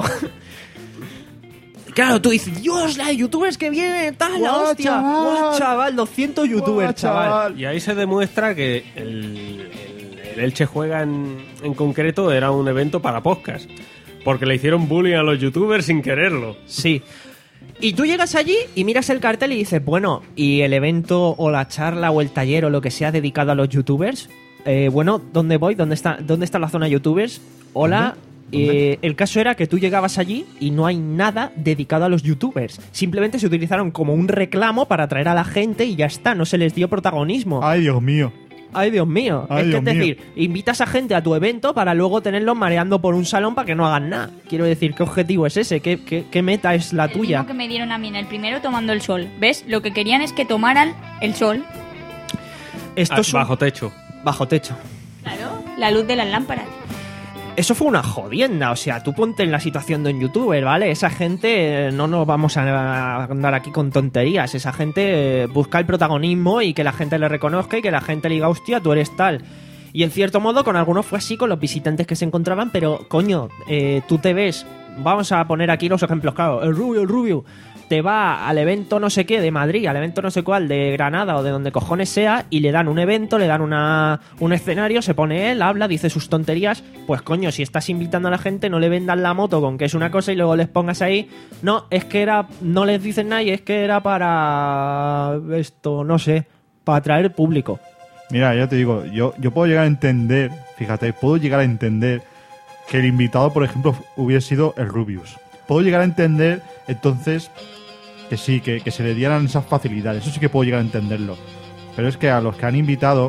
B: Claro, tú dices, Dios, la de youtubers que vienen, tal, la
E: Guau,
B: hostia.
E: chaval.
B: Guau, chaval, doscientos youtubers,
E: Guau,
B: chaval.
F: Y ahí se demuestra que el, el- el Elche Juega en, en concreto era un evento para podcast. Porque le hicieron bullying a los youtubers sin quererlo.
B: Sí. Y tú llegas allí y miras el cartel y dices, bueno, ¿y el evento o la charla o el taller o lo que sea dedicado a los youtubers? Eh, bueno, ¿dónde voy? ¿Dónde está, ¿Dónde está la zona youtubers? Hola. Eh, el caso era que tú llegabas allí y no hay nada dedicado a los youtubers. Simplemente se utilizaron como un reclamo para atraer a la gente y ya está, no se les dio protagonismo.
E: Ay, Dios mío.
B: Ay, Dios mío.
E: Ay,
B: es que
E: Dios
B: es
E: mío.
B: decir, invitas a gente a tu evento para luego tenerlos mareando por un salón para que no hagan nada. Quiero decir, ¿qué objetivo es ese? ¿Qué, qué, qué meta es la
C: El
B: tuya?
C: mismo que me dieron a mí en el primero tomando el sol. ¿Ves? Lo que querían es que tomaran el sol.
B: Esto
F: Ah,
B: es un-
F: bajo techo.
B: bajo techo.
C: Claro. La luz de las lámparas.
B: Eso fue una jodienda, o sea, tú ponte en la situación de un youtuber, ¿vale? Esa gente, eh, no nos vamos a andar aquí con tonterías, esa gente eh, busca el protagonismo y que la gente le reconozca y que la gente le diga, hostia, tú eres tal. Y en cierto modo con algunos fue así, con los visitantes que se encontraban, pero coño, eh, tú te ves, vamos a poner aquí los ejemplos, claro, el Rubio, el Rubio, te va al evento no sé qué de Madrid, al evento no sé cuál de Granada o de donde cojones sea y le dan un evento, le dan una, un escenario, se pone él, habla, dice sus tonterías, pues coño, si estás invitando a la gente no le vendan la moto con que es una cosa y luego les pongas ahí, no, es que era, no les dicen nada y es que era para esto, no sé, para atraer público.
E: Mira, ya te digo, yo, yo puedo llegar a entender, fíjate, puedo llegar a entender que el invitado, por ejemplo, hubiese sido el Rubius. Puedo llegar a entender, entonces, que sí, que, que se le dieran esas facilidades. Eso sí que puedo llegar a entenderlo. Pero es que a los que han invitado,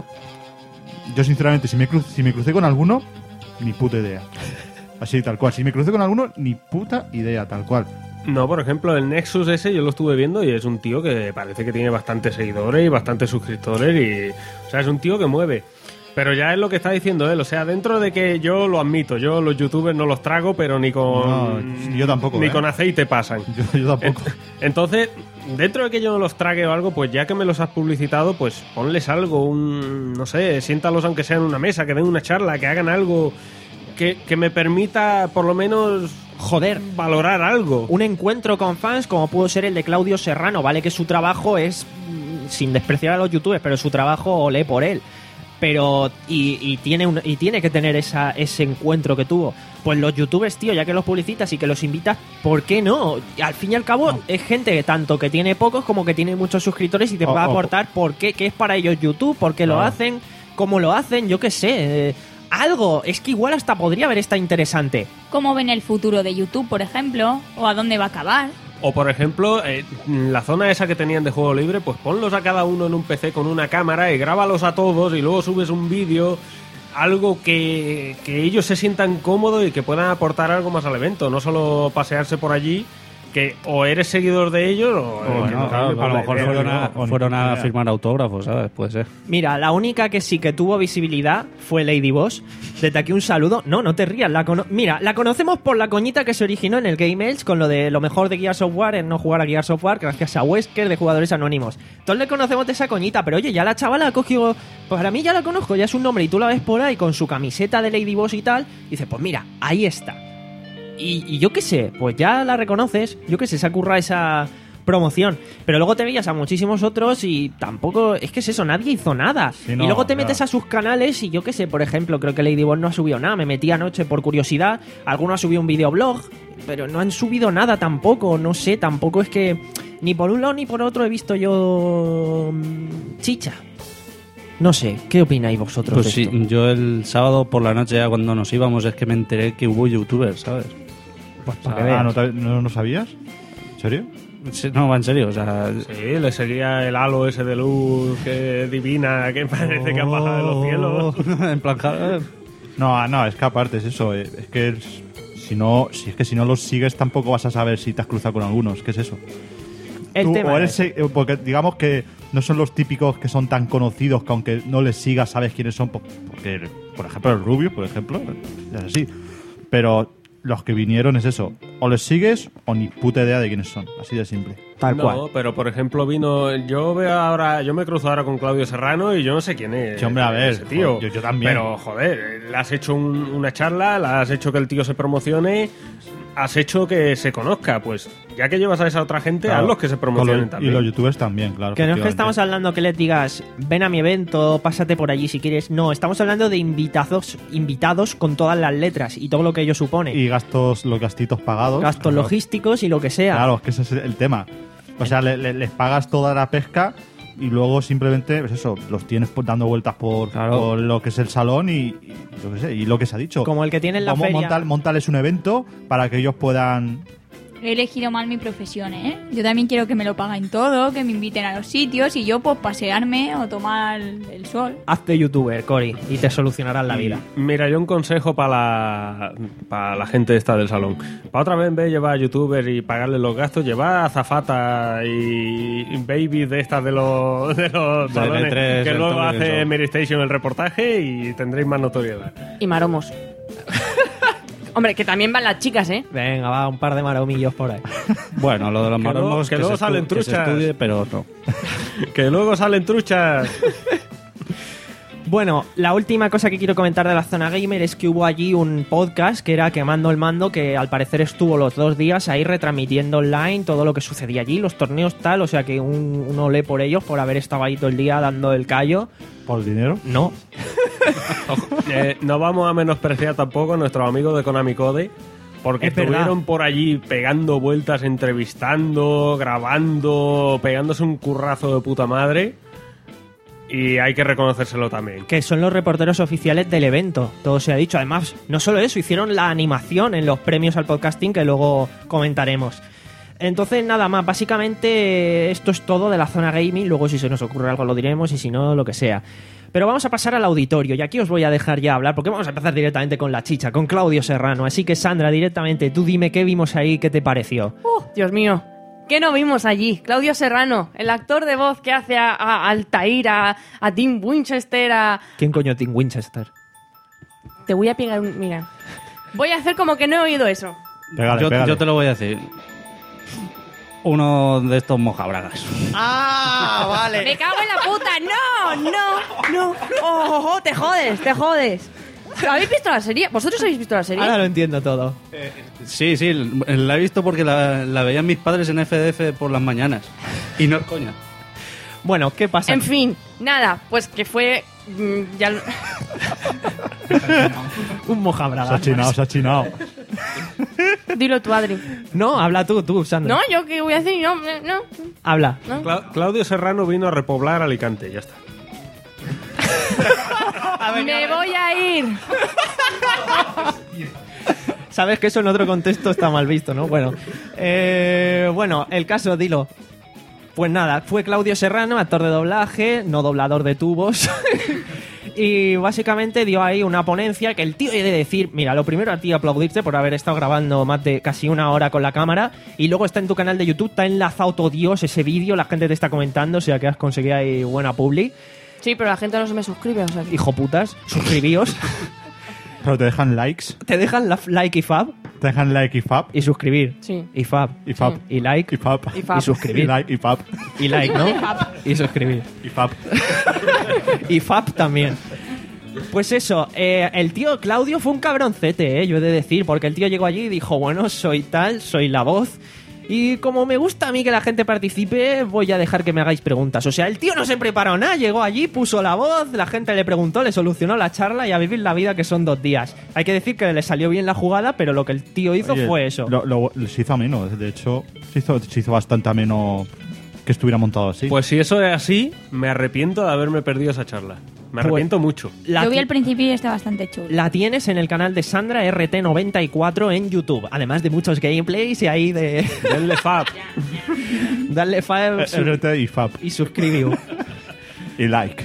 E: yo sinceramente, si me, cru- si me crucé con alguno, ni puta idea. Así, tal cual. Si me crucé con alguno, ni puta idea, tal cual.
F: No, por ejemplo, el Nexus ese yo lo estuve viendo y es un tío que parece que tiene bastantes seguidores y bastantes suscriptores y... O sea, es un tío que mueve. Pero ya es lo que está diciendo él. O sea, dentro de que yo lo admito, yo los youtubers no los trago, pero ni con...
E: No, yo tampoco,
F: Ni
E: ¿eh?
F: con aceite pasan.
E: Yo, yo tampoco.
F: Entonces, dentro de que yo no los trague o algo, pues ya que me los has publicitado, pues ponles algo, un... No sé, siéntalos aunque sea en una mesa, que den una charla, que hagan algo que, que me permita por lo menos...
B: Joder,
F: valorar algo.
B: Un encuentro con fans como pudo ser el de Claudio Serrano, vale que su trabajo es, mm, sin despreciar a los youtubers, pero su trabajo olé por él. Pero, y, y tiene un, y tiene que tener esa, ese encuentro que tuvo. Pues los youtubers, tío, ya que los publicitas y que los invitas, ¿por qué no? Y al fin y al cabo, no. Es gente que tanto que tiene pocos como que tiene muchos suscriptores y te
E: Oh,
B: puede
E: oh.
B: aportar por qué, qué es para ellos YouTube, por qué lo
E: Ah.
B: hacen, cómo lo hacen, yo qué sé. Eh, algo, es que igual hasta podría haber estado interesante.
C: ¿Cómo ven el futuro de YouTube, por ejemplo? ¿O a dónde va a acabar?
F: O por ejemplo, eh, la zona esa que tenían de juego libre, pues ponlos a cada uno en un P C con una cámara y grábalos a todos y luego subes un vídeo, algo que, que ellos se sientan cómodos y que puedan aportar algo más al evento, no solo pasearse por allí, que o eres seguidor de ellos o...
D: Bueno,
F: que no
D: claro,
F: cambie
D: a lo
F: por
D: mejor
F: la idea,
D: fueron, a,
F: ¿no?
D: fueron a
F: Idea.
D: firmar autógrafos, ¿sabes? Puede ser.
B: Mira, la única que sí que tuvo visibilidad fue Lady Boss. Desde aquí un saludo. No, no te rías. La cono- Mira, la conocemos por la coñita que se originó en el Game Edge con lo de lo mejor de Gears of War en no jugar a Gears of War gracias a Wesker de Jugadores Anónimos. Todos le conocemos de esa coñita, pero oye, ya la chavala ha cogido... Pues para mí ya la conozco, ya es un nombre y tú la ves por ahí con su camiseta de Lady Boss y tal. Y dices, pues mira, ahí está. Y, y yo qué sé, pues ya la reconoces, yo qué sé, se ha currado esa promoción. Pero luego te veías a muchísimos otros y tampoco, es que es eso, nadie hizo nada.
E: Sí,
B: y
E: no,
B: luego te
E: claro.
B: metes a sus canales y yo qué sé, por ejemplo, creo que Ladybug no ha subido nada, me metí anoche por curiosidad, alguno ha subido un videoblog, pero no han subido nada tampoco, no sé, tampoco es que ni por un lado ni por otro he visto yo mm, chicha. No sé, ¿qué opináis vosotros
D: Pues
B: de
D: sí,
B: esto?
D: yo el sábado por la noche ya cuando nos íbamos es que me enteré que hubo youtubers, ¿sabes?
B: Pues
E: Ah,
B: para que veas.
E: ¿no, te- no, no sabías? ¿En serio?
D: Sí, no, va en serio, o sea...
F: Sí, le seguía el halo ese de luz que divina, que parece que ha bajado de los cielos.
D: en plan... ja-
E: No, no, es que aparte es eso. eh, Es que es- si no, si es que si no los sigues tampoco vas a saber si te has cruzado con algunos. ¿Qué es eso?
B: El
E: Tú,
B: tema
E: o eres
B: es-
E: se- eh, porque digamos que no son los típicos que son tan conocidos que aunque no les sigas sabes quiénes son, po- porque, por ejemplo, el Rubio, por ejemplo, es así. Pero los que vinieron es eso, o les sigues o ni puta idea de quiénes son, así de simple.
B: Tal
F: no,
B: cual.
F: pero por ejemplo vino, yo veo ahora, yo me cruzo ahora con Claudio Serrano y yo no sé quién es.
E: Sí, hombre, a ver,
F: ese tío.
E: yo- yo también.
F: Pero joder, le has hecho un- una charla, le has hecho que el tío se promocione, has hecho que se conozca, pues ya que llevas a esa otra gente,
E: Claro,
F: hazlos que se
E: con
F: promocionen
E: los-
F: también.
E: Y los youtubers también, claro.
B: Que no es que
E: efectivamente.
B: estamos hablando que les digas, ven a mi evento, pásate por allí si quieres. No, estamos hablando de invitados, invitados con todas las letras y todo lo que ello supone.
E: Y gastos, los gastitos pagados.
B: Gastos
E: Claro.
B: logísticos y lo que sea.
E: Claro, es que ese es el tema. O sea, le- le- les pagas toda la pesca y luego simplemente, pues eso, los tienes pues, dando vueltas por, por lo que es el salón y, y yo qué sé, y lo que se ha dicho.
B: Como el que tiene en la
E: Vamos,
B: feria.
E: montar- montarles un evento para que ellos puedan...
C: He elegido mal mi profesión, ¿eh? Yo también quiero que me lo paguen todo, que me inviten a los sitios y yo pues pasearme o tomar el sol.
B: Hazte youtuber, Cory, y te solucionarás la vida.
F: Mira, yo un consejo para la, para la gente esta del salón. Para otra vez, en vez de llevar a youtuber y pagarle los gastos, llevar a azafata y baby de estas de los, de los
D: De
F: salones,
D: L tres,
F: que
D: el
F: luego
D: Tommy
F: hace
D: Wiseau.
F: Mary Station el reportaje y tendréis más notoriedad.
H: Y maromos. Hombre, que también van las chicas, ¿eh?
B: Venga, va, un par de maromillos por ahí.
D: Bueno, lo de los
F: Que luego-
D: maromos
F: que
D: que,
F: luego
D: se estu-
F: salen
D: que se
F: truchas.
D: estudie, pero no.
F: Que luego salen truchas.
B: Bueno, la última cosa que quiero comentar de la zona gamer es que hubo allí un podcast que era Quemando el Mando, que al parecer estuvo los dos días ahí retransmitiendo online todo lo que sucedía allí, los torneos tal, o sea que un, uno lee por ellos por haber estado ahí todo el día dando el callo.
E: ¿Por el dinero?
B: No.
F: Eh, no vamos a menospreciar tampoco a nuestros amigos de Konami Code, porque
B: Es verdad.
F: estuvieron por allí pegando vueltas, entrevistando, grabando, pegándose un currazo de puta madre. Y hay que reconocérselo también.
B: Que son los reporteros oficiales del evento, todo se ha dicho. Además, no solo eso, hicieron la animación en los premios al podcasting que luego comentaremos. Entonces, nada más, básicamente esto es todo de la zona gaming. Luego, si se nos ocurre algo, lo diremos, y si no, lo que sea. Pero vamos a pasar al auditorio, y aquí os voy a dejar ya hablar, porque vamos a empezar directamente con la chicha, con Claudio Serrano. Así que, Sandra, directamente, tú dime qué vimos ahí, qué te pareció.
H: Uh, Dios mío. ¿Qué no vimos allí? Claudio Serrano, el actor de voz que hace a, a a Altair, a, a Tim Winchester, a...
B: ¿Quién coño es Tim Winchester?
H: Te voy a pegar un... Mira. Voy a hacer como que no he oído eso.
E: Pégale,
D: yo,
E: pégale.
D: yo te lo voy a decir. Uno de estos mojabragas.
B: ¡Ah, vale!
H: ¡Me cago en la puta! ¡No! ¡No! ¡No! ¡Oh, oh, oh! ¡Te jodes! ¡Te jodes! ¿Habéis visto la serie? ¿Vosotros habéis visto la serie?
B: Ahora lo entiendo todo.
D: Sí, sí, la he visto porque la, la veían mis padres en F D F por las mañanas. Y no es coña.
B: Bueno, ¿qué pasa?
H: En fin, nada, pues que fue... mm, ya lo-
B: Un mojabraga.
E: Se ha chinado, se ha chinado.
H: Dilo tú, Adri.
B: No, habla tú, tú, Sandra.
H: No, yo qué voy a decir, no, no,
B: Habla.
H: no.
F: Cla- Claudio Serrano vino a repoblar Alicante, ya está.
H: Me voy a ir.
B: Sabes que eso en otro contexto está mal visto, ¿no? Bueno, eh, bueno, el caso, dilo. Pues nada, fue Claudio Serrano, actor de doblaje, no doblador de tubos. Y básicamente dio ahí una ponencia que el tío he de decir, mira, lo primero a ti aplaudirte por haber estado grabando más de casi una hora con la cámara, y luego está en tu canal de YouTube, está enlazado todo Dios ese vídeo, la gente te está comentando, o sea que has conseguido ahí buena publi.
H: Sí, pero la gente no se me suscribe, o sea que...
B: Hijo putas, suscribíos.
E: Pero te dejan likes,
B: Te dejan la like y fab
E: te dejan like y fab.
B: y suscribir.
H: Sí.
B: Y fab.
E: Y fab.
B: Y like.
E: Y fab.
H: Y fab.
B: Y suscribir.
E: Y like y fab.
B: Y like, ¿no? Y suscribir.
E: Y fab.
B: Y fab también. Pues eso, eh, el tío Claudio fue un cabroncete, eh, yo he de decir, porque el tío llegó allí y dijo, bueno, soy tal, soy la voz, y como me gusta a mí que la gente participe, voy a dejar que me hagáis preguntas. O sea, el tío no se preparó nada, llegó allí, puso la voz, la gente le preguntó, le solucionó la charla y a vivir la vida, que son dos días. Hay que decir que le salió bien la jugada, pero lo que el tío hizo
E: Oye,
B: fue eso.
E: Lo, lo- se hizo ameno, de hecho, se hizo, se hizo bastante ameno que estuviera montado así.
F: Pues si eso es así, me arrepiento de haberme perdido esa charla. Me
B: Pues-
F: arrepiento mucho.
B: La
C: Yo vi
B: ti-
C: al principio y está bastante chulo.
B: La tienes en el canal de Sandra R T noventa y cuatro en YouTube, además de muchos gameplays y ahí de...
F: Denle fab.
B: Darle fab
E: Eh, R T y fab.
B: y suscribir.
E: Y like.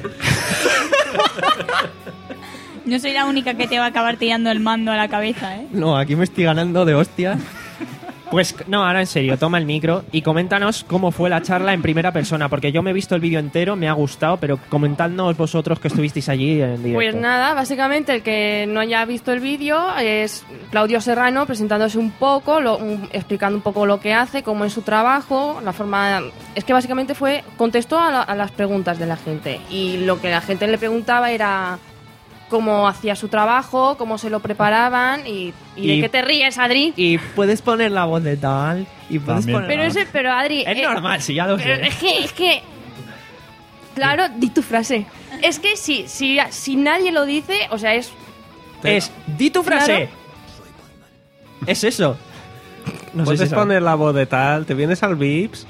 C: No soy la única que te va a acabar tirando el mando a la cabeza, ¿eh?
B: No, aquí me estoy ganando de hostia. Pues no, ahora en serio, toma el micro y coméntanos cómo fue la charla en primera persona, porque yo me he visto el vídeo entero, me ha gustado, pero comentadnos vosotros que estuvisteis allí en directo.
H: Pues nada, básicamente el que no haya visto el vídeo es Claudio Serrano presentándose un poco, lo- un- explicando un poco lo que hace, cómo es su trabajo, la forma... Es que básicamente fue contestó a, la- a las preguntas de la gente y lo que la gente le preguntaba era cómo hacía su trabajo, cómo se lo preparaban y, y,
B: Y-
H: de qué te ríes, Adri.
B: Y puedes poner la voz de tal y puedes
E: También.
B: poner...
H: Pero ese, pero Adri...
B: Es
H: eh,
B: normal, si ya lo
H: pero
B: sé.
H: es que, es que... Claro, di tu frase. Es que si, si, si nadie lo dice, o sea, es...
B: Es, di tu frase.
H: Claro.
B: Es eso. No sé
F: Puedes
B: si sabe.
F: poner la voz de tal, te vienes al Vips.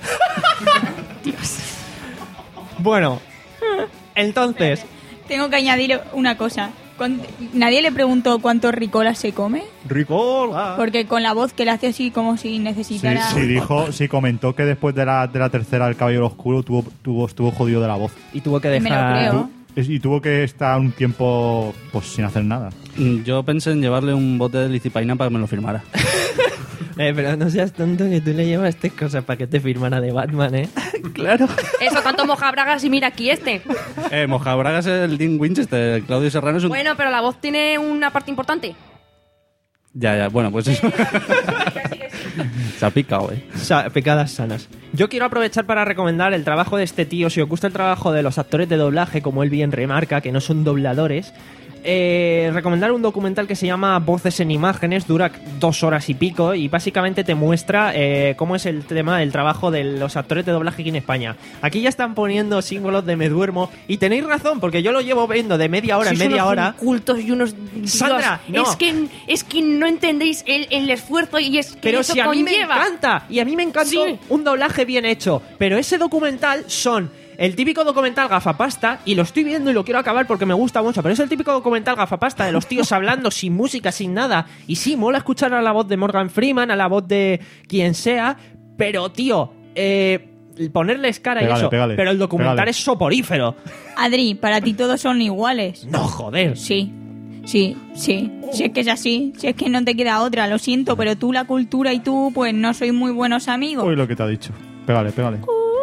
B: Bueno, entonces...
C: Tengo que añadir una cosa. Cuan- Nadie le preguntó cuántos ricolas se come,
B: Ricola.
C: porque con la voz que le hace así como si
E: Sí,
C: necesitara...
E: sí, dijo, sí, comentó que después de la, de la tercera del Caballero Oscuro tuvo, tuvo, estuvo jodido de la voz.
B: Y tuvo que
C: Me lo
B: dejar...
C: creo.
E: Es- Y tuvo que estar un tiempo pues sin hacer nada.
D: Mm, Yo pensé en llevarle un bote de licipaina para que me lo firmara.
B: Eh, pero no seas tonto que tú le llevas estas cosas para que te firmara de Batman, ¿eh? Claro.
H: Eso, tanto mojabragas y mira aquí este.
D: eh, Mojabragas es el Dean Winchester, el Claudio Serrano es un...
H: Bueno, pero la voz tiene una parte importante.
D: Ya, ya, bueno, pues eso. Se ha picado, eh.
B: Sa- pecadas sanas. Yo quiero aprovechar para recomendar el trabajo de este tío. Si os gusta el trabajo de los actores de doblaje, como él bien remarca, que no son dobladores, eh, recomendar un documental que se llama Voces en Imágenes. Dura dos horas y pico y básicamente te muestra eh, cómo es el tema del trabajo de los actores de doblaje aquí en España. Aquí ya están poniendo símbolos de me duermo y tenéis razón, porque yo lo llevo viendo de media hora
H: Sois
B: en media
H: unos
B: hora.
H: cultos y unos...
B: Sandra,
H: Dios,
B: no.
H: Es que, es que no entendéis el, el esfuerzo y es que
B: Pero
H: eso
B: si a mí me
H: conlleva.
B: encanta, y a mí me encanta
H: Sí.
B: un doblaje bien hecho, pero ese documental son el típico documental gafapasta, y lo estoy viendo y lo quiero acabar porque me gusta mucho, pero es el típico documental gafapasta de los tíos hablando sin música, sin nada, y sí, mola escuchar a la voz de Morgan Freeman, a la voz de quien sea, pero tío, eh, ponerles cara y
E: Pégale,
B: eso,
E: pégale,
B: pero el documental
E: pégale.
B: es soporífero.
C: Adri, para ti todos son iguales.
B: No, joder.
C: Sí, sí, sí. Si es que es así, si es que no te queda otra, lo siento, pero tú, la cultura y tú, pues no sois muy buenos amigos.
E: Uy, lo que te ha dicho. Pégale, pégale.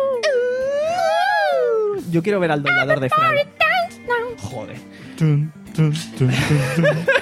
B: Yo quiero ver al doblador de Frank. Joder.
E: Tun, tun, tun, tun, tun.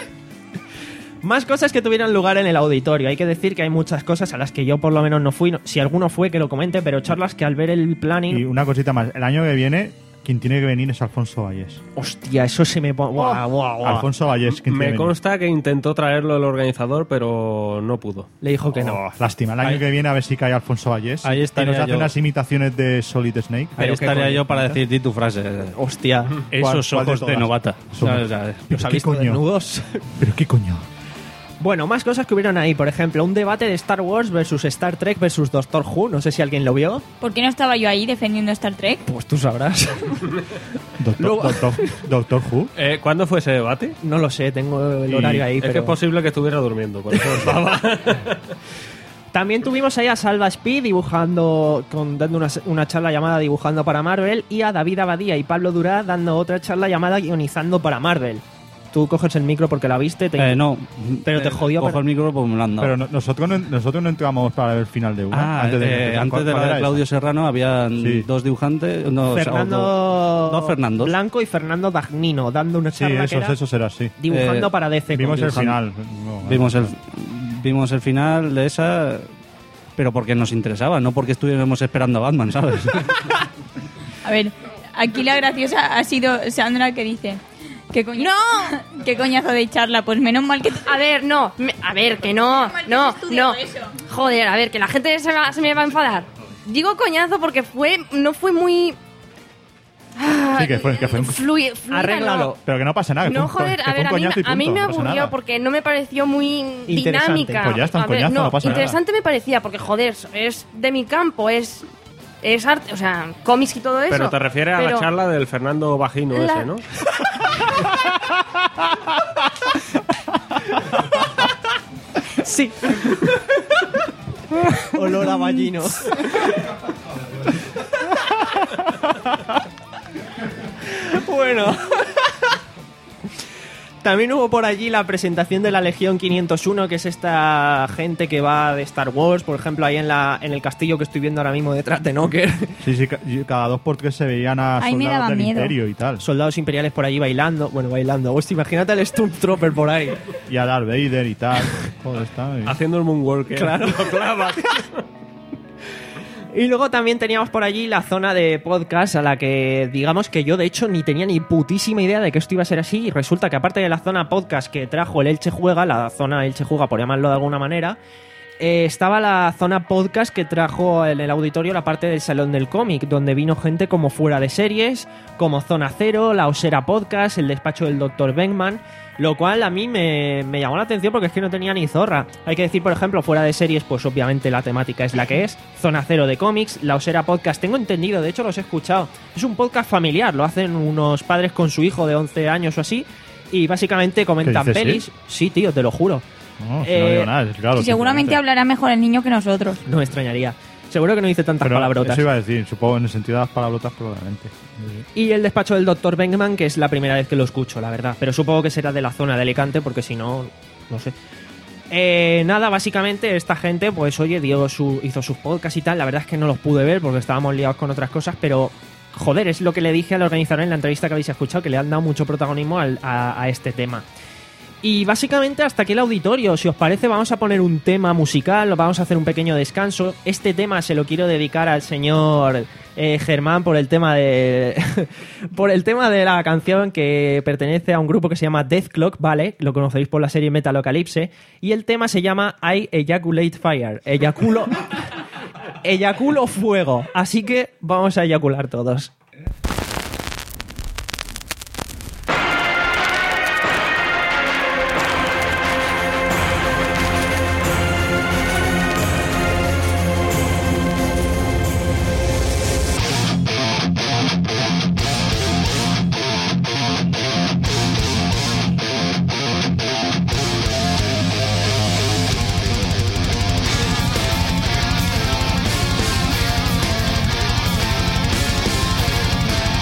B: Más cosas que tuvieron lugar en el auditorio. Hay que decir que hay muchas cosas a las que yo por lo menos no fui. No- si alguno fue, que lo comente, pero charlas que al ver el planning...
E: Y una cosita más. El año que viene, quien tiene que venir es Alfonso Vallés.
B: Hostia, eso se me pone... Guau, guau, guau.
E: Alfonso Vallés, quien tiene
F: Me
E: que venir.
F: consta que intentó traerlo el organizador, pero no pudo.
B: Le dijo que no.
E: Oh, lástima. El año
D: Ahí-
E: que viene a ver si cae Alfonso Vallés.
D: Ahí
E: y
D: estaría
E: nos hace
D: yo.
E: unas imitaciones de Solid Snake.
D: Ahí
B: Pero qué
D: estaría
B: coño,
D: yo para
E: ¿eh?
D: decir di tu frase.
B: Hostia.
D: Esos
E: ¿Cuál de
D: ojos de,
E: todas?
D: novata.
E: Son-
D: ¿Sabes? ¿Sabes?
B: ¿Los ha
E: ¿Qué
B: visto
E: coño?
B: desnudos?
E: ¿Pero qué coño?
B: Bueno, más cosas que hubieron ahí. Por ejemplo, un debate de Star Wars versus Star Trek versus Doctor Who. No sé si alguien lo vio.
C: ¿Por qué no estaba yo ahí defendiendo Star Trek?
B: Pues tú sabrás.
E: Doctor,
B: Luego-
E: doctor, doctor Who.
F: Eh, ¿Cuándo fue ese debate?
B: No lo sé, tengo el horario ahí.
F: Es
B: pero...
F: que es posible que estuviera durmiendo, por eso estaba.
B: También tuvimos ahí a Salva Speed dibujando, con, dando una, una charla llamada Dibujando para Marvel, y a David Abadía y Pablo Durá dando otra charla llamada Guionizando para Marvel. Tú coges el micro porque la viste, te...
D: Eh, no.
B: Pero te
D: Eh,
B: jodió,
D: Cojo
B: pero-
D: el micro pues me lo han dado.
E: Pero no- nosotros, no, nosotros no entramos para ver el final de una.
D: Ah, antes de,
E: empezar.
D: antes
E: ¿Cuál-
D: de
E: cuál
D: la
E: era
D: de Claudio
E: esa?
D: Serrano había
E: Sí.
D: dos dibujantes. No, o sea,
B: Fernando
D: dos, dos Fernandos.
B: Blanco y Fernando Dagnino dando una
E: Sí,
B: charla que
E: eso,
B: era
E: eso será así.
B: dibujando
D: Eh,
B: para D C.
E: Vimos el
B: con-
E: final. No,
D: Vimos el, vimos el final de esa, pero porque nos interesaba, no porque estuviéramos esperando a Batman, ¿sabes?
C: A ver, aquí la graciosa ha sido Sandra que dice... ¿Qué coño?
H: ¡No!
C: ¿Qué coñazo de charla? Pues menos mal que...
H: A ver, no. me- A ver, que no. No, no. Joder, a ver, que la gente se, va- se me va a enfadar. Digo coñazo porque fue no fue muy... Ah,
E: Sí, que fue, que fue un...
H: flui- fluida,
B: Arréglalo.
E: Pero que no pasa nada. que
H: No,
E: fue un-
H: joder,
E: que
H: a
E: fue
H: ver,
E: un
H: a mí,
E: coñazo y
H: me- a mí
E: punto,
H: me
E: no pasa
H: aburrió
E: nada.
H: porque no me pareció muy
B: Interesante.
H: dinámica.
E: Pues ya está, un
H: A ver,
E: coñazo, no pasa nada.
H: interesante me parecía porque, joder, es de mi campo, es es arte, o sea, cómics y todo eso.
F: Pero te refieres a la
H: Pero
F: charla del Fernando Vagino
H: La-
F: ese, ¿no?
B: Sí. Olor a ballino. bueno. También hubo por allí la presentación de la Legión quinientos uno, que es esta gente que va de Star Wars, por ejemplo, ahí en la en el castillo que estoy viendo ahora mismo detrás de Knocker.
E: Sí, sí, ca- y cada dos por tres se veían a
C: Ay, me
E: soldados
C: daba
E: del
C: miedo.
E: Imperio y tal.
B: Soldados imperiales por allí bailando, bueno, bailando. Hostia, imagínate al Stormtrooper por ahí.
E: Y a Darth Vader y tal. Joder, está bien.
F: Haciendo el moonwalk. ¿eh?
B: Claro.
F: Lo clava.
B: Y luego también teníamos por allí la zona de podcast, a la que digamos que yo de hecho ni tenía ni putísima idea de que esto iba a ser así, y resulta que aparte de la zona podcast que trajo el Elche Juega, la zona Elche Juega por llamarlo de alguna manera, eh, estaba la zona podcast que trajo en el auditorio la parte del Salón del Cómic, donde vino gente como Fuera de Series, como Zona Cero, la Osera Podcast, el despacho del doctor Beckman, lo cual a mí me, me llamó la atención porque es que no tenía ni zorra. Hay que decir, por ejemplo, Fuera de Series, pues obviamente la temática es la que es. Zona Cero de cómics, la Osera Podcast, tengo entendido, de hecho los he escuchado. Es un podcast familiar, lo hacen unos padres con su hijo de once años o así, y básicamente comentan
E: ¿Qué dices,
B: pelis. Sí, tío, te lo juro.
E: No, si
B: Eh,
E: no digo nada, es claro.
C: Y seguramente
E: simplemente.
C: hablará mejor el niño que nosotros.
B: No me extrañaría. Seguro que no dice tantas
E: Pero
B: palabrotas.
E: Eso iba a decir, supongo en el sentido de las palabrotas, probablemente.
B: Y el despacho del doctor Beckman, que es la primera vez que lo escucho, la verdad. Pero supongo que será de la zona de Alicante, porque si no, no sé. Eh, nada, básicamente esta gente, pues oye, dio su, hizo sus podcasts y tal. La verdad es que no los pude ver porque estábamos liados con otras cosas, pero joder, es lo que le dije al organizador en la entrevista que habéis escuchado, que le han dado mucho protagonismo al- a, a este tema. Y básicamente hasta aquí el auditorio. Si os parece, vamos a poner un tema musical, vamos a hacer un pequeño descanso. Este tema se lo quiero dedicar al señor eh, Germán por el tema de por el tema de la canción, que pertenece a un grupo que se llama Death Clock, ¿vale? Lo conocéis por la serie Metalocalypse. Y el tema se llama I Ejaculate Fire. Eyaculo Eyaculo fuego. Así que vamos a eyacular todos.
M: Thank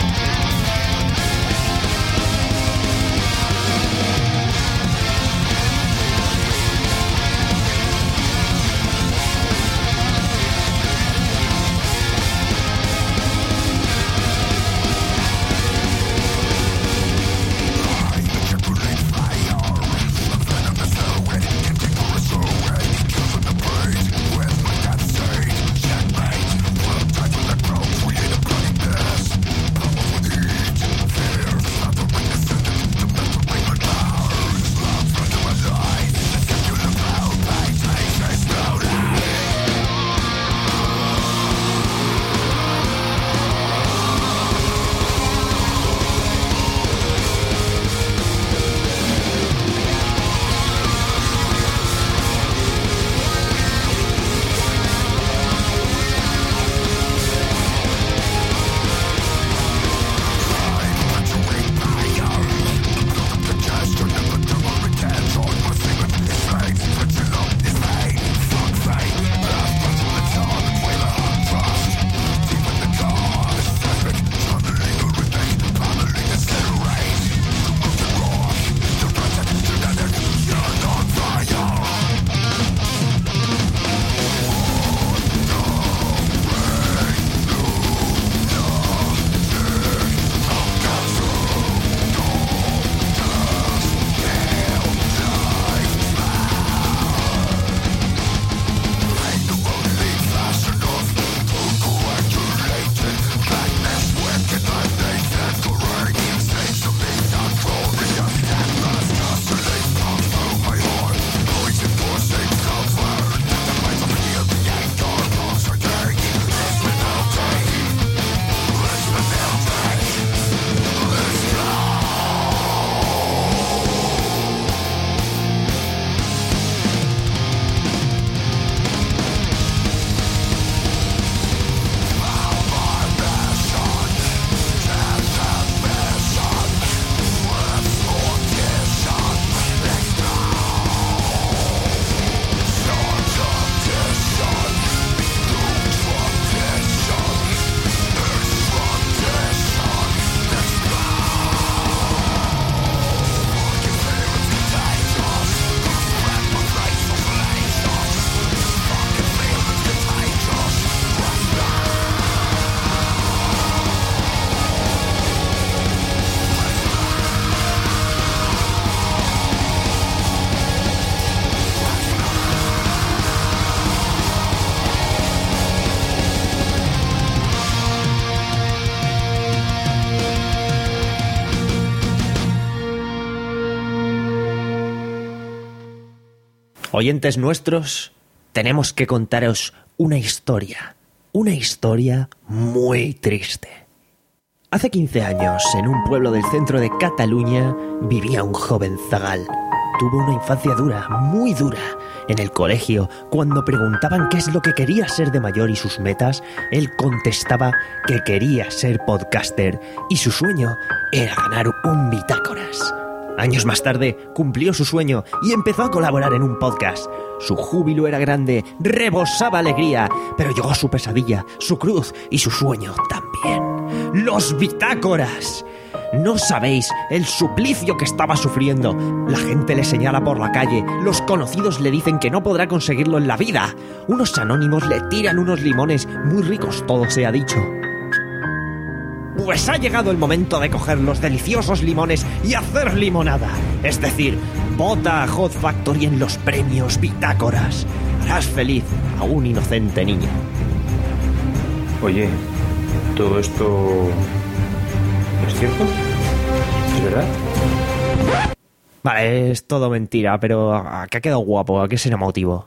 M: oyentes nuestros, tenemos que contaros una historia. Una historia muy triste. Hace quince años, en un pueblo del centro de Cataluña, vivía un joven zagal. Tuvo una infancia dura, muy dura. En el colegio, cuando preguntaban qué es lo que quería ser de mayor y sus metas, él contestaba que quería ser podcaster y su sueño era ganar un Bitácoras. Años más tarde, cumplió su sueño y empezó a colaborar en un podcast. Su júbilo era grande, rebosaba alegría, pero llegó su pesadilla, su cruz y su sueño también. ¡Los Bitácoras! No sabéis el suplicio que estaba sufriendo. La gente le señala por la calle, los conocidos le dicen que no podrá conseguirlo en la vida. Unos anónimos le tiran unos limones, muy ricos todo se ha dicho. Pues ha llegado el momento de coger los deliciosos limones y hacer limonada. Es decir, vota a Hot Factory en los premios Bitácoras. Harás feliz a un inocente niño.
G: Oye, ¿todo esto es cierto? ¿Es verdad?
B: Vale, es todo mentira, pero ¿a qué ha quedado guapo? ¿A qué será motivo?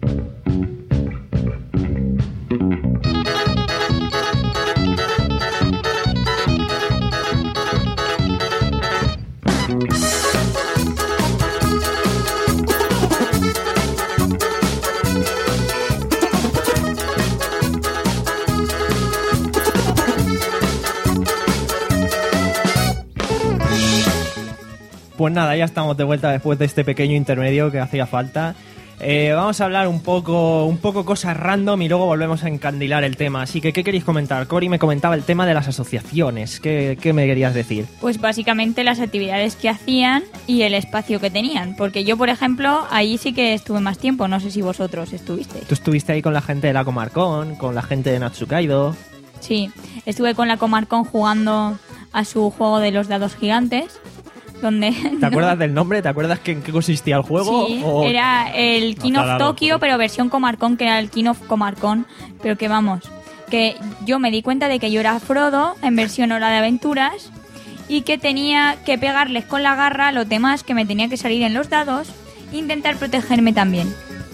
B: Pues nada, ya estamos de vuelta después de este pequeño intermedio que hacía falta. Eh, vamos a hablar un poco, un poco cosas random y luego volvemos a encandilar el tema. Así que, ¿qué queréis comentar? Cori me comentaba el tema de las asociaciones. ¿Qué, qué me querías decir?
C: Pues básicamente las actividades que hacían y el espacio que tenían. Porque yo, por ejemplo, ahí sí que estuve más tiempo. No sé si vosotros estuvisteis.
B: Tú estuviste ahí con la gente de la Comarcón, con la gente de Natsukaido.
C: Sí, estuve con la Comarcón jugando a su juego de los dados gigantes. Donde,
B: ¿Te
C: ¿no?
B: acuerdas del nombre? ¿Te acuerdas que, en qué consistía el juego?
C: Sí,
B: o...
C: era el King of Tokyo, pero versión Comarcón, que era el King of Comarcón. Pero que vamos, que yo me di cuenta de que yo era Frodo en versión Hora de Aventuras y que tenía que pegarles con la garra a los demás, que me tenía que salir en los dados e intentar protegerme también.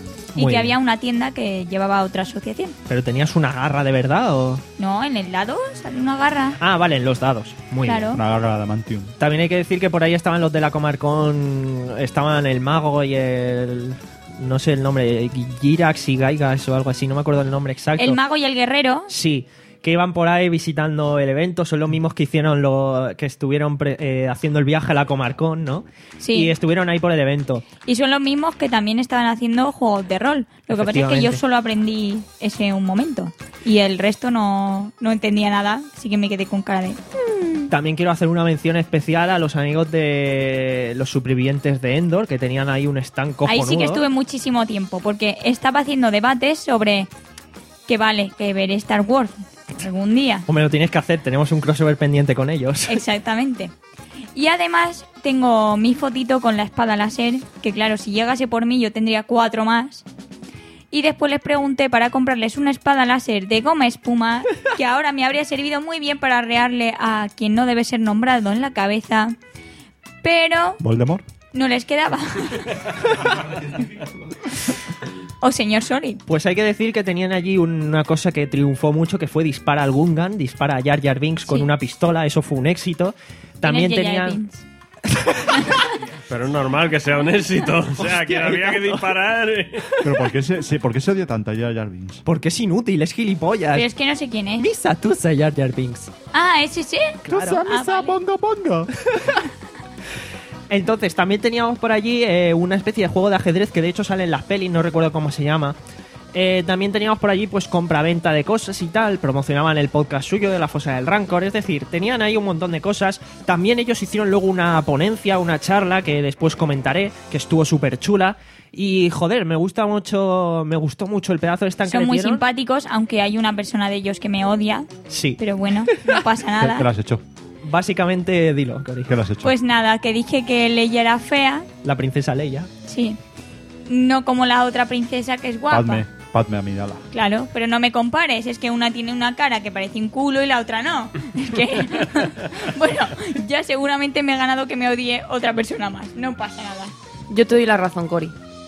C: Y
B: Muy
C: que
B: bien.
C: había una tienda que llevaba otra asociación.
B: ¿Pero tenías una garra de verdad o...?
C: No, en el lado sale una garra.
B: Ah, vale, en los dados. Muy
C: Claro.
B: bien.
E: Una garra de adamantium.
B: También hay que decir que por ahí estaban los de la Comarcón, estaban el mago y el... no sé el nombre, Girax y Gaigas o algo así, no me acuerdo el nombre exacto.
C: El mago y el guerrero.
B: Sí, que iban por ahí visitando el evento, son los mismos que hicieron lo que estuvieron pre- eh, haciendo el viaje a la Comarcón, ¿no?
C: Sí.
B: Y estuvieron ahí por el evento.
C: Y son los mismos que también estaban haciendo juegos de rol. Lo que pasa es que yo
B: Efectivamente.
C: solo aprendí ese un momento. Y el resto no, no entendía nada, así que me quedé con cara de...
B: También quiero hacer una mención especial a los amigos de los supervivientes de Endor, que tenían ahí un stand cojonudo.
C: Ahí sí que estuve muchísimo tiempo, porque estaba haciendo debates sobre que vale, que veré Star Wars algún día.
B: Hombre, lo tienes que hacer, tenemos un crossover pendiente con ellos.
C: Exactamente. Y además tengo mi fotito con la espada láser, que claro, si llegase por mí yo tendría cuatro más. Y después les pregunté para comprarles una espada láser de goma espuma, que ahora me habría servido muy bien para arrearle a quien no debe ser nombrado en la cabeza. Pero
E: ¿Voldemort?
C: no les quedaba. O señor Solid.
B: Pues hay que decir que tenían allí una cosa que triunfó mucho, que fue dispara al Gungan, dispara a Jar Jar Binks con
C: Sí.
B: una pistola, eso fue un éxito. También
C: ¿Quién es J J
B: tenían...
C: Binks?
F: Pero es normal que sea un éxito. O sea,
B: Hostia,
F: que había que disparar.
E: ¿Pero por qué se, sí, ¿por qué se odia tanto a Jar Jar Binks?
B: Porque es inútil, es gilipollas.
C: Pero es que no sé quién es.
B: Misa, tú sé Jar Jar Binks.
C: Ah, ese sí.
B: Claro.
C: Ah, vale.
E: bongo, bongo.
B: Entonces, también teníamos por allí eh, una especie de juego de ajedrez que de hecho sale en las pelis, no recuerdo cómo se llama. Eh, también teníamos por allí pues compra-venta de cosas y tal, promocionaban el podcast suyo de la Fosa del Rancor, es decir, tenían ahí un montón de cosas. También ellos hicieron luego una ponencia, una charla que después comentaré, que estuvo súper chula. Y joder, me gusta mucho, me gustó mucho el pedazo de stand que
C: Son
B: le
C: muy
B: dieron.
C: simpáticos, aunque hay una persona de ellos que me odia.
B: Sí.
C: Pero bueno, no pasa
E: ¿Qué,
C: nada.
E: qué le has hecho?
B: Básicamente, dilo, Cori.
E: ¿Qué le has hecho?
C: Pues nada, que dije que Leia era fea.
B: La princesa Leia.
C: Sí. No como la otra princesa que es guapa.
E: Padme, Padme Amidala.
C: Claro, pero no me compares, es que una tiene una cara que parece un culo y la otra no. Es que, bueno, ya seguramente me he ganado que me odie otra persona más. No pasa nada.
H: Yo te doy la razón, Cori.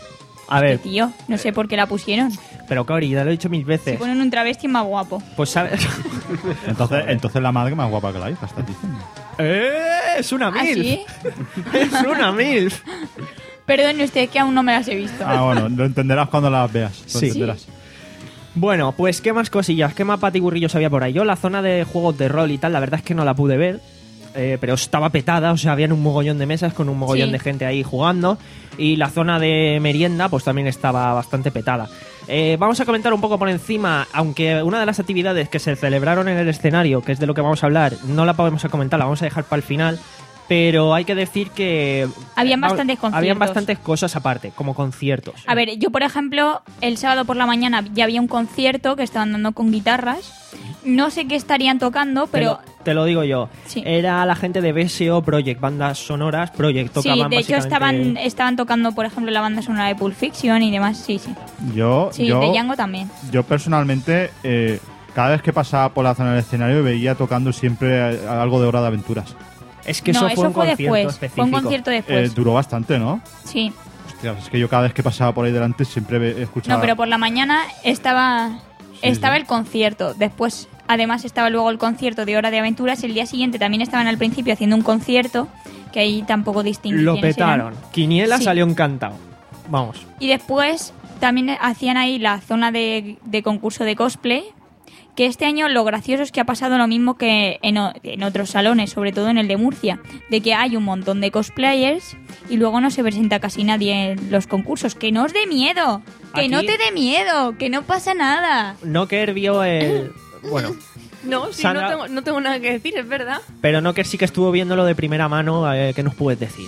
B: A ver,
C: Este tío, no sé por qué la pusieron.
B: pero Cori, ya lo he dicho mil
C: Se
B: veces.
C: ponen un travesti más guapo.
B: Pues sabes...
E: Entonces, entonces la madre más guapa que la hija, estás diciendo.
B: ¡Eh! Es una
C: ¿Ah,
B: milf.
C: sí?
B: Es una milf.
C: Perdón, usted que aún no me las he visto.
E: Ah, bueno, lo entenderás cuando las veas. Lo
B: Sí.
E: entenderás.
B: Bueno, pues qué más cosillas, qué más patiburrillos había por ahí. Yo la zona de juegos de rol y tal, la verdad es que no la pude ver, eh, pero estaba petada, o sea, habían un mogollón de mesas con un mogollón
C: Sí.
B: de gente ahí jugando, y la zona de merienda pues también estaba bastante petada. Eh, vamos a comentar un poco por encima, aunque una de las actividades que se celebraron en el escenario, que es de lo que vamos a hablar, no la podemos comentar, la vamos a dejar para el final. Pero hay que decir que...
C: Habían
B: eh,
C: bastantes conciertos.
B: Habían bastantes cosas aparte, como conciertos.
C: A ver, yo por ejemplo, el sábado por la mañana ya había un concierto que estaban dando con guitarras. No sé qué estarían tocando, pero...
B: Te lo, te lo digo yo.
C: Sí.
B: Era la gente de B S O Project, bandas sonoras Project.
C: Sí,
B: Tocaban
C: de hecho
B: básicamente-
C: estaban, estaban tocando, por ejemplo, la banda sonora de Pulp Fiction y demás. Sí, sí.
E: Yo,
C: Sí,
E: yo,
C: de Django también.
E: yo personalmente, eh, cada vez que pasaba por la zona del escenario veía tocando siempre eh, algo de Hora de Aventuras.
B: Es que
C: No,
B: eso,
C: eso
B: fue un
C: fue
B: concierto
C: después,
B: específico.
C: fue un concierto después.
E: Eh, duró bastante, ¿no?
C: Sí.
E: Hostia, es que yo cada vez que pasaba por ahí delante siempre ve- escuchaba...
C: No, pero por la mañana estaba estaba
E: sí.
C: el concierto. Después, además, estaba luego el concierto de Hora de Aventuras. El día siguiente también estaban al principio haciendo un concierto, que ahí tampoco distinguí
B: Lo
C: quiénes eran.
B: petaron. Quiniela
C: Sí.
B: salió encantado. Vamos.
C: Y después también hacían ahí la zona de, de concurso de cosplay, que este año lo gracioso es que ha pasado lo mismo que en, o- en otros salones, sobre todo en el de Murcia, de que hay un montón de cosplayers y luego no se presenta casi nadie en los concursos. ¡Que no os dé miedo! ¡Que
B: Aquí-
C: no te dé miedo! ¡Que no pasa nada!
B: Nocker vio el... Bueno,
H: No, sí,
B: Sandra-
H: no, tengo, no tengo nada que decir, es verdad.
B: pero Nocker sí que estuvo viéndolo de primera mano. Eh, ¿Qué nos puedes decir?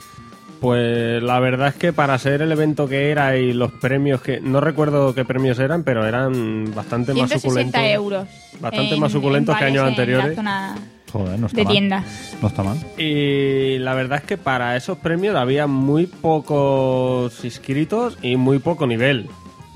F: Pues la verdad es que para ser el evento que era y los premios que... No recuerdo qué premios eran, pero eran bastante más
C: ciento
F: suculentos.
C: sesenta euros.
F: Bastante
C: en-
F: más suculentos
C: en
F: que años
C: bares en
F: anteriores.
C: la zona
E: Joder, no está
C: de
E: mal.
C: tienda.
E: No está mal.
F: Y la verdad es que para esos premios había muy pocos inscritos y muy poco nivel.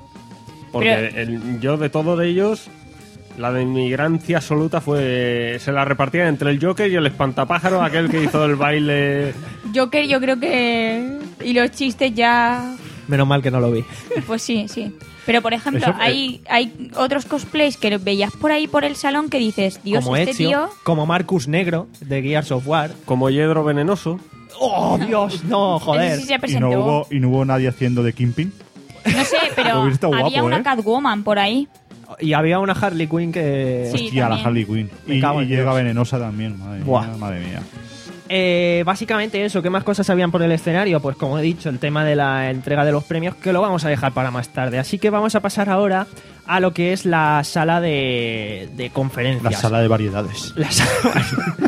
F: Porque
C: Pero-
F: el- yo de todos ellos, la de inmigrancia absoluta fue... Se la repartía entre el Joker y el espantapájaro, aquel que hizo el baile...
C: Joker yo creo que... Y los chistes ya...
B: Menos mal que no lo vi.
C: Pues sí, sí. Pero por ejemplo,
B: Eso, eh,
C: hay, hay otros cosplays que veías por ahí por el salón que dices, Dios,
B: como
C: este
B: Ezio,
C: tío...
B: como Marcus Negro, de Gears of War.
F: Como Yedro Venenoso.
B: ¡Oh, Dios! No, joder.
C: Ese sí se
E: Y
C: presentó.
E: no, hubo, y no hubo nadie haciendo de Kingpin.
C: No sé, pero
E: Lo hubiera estado
C: había
E: guapo,
C: una
E: ¿eh?
C: Catwoman por ahí.
B: Y había una Harley Quinn que...
C: Sí,
E: Hostia, la
C: también.
E: Harley Quinn.
B: Me
E: Y,
B: cago
E: y
B: en
E: llega
B: Dios.
E: venenosa también. Madre
B: Buah.
E: mía, madre mía.
B: Eh, básicamente eso, ¿qué más cosas habían por el escenario? Pues como he dicho, el tema de la entrega de los premios, que lo vamos a dejar para más tarde. Así que vamos a pasar ahora a lo que es la sala de, de conferencias.
E: La sala de variedades.
B: La sala-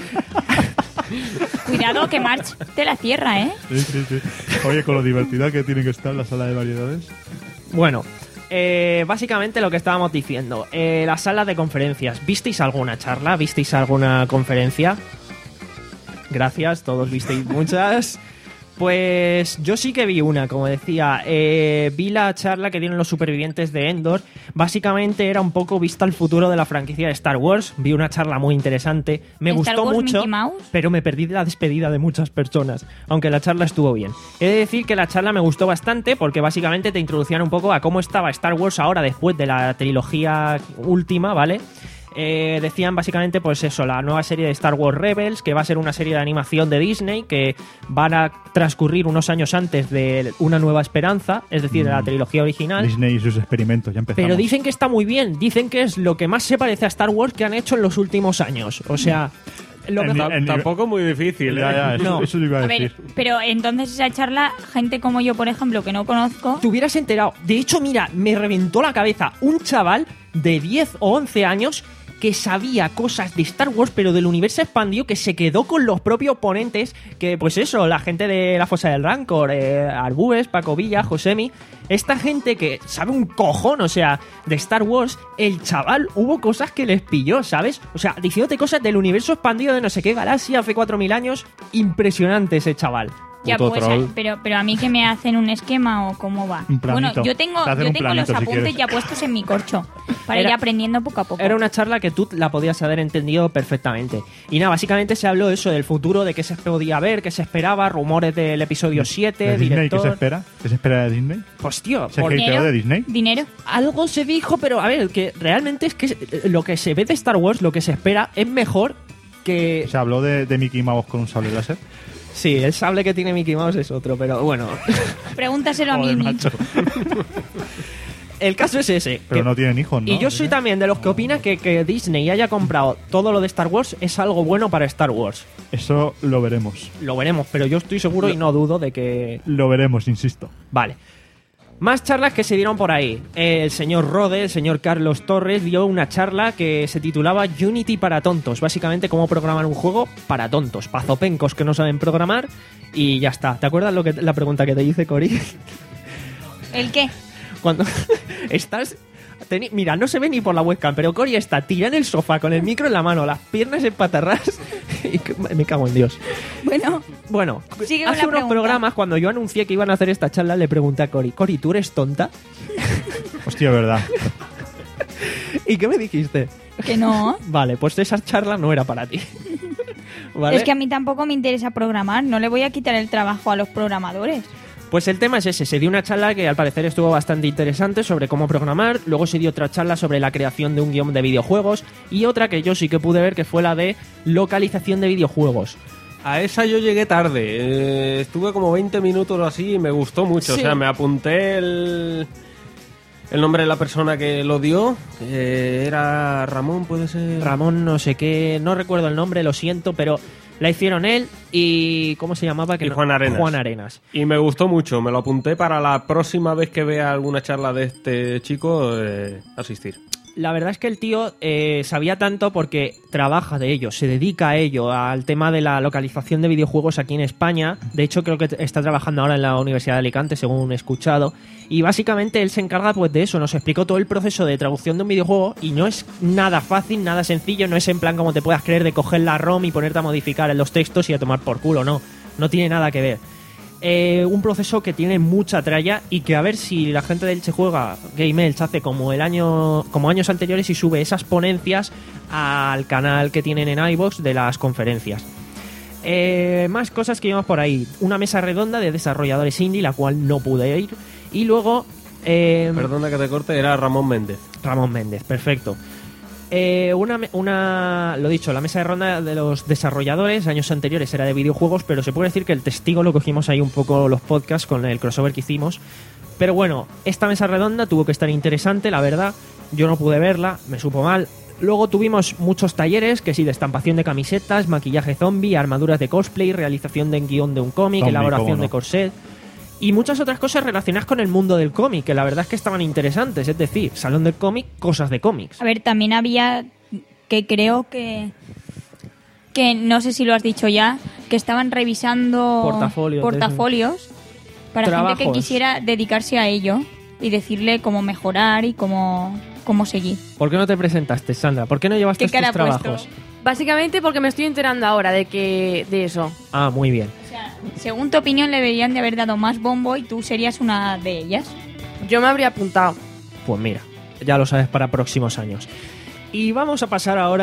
C: Cuidado que March te la cierra, ¿eh?
E: Sí, sí, sí. Oye, con lo divertida que tiene que estar la sala de variedades.
B: Bueno, eh, básicamente lo que estábamos diciendo, eh, la sala de conferencias. ¿Visteis alguna charla? ¿Visteis alguna conferencia? Gracias, todos visteis muchas. Pues yo sí que vi una, como decía. Eh, vi la charla que dieron los supervivientes de Endor. Básicamente era un poco vista al futuro de la franquicia de Star Wars. Vi una charla muy interesante. Me
C: ¿Star
B: gustó
C: Wars
B: mucho,
C: Mickey Mouse?
B: pero me perdí de la despedida de muchas personas. Aunque la charla estuvo bien. He de decir que la charla me gustó bastante porque básicamente te introducían un poco a cómo estaba Star Wars ahora después de la trilogía última, ¿vale? Eh, decían básicamente pues eso, la nueva serie de Star Wars Rebels, que va a ser una serie de animación de Disney, que van a transcurrir unos años antes de Una Nueva Esperanza, es decir, de la trilogía original.
E: Disney y sus experimentos, ya empezamos.
B: Pero dicen que está muy bien, dicen que es lo que más se parece a Star Wars que han hecho en los últimos años. O sea, lo
E: En-
B: mejor-
E: en-
F: Tampoco muy difícil, ¿eh?
E: Ya, ya, eso,
B: No.
E: eso lo iba a
C: A
E: decir.
C: ver, pero entonces esa charla, gente como yo, por ejemplo, que no conozco,
B: te hubieras enterado. De hecho, mira, me reventó la cabeza un chaval de diez o once años que sabía cosas de Star Wars, pero del universo expandido, que se quedó con los propios ponentes, que pues eso, la gente de la Fosa del Rancor, eh, Arbúes, Paco Villa, Josemi, esta gente que sabe un cojón, o sea, de Star Wars, el chaval hubo cosas que les pilló, ¿sabes? O sea, diciéndote cosas del universo expandido de no sé qué galaxia hace cuatro mil años, impresionante ese chaval.
C: Ya,
F: Puto
C: pues,
F: troll.
C: pero, pero a mí que me hacen un esquema o cómo va.
E: Un planito.
C: Bueno, yo tengo,
E: Te hacen
C: yo
E: un
C: tengo
E: planito,
C: los
E: si
C: apuntes
E: quieres.
C: ya puestos en mi corcho para
B: Era-
C: ir aprendiendo poco a poco.
B: Era una charla que tú la podías haber entendido perfectamente. Y nada, básicamente se habló eso del futuro, de qué se podía ver, qué se esperaba, rumores del episodio siete,
E: ¿De Disney
B: director...
E: qué se espera? ¿Qué se espera de Disney?
B: Pues tío,
E: ¿Se
B: por-
E: hateó de Disney?
C: Dinero.
B: algo se dijo, pero a ver, que realmente es que eh, lo que se ve de Star Wars, lo que se espera, es mejor que...
E: ¿Se habló de, de Mickey Mouse con un sable láser?
B: Sí, el sable que tiene Mickey Mouse es otro, pero bueno.
C: Pregúntaselo a
E: Joder,
C: Mimi.
E: macho.
B: El caso es ese.
E: Pero
B: que-
E: no tienen hijos, ¿no?
B: Y yo soy también de los que opina que, que Disney haya comprado todo lo de Star Wars es algo bueno para Star Wars.
E: Eso lo veremos.
B: Lo veremos, pero yo estoy seguro y no dudo de que...
E: Lo veremos, insisto.
B: Vale. Más charlas que se dieron por ahí. El señor Rode, el señor Carlos Torres, dio una charla que se titulaba Unity para tontos. Básicamente cómo programar un juego para tontos, pazopencos que no saben programar y ya está. ¿Te acuerdas lo que la pregunta que te hice, Cori?
C: ¿El qué?
B: Cuando estás... teni- Mira, no se ve ni por la webcam, pero Cori está tirada en el sofá con el micro en la mano, las piernas en patarrás y que- me cago en Dios.
C: Bueno,
B: Bueno,
C: Sigue con
B: hace
C: la
B: unos
C: pregunta.
B: programas, cuando yo anuncié que iban a hacer esta charla, le pregunté a Cori, Cori, ¿tú eres tonta?
E: Hostia, verdad.
B: ¿Y qué me dijiste?
C: que no.
B: Vale, pues esa charla no era para ti. ¿Vale?
C: Es que a mí tampoco me interesa programar. No le voy a quitar el trabajo a los programadores.
B: Pues el tema es ese, se dio una charla que al parecer estuvo bastante interesante sobre cómo programar, luego se dio otra charla sobre la creación de un guión de videojuegos y otra que yo sí que pude ver que fue la de localización de videojuegos.
F: A esa yo llegué tarde. Eh, estuve como veinte minutos o así y me gustó mucho.
B: Sí.
F: O sea, me apunté el, el nombre de la persona que lo dio. Eh, era Ramón, puede ser.
B: Ramón no sé qué, no recuerdo el nombre, lo siento, pero la hicieron él y... ¿cómo se llamaba? Que
F: Y
B: no-
F: Juan Arenas.
B: Juan Arenas.
F: Y me gustó mucho. Me lo apunté para la próxima vez que vea alguna charla de este chico eh, asistir.
B: La verdad es que el tío eh, sabía tanto porque trabaja de ello, se dedica a ello, al tema de la localización de videojuegos aquí en España. De hecho, creo que t- está trabajando ahora en la Universidad de Alicante, según he escuchado. Y básicamente él se encarga pues de eso, nos explicó todo el proceso de traducción de un videojuego y no es nada fácil, nada sencillo, no es en plan como te puedas creer de coger la ROM y ponerte a modificar en los textos y a tomar por culo, no, no tiene nada que ver. Eh, un proceso que tiene mucha tralla y que a ver si la gente del Che Juega Game Elch hace como el año como años anteriores y sube esas ponencias al canal que tienen en iVoox de las conferencias. Eh, más cosas que vimos por ahí. Una mesa redonda de desarrolladores indie, la cual no pude ir. Y luego... eh,
F: Perdona que te corte, era Ramón Méndez.
B: Ramón Méndez, perfecto. Eh, una, me- una, lo dicho, la mesa de ronda de los desarrolladores, años anteriores era de videojuegos, pero se puede decir que el testigo lo cogimos ahí un poco los podcasts con el crossover que hicimos. Pero bueno, esta mesa redonda tuvo que estar interesante, la verdad. Yo no pude verla, me supo mal. Luego tuvimos muchos talleres, que sí, de estampación de camisetas, maquillaje zombie, armaduras de cosplay, realización de guión de un cómic,
E: Zombie,
B: elaboración
E: cómo no.
B: de corset y muchas otras cosas relacionadas con el mundo del cómic, que la verdad es que estaban interesantes. Es decir, salón del cómic, cosas de cómics.
C: A ver, también había que creo que que no sé si lo has dicho ya, que estaban revisando
B: Portafolios,
C: portafolios para gente
B: Trabajos.
C: que quisiera dedicarse a ello y decirle cómo mejorar y cómo cómo seguir.
B: ¿Por qué no te presentaste, Sandra? ¿Por qué no llevaste
C: ¿Qué cara
B: tus
C: ha puesto?
B: trabajos?
H: Básicamente porque me estoy enterando ahora de que de eso.
B: Ah, muy bien.
C: Según tu opinión, le deberían de haber dado más bombo y tú serías una de ellas.
H: Yo me habría apuntado.
B: Pues mira, ya lo sabes para próximos años. Y vamos a pasar ahora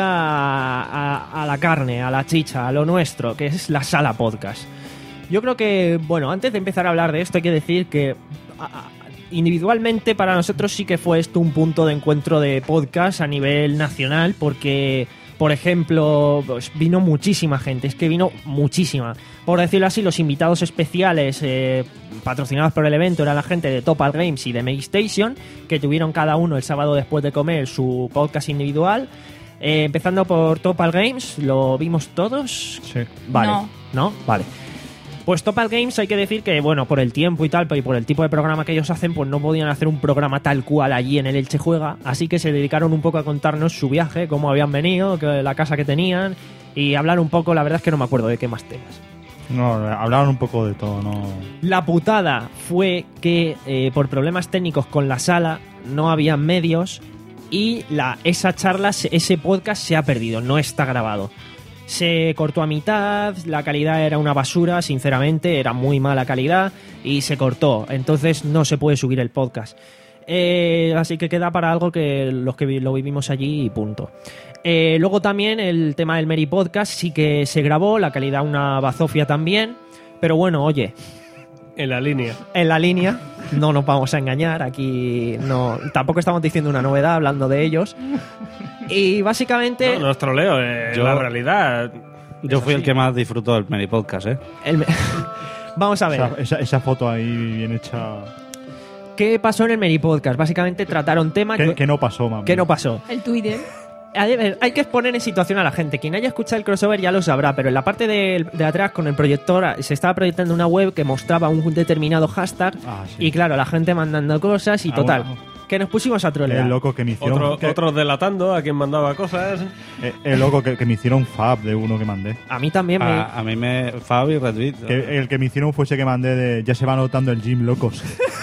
B: a, a- a la carne, a la chicha, a lo nuestro, que es la sala podcast. Yo creo que, bueno, antes de empezar a hablar de esto hay que decir que a- a- individualmente para nosotros sí que fue esto un punto de encuentro de podcast a nivel nacional, porque, por ejemplo, pues vino muchísima gente, es que vino muchísima. Por decirlo así, los invitados especiales eh, patrocinados por el evento eran la gente de Topal Games y de Maystation, que tuvieron cada uno el sábado después de comer su podcast individual. Eh, empezando por Topal Games, ¿lo vimos todos?
E: Sí.
B: Vale.
C: No.
B: ¿No? Vale. Pues Topal Games hay que decir que, bueno, por el tiempo y tal, y por el tipo de programa que ellos hacen, pues no podían hacer un programa tal cual allí en el Elche Juega, así que se dedicaron un poco a contarnos su viaje, cómo habían venido, que- la casa que tenían, y hablar un poco, la verdad es que no me acuerdo de qué más temas.
E: No, hablaron un poco de todo, no.
B: La putada fue que eh, por problemas técnicos con la sala no había medios y la, esa charla, se- ese podcast se ha perdido, no está grabado. Se cortó a mitad, la calidad era una basura, sinceramente, era muy mala calidad y se cortó. Entonces no se puede subir el podcast. Eh, así que queda para algo que los que vi- lo vivimos allí y punto. Eh, luego también el tema del Meri Podcast sí que se grabó, la calidad una bazofia también. Pero bueno, oye,
F: En la línea.
B: en la línea, no nos vamos a engañar, aquí no, tampoco estamos diciendo una novedad hablando de ellos. Y básicamente...
F: No, no es troleo, es
D: Yo-
F: la realidad.
D: Yo
F: Es
D: fui
F: así.
D: el que más disfrutó del Meri Podcast, ¿eh?
B: el- Vamos a ver.
E: Esa, esa- esa foto ahí bien hecha.
B: ¿Qué pasó en el Meri Podcast? Básicamente trataron temas
E: Que,
B: que,
E: que no pasó, mami.
B: que no pasó.
C: El Twitter.
B: A ver, hay que exponer en situación a la gente. Quien haya escuchado el crossover ya lo sabrá, pero en la parte de, de atrás con el proyector se estaba proyectando una web que mostraba un determinado hashtag
E: Ah, sí.
B: y claro, la gente mandando cosas y
E: Ah,
B: total,
E: bueno.
B: que nos pusimos a trolear.
E: El loco que me hicieron.
F: Otro-
E: que-
F: Otros delatando a quien mandaba cosas.
E: eh, el loco que, que me hicieron fab de uno que mandé.
B: A mí también me...
D: A, a mí me... Fabi retweet.
E: Que el que me hicieron fue ese que mandé de. Ya se va notando el gym, locos.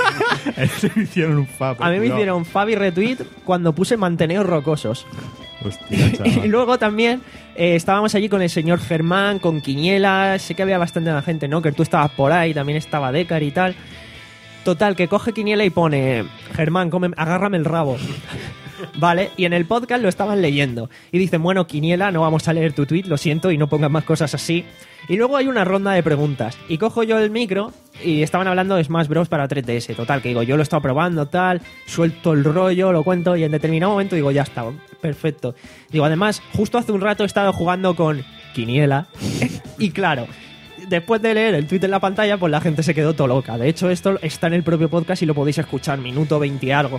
E: Ese me hicieron un fab.
B: A mí me
E: cuidado.
B: hicieron Fabi retweet cuando puse manteneos rocosos.
E: Hostia,
B: Y
E: chaval.
B: luego también eh, estábamos allí con el señor Germán, con Quiniela. Sé que había bastante más gente, ¿no? Que tú estabas por ahí, también estaba Decar y tal. Total, que coge Quiniela y pone: Germán, come, agárrame el rabo. Vale, y en el podcast lo estaban leyendo. Y dicen: bueno, Quiniela, no vamos a leer tu tweet, lo siento, y no pongas más cosas así. Y luego hay una ronda de preguntas. Y cojo yo el micro y estaban hablando de Smash Bros. Para tres D S. Total, que digo, yo lo he estado probando, tal, suelto el rollo, lo cuento y en determinado momento digo, ya está, perfecto. Digo, además, justo hace un rato he estado jugando con Quiniela. Y claro, después de leer el tweet en la pantalla, pues la gente se quedó todo loca. De hecho, esto está en el propio podcast y lo podéis escuchar, minuto veinte algo.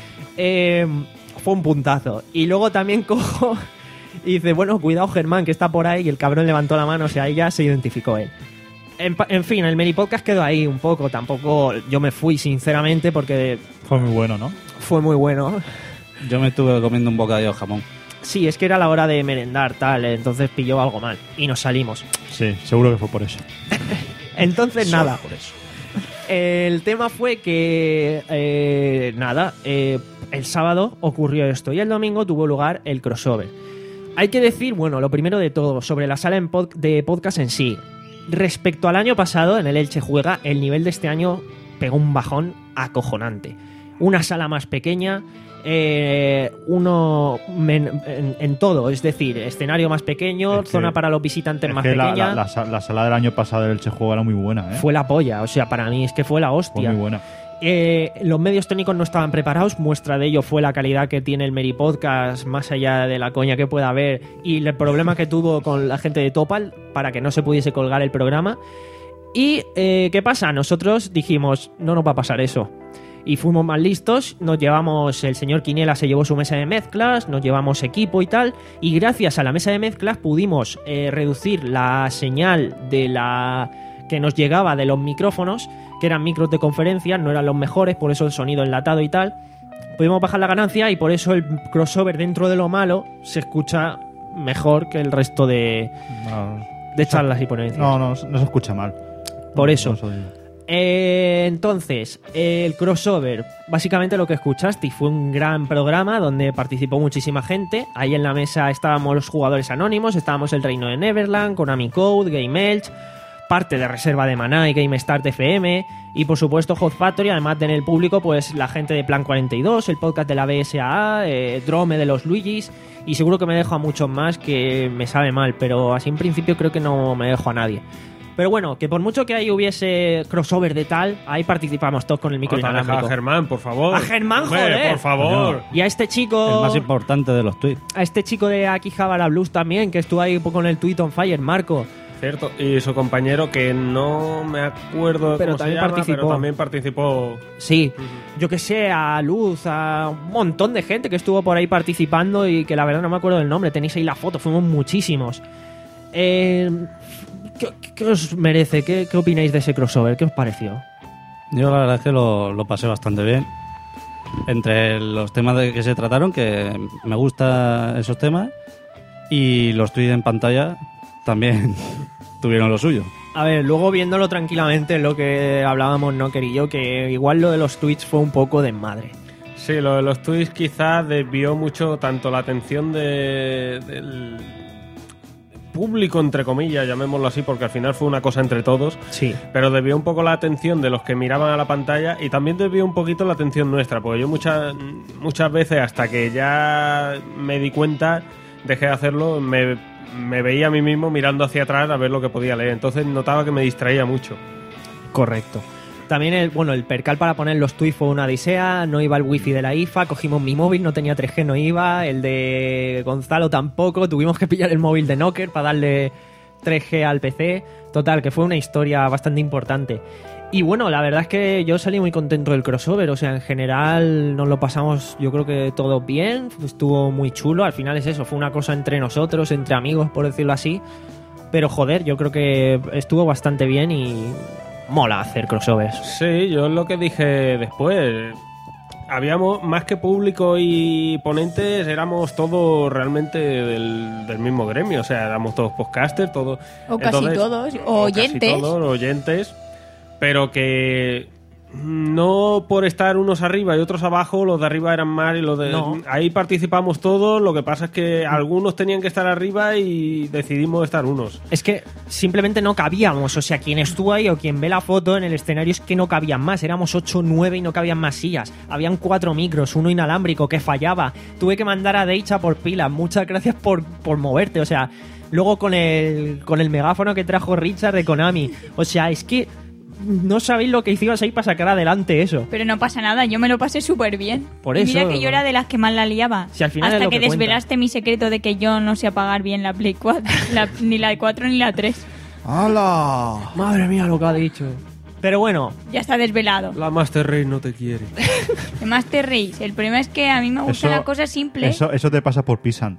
B: Eh, fue un puntazo. Y luego también cojo y dice, bueno, cuidado Germán, que está por ahí, y el cabrón levantó la mano, o sea, ahí ya se identificó él. En, pa- en fin, el Meri Podcast quedó ahí un poco, tampoco yo me fui sinceramente porque
E: Fue muy bueno, ¿no?
B: fue muy bueno.
D: Yo me estuve comiendo un bocadillo de jamón.
B: Sí, es que era la hora de merendar, tal, entonces pilló algo mal y nos salimos.
E: Sí, seguro que fue por eso.
B: Entonces, nada. El tema fue que, eh, nada, eh, el sábado ocurrió esto y el domingo tuvo lugar el crossover. Hay que decir, bueno, lo primero de todo, sobre la sala en pod- de podcast en sí. Respecto al año pasado, en el Elche Juega, el nivel de este año pegó un bajón acojonante. Una sala más pequeña, eh, uno men- en, en todo, es decir, escenario más pequeño,
E: Es que-
B: zona para los visitantes
E: Es
B: más
E: que la,
B: pequeña.
E: la, la sa- la sala del año pasado del Elche Juego era muy buena, ¿eh?
B: Fue la polla, o sea, para mí es que fue la
E: Fue
B: hostia.
E: muy buena.
B: Eh, los medios técnicos no estaban preparados, muestra de ello fue la calidad que tiene el Meri Podcast, más allá de la coña que pueda haber, y el problema que tuvo con la gente de Topal para que no se pudiese colgar el programa. Y, eh, ¿qué pasa? Nosotros dijimos, no nos va a pasar eso. Y fuimos más listos, nos llevamos, el señor Quiniela se llevó su mesa de mezclas, nos llevamos equipo y tal, y gracias a la mesa de mezclas pudimos eh, reducir la señal de la que nos llegaba de los micrófonos, que eran micros de conferencia, no eran los mejores, por eso el sonido enlatado y tal. Pudimos bajar la ganancia y por eso el crossover, dentro de lo malo, se escucha mejor que el resto de,
E: No,
B: de charlas y ponencias.
E: no, no, no se escucha mal.
B: Por
E: No,
B: eso.
E: no, digo.
B: Eh, entonces, el crossover, básicamente lo que escuchaste fue un gran programa donde participó muchísima gente. Ahí en la mesa estábamos los jugadores anónimos, estábamos el Reino de Neverland, Konami Code, Game Elch, parte de Reserva de Maná y Game Start F M, y por supuesto Hot Factory, además de en el público pues la gente de Plan cuarenta y dos, el podcast de la B S A A, eh, Drome de los Luigis, y seguro que me dejo a muchos más que me sabe mal, pero así en principio creo que no me dejo a nadie. Pero bueno, que por mucho que ahí hubiese crossover de tal, ahí participamos todos con el micro
F: Otra, deja
B: inalámbrico.
F: a Germán, por favor.
B: ¡A Germán,
F: Hombre,
B: joder!
F: por favor.
B: Y a este chico...
D: El más importante de los tweets.
B: A este chico de Akihabara Blues también, que estuvo ahí con el tweet on fire, Marco.
F: Cierto, y su compañero que no me acuerdo de
B: Pero
F: cómo se
B: también
F: llama,
B: participó.
F: pero también participó.
B: Sí, yo que sé, a Luz, a un montón de gente que estuvo por ahí participando y que la verdad no me acuerdo del nombre, tenéis ahí la foto, fuimos muchísimos. Eh, ¿qué, qué os merece? ¿Qué, ¿Qué opináis de ese crossover? ¿Qué os pareció?
D: Yo la verdad es que lo, lo pasé bastante bien. Entre los temas de que se trataron, que me gustan esos temas, y los tweets en pantalla también tuvieron lo suyo.
B: A ver, luego viéndolo tranquilamente, lo que hablábamos Knocker y yo, que igual lo de los tweets fue un poco de madre.
F: Sí, lo de los tweets quizás desvió mucho tanto la atención de, del público, entre comillas, llamémoslo así, porque al final fue una cosa entre todos.
B: Sí.
F: Pero desvió un poco la atención de los que miraban a la pantalla y también desvió un poquito la atención nuestra, porque yo muchas muchas veces, hasta que ya me di cuenta, dejé de hacerlo, me, me veía a mí mismo mirando hacia atrás a ver lo que podía leer. Entonces notaba que me distraía mucho.
B: Correcto. También el, bueno, el percal para poner los tweets fue una odisea, no iba el wifi de la I F A, cogimos mi móvil, no tenía tres G, no iba, el de Gonzalo tampoco, tuvimos que pillar el móvil de Nocker para darle tres G al P C, total, que fue una historia bastante importante. Y bueno, la verdad es que yo salí muy contento del crossover, o sea, en general nos lo pasamos, yo creo que todo bien, estuvo muy chulo, al final es eso, fue una cosa entre nosotros, entre amigos, por decirlo así, pero joder, yo creo que estuvo bastante bien y mola hacer crossovers.
F: Sí, yo lo que dije después, habíamos más que público y ponentes, éramos todos realmente del, del mismo gremio, o sea, éramos todos podcasters, todos...
C: O casi
F: entonces,
C: todos, o oyentes.
F: Casi todos, oyentes, pero que no por estar unos arriba y otros abajo, los de arriba eran más y los de...
B: No.
F: Ahí participamos todos, lo que pasa es que algunos tenían que estar arriba y decidimos estar unos.
B: Es que simplemente no cabíamos, o sea, quien estuvo ahí o quien ve la foto en el escenario es que no cabían más, éramos ocho o nueve y no cabían más sillas, habían cuatro micros, uno inalámbrico que fallaba, tuve que mandar a Deicha por pilas, muchas gracias por, por moverte, o sea, luego con el, con el megáfono que trajo Richard de Konami, o sea, es que no sabéis lo que hicimos ahí para sacar adelante eso.
C: Pero no pasa nada, yo me lo pasé súper bien.
B: Por
C: Y
B: eso-
C: Mira que yo era de las que más la liaba.
B: Si al final es
C: Hasta
B: lo
C: que,
B: que cuenta.
C: desvelaste mi secreto de que yo no sé apagar bien la Play cuatro, la- ni la cuatro ni la tres.
E: ¡Hala!
B: Madre mía lo que ha dicho. Pero bueno,
C: Ya está desvelado.
F: La Master Race no te quiere.
C: Además te reís. El problema es que a mí me gusta la cosa simple.
E: Eso, eso te pasa por pisant.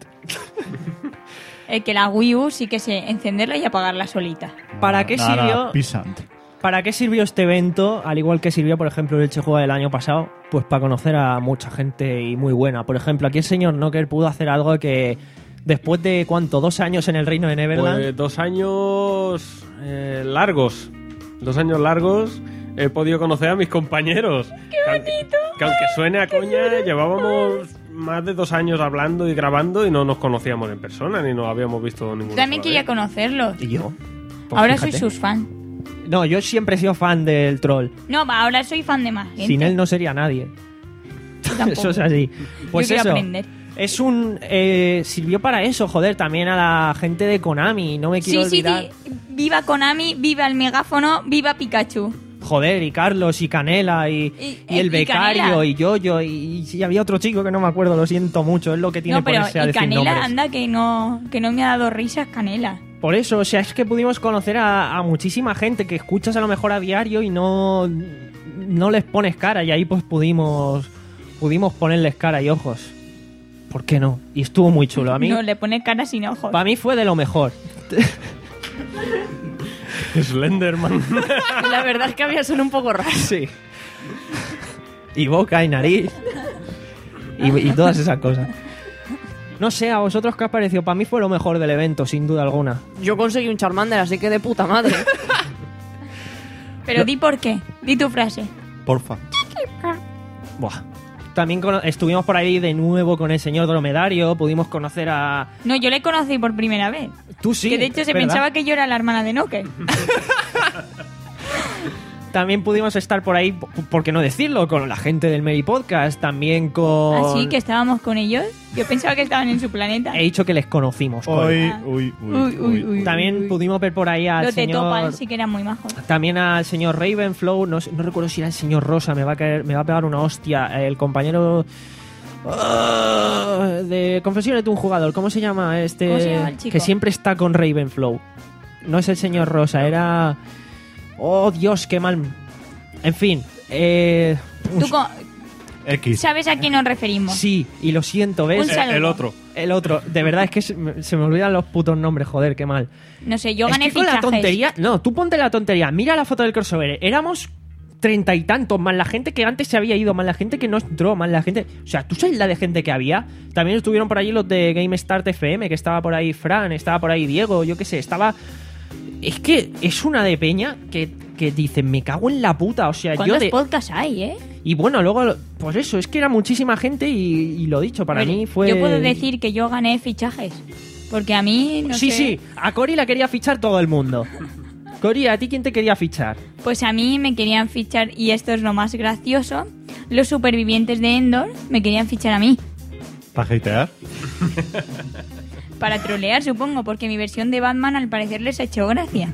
C: El que la Wii U sí que sé encenderla y apagarla solita.
B: ¿para qué
E: Nada,
B: sirvió?
E: pisant.
B: ¿Para qué sirvió este evento? Al igual que sirvió, por ejemplo, el Chejuega del año pasado, pues para conocer a mucha gente y muy buena. Por ejemplo, aquí el señor Nocker pudo hacer algo que después de, ¿cuánto? ¿Dos años en el reino de Neverland?
F: Pues dos años eh, largos. Dos años largos he podido conocer a mis compañeros. ¡Qué bonito! Que aunque suene a coña, llevábamos más de dos años hablando y grabando y no nos conocíamos en persona ni nos habíamos visto ninguno.
C: También quería conocerlos.
B: ¿Y yo? Pues
C: Ahora
B: fíjate.
C: soy sus fan.
B: No, yo siempre he sido fan del troll.
C: No, va, ahora soy fan de más gente.
B: Sin él no sería nadie.
C: tampoco.
B: Eso es así. Pues
C: Yo quiero
B: eso.
C: aprender.
B: Es un... eh, sirvió para eso, joder, también a la gente de Konami. No me quiero
C: Sí, sí,
B: olvidar.
C: sí. Viva Konami, viva el megáfono, viva Pikachu.
B: Joder, y Carlos, y Canela, y, y,
C: y-
B: el
C: y
B: becario,
C: Canela.
B: y Yoyo, y, y había otro chico que no me acuerdo, lo siento mucho, es lo que tiene
C: No, pero
B: ponerse a
C: y
B: decir
C: Canela,
B: nombres.
C: anda, que no, que no me ha dado risas Canela.
B: Por eso, o sea, es que pudimos conocer a, a muchísima gente que escuchas a lo mejor a diario y no, no les pones cara, y ahí pues pudimos, pudimos ponerles cara y ojos. ¿Por qué no? Y estuvo muy chulo. A mí,
C: No, le pone cara sin ojos.
B: para mí fue de lo mejor.
F: Slenderman.
A: La verdad es que había son un poco raros.
B: Sí. Y boca y nariz. Y, y todas esas cosas. No sé, ¿a vosotros qué os pareció? Para mí fue lo mejor del evento, sin duda alguna.
A: Yo conseguí un Charmander, así que de puta madre.
C: Pero di por qué, di tu frase.
E: Porfa.
B: Buah. También cono- estuvimos por ahí de nuevo con el señor Dromedario, pudimos conocer a...
C: No, yo le conocí por primera vez.
B: Tú sí,
C: Que de hecho se
B: ¿verdad?
C: pensaba que yo era la hermana de Nocker.
B: También pudimos estar por ahí, p- ¿por qué no decirlo? Con la gente del Merry Podcast, también con...
C: Así que estábamos con ellos. Yo pensaba que estaban en su planeta.
B: He dicho que les conocimos.
E: Uy,
B: coño.
E: uy, uy,
C: Uy, uy, uy.
B: También pudimos ver por ahí al
C: Los de
B: señor...
C: Topal sí que eran muy majos.
B: También al señor Ravenflow, no, sé- no recuerdo si era el señor Rosa, me va a caer, me va a pegar una hostia. El compañero ah, de Confesiones de un jugador, ¿cómo se llama este?
C: ¿Cómo se llama el chico?
B: Que siempre está con Ravenflow. No es el señor Rosa, era... Oh, Dios, qué mal. En fin, eh...
C: Tú co-
E: X.
C: sabes a quién nos referimos.
B: Sí, y lo siento, ¿ves?
C: Un saludo.
F: El otro.
B: El otro, de verdad es que se me, se me olvidan los putos nombres, joder, qué mal.
C: No sé, yo
B: Es
C: gané
B: que con la
C: fichajes.
B: tontería, no, tú ponte la tontería, mira la foto del crossover, éramos treinta y tantos, más la gente que antes se había ido, más la gente que no entró, más la gente, o sea, ¿tú sabes la de gente que había? También estuvieron por allí los de Game Start F M, que estaba por ahí Fran, estaba por ahí Diego, yo qué sé, estaba... Es que es una de peña que, que dicen, me cago en la puta, o sea, yo
C: ¿Cuántos
B: de...
C: podcasts hay, eh?
B: Y bueno, luego, pues eso, es que era muchísima gente y, y lo dicho, para
C: A ver,
B: mí fue...
C: Yo puedo decir que yo gané fichajes. Porque a mí, no
B: sí,
C: sé...
B: sí, a Cori la quería fichar todo el mundo. Cori, ¿a ti quién te quería fichar?
C: Pues a mí me querían fichar, y esto es lo más gracioso, los supervivientes de Endor me querían fichar a mí.
E: ¿Para hatear?
C: Para trolear, supongo, porque mi versión de Batman al parecer les ha hecho gracia.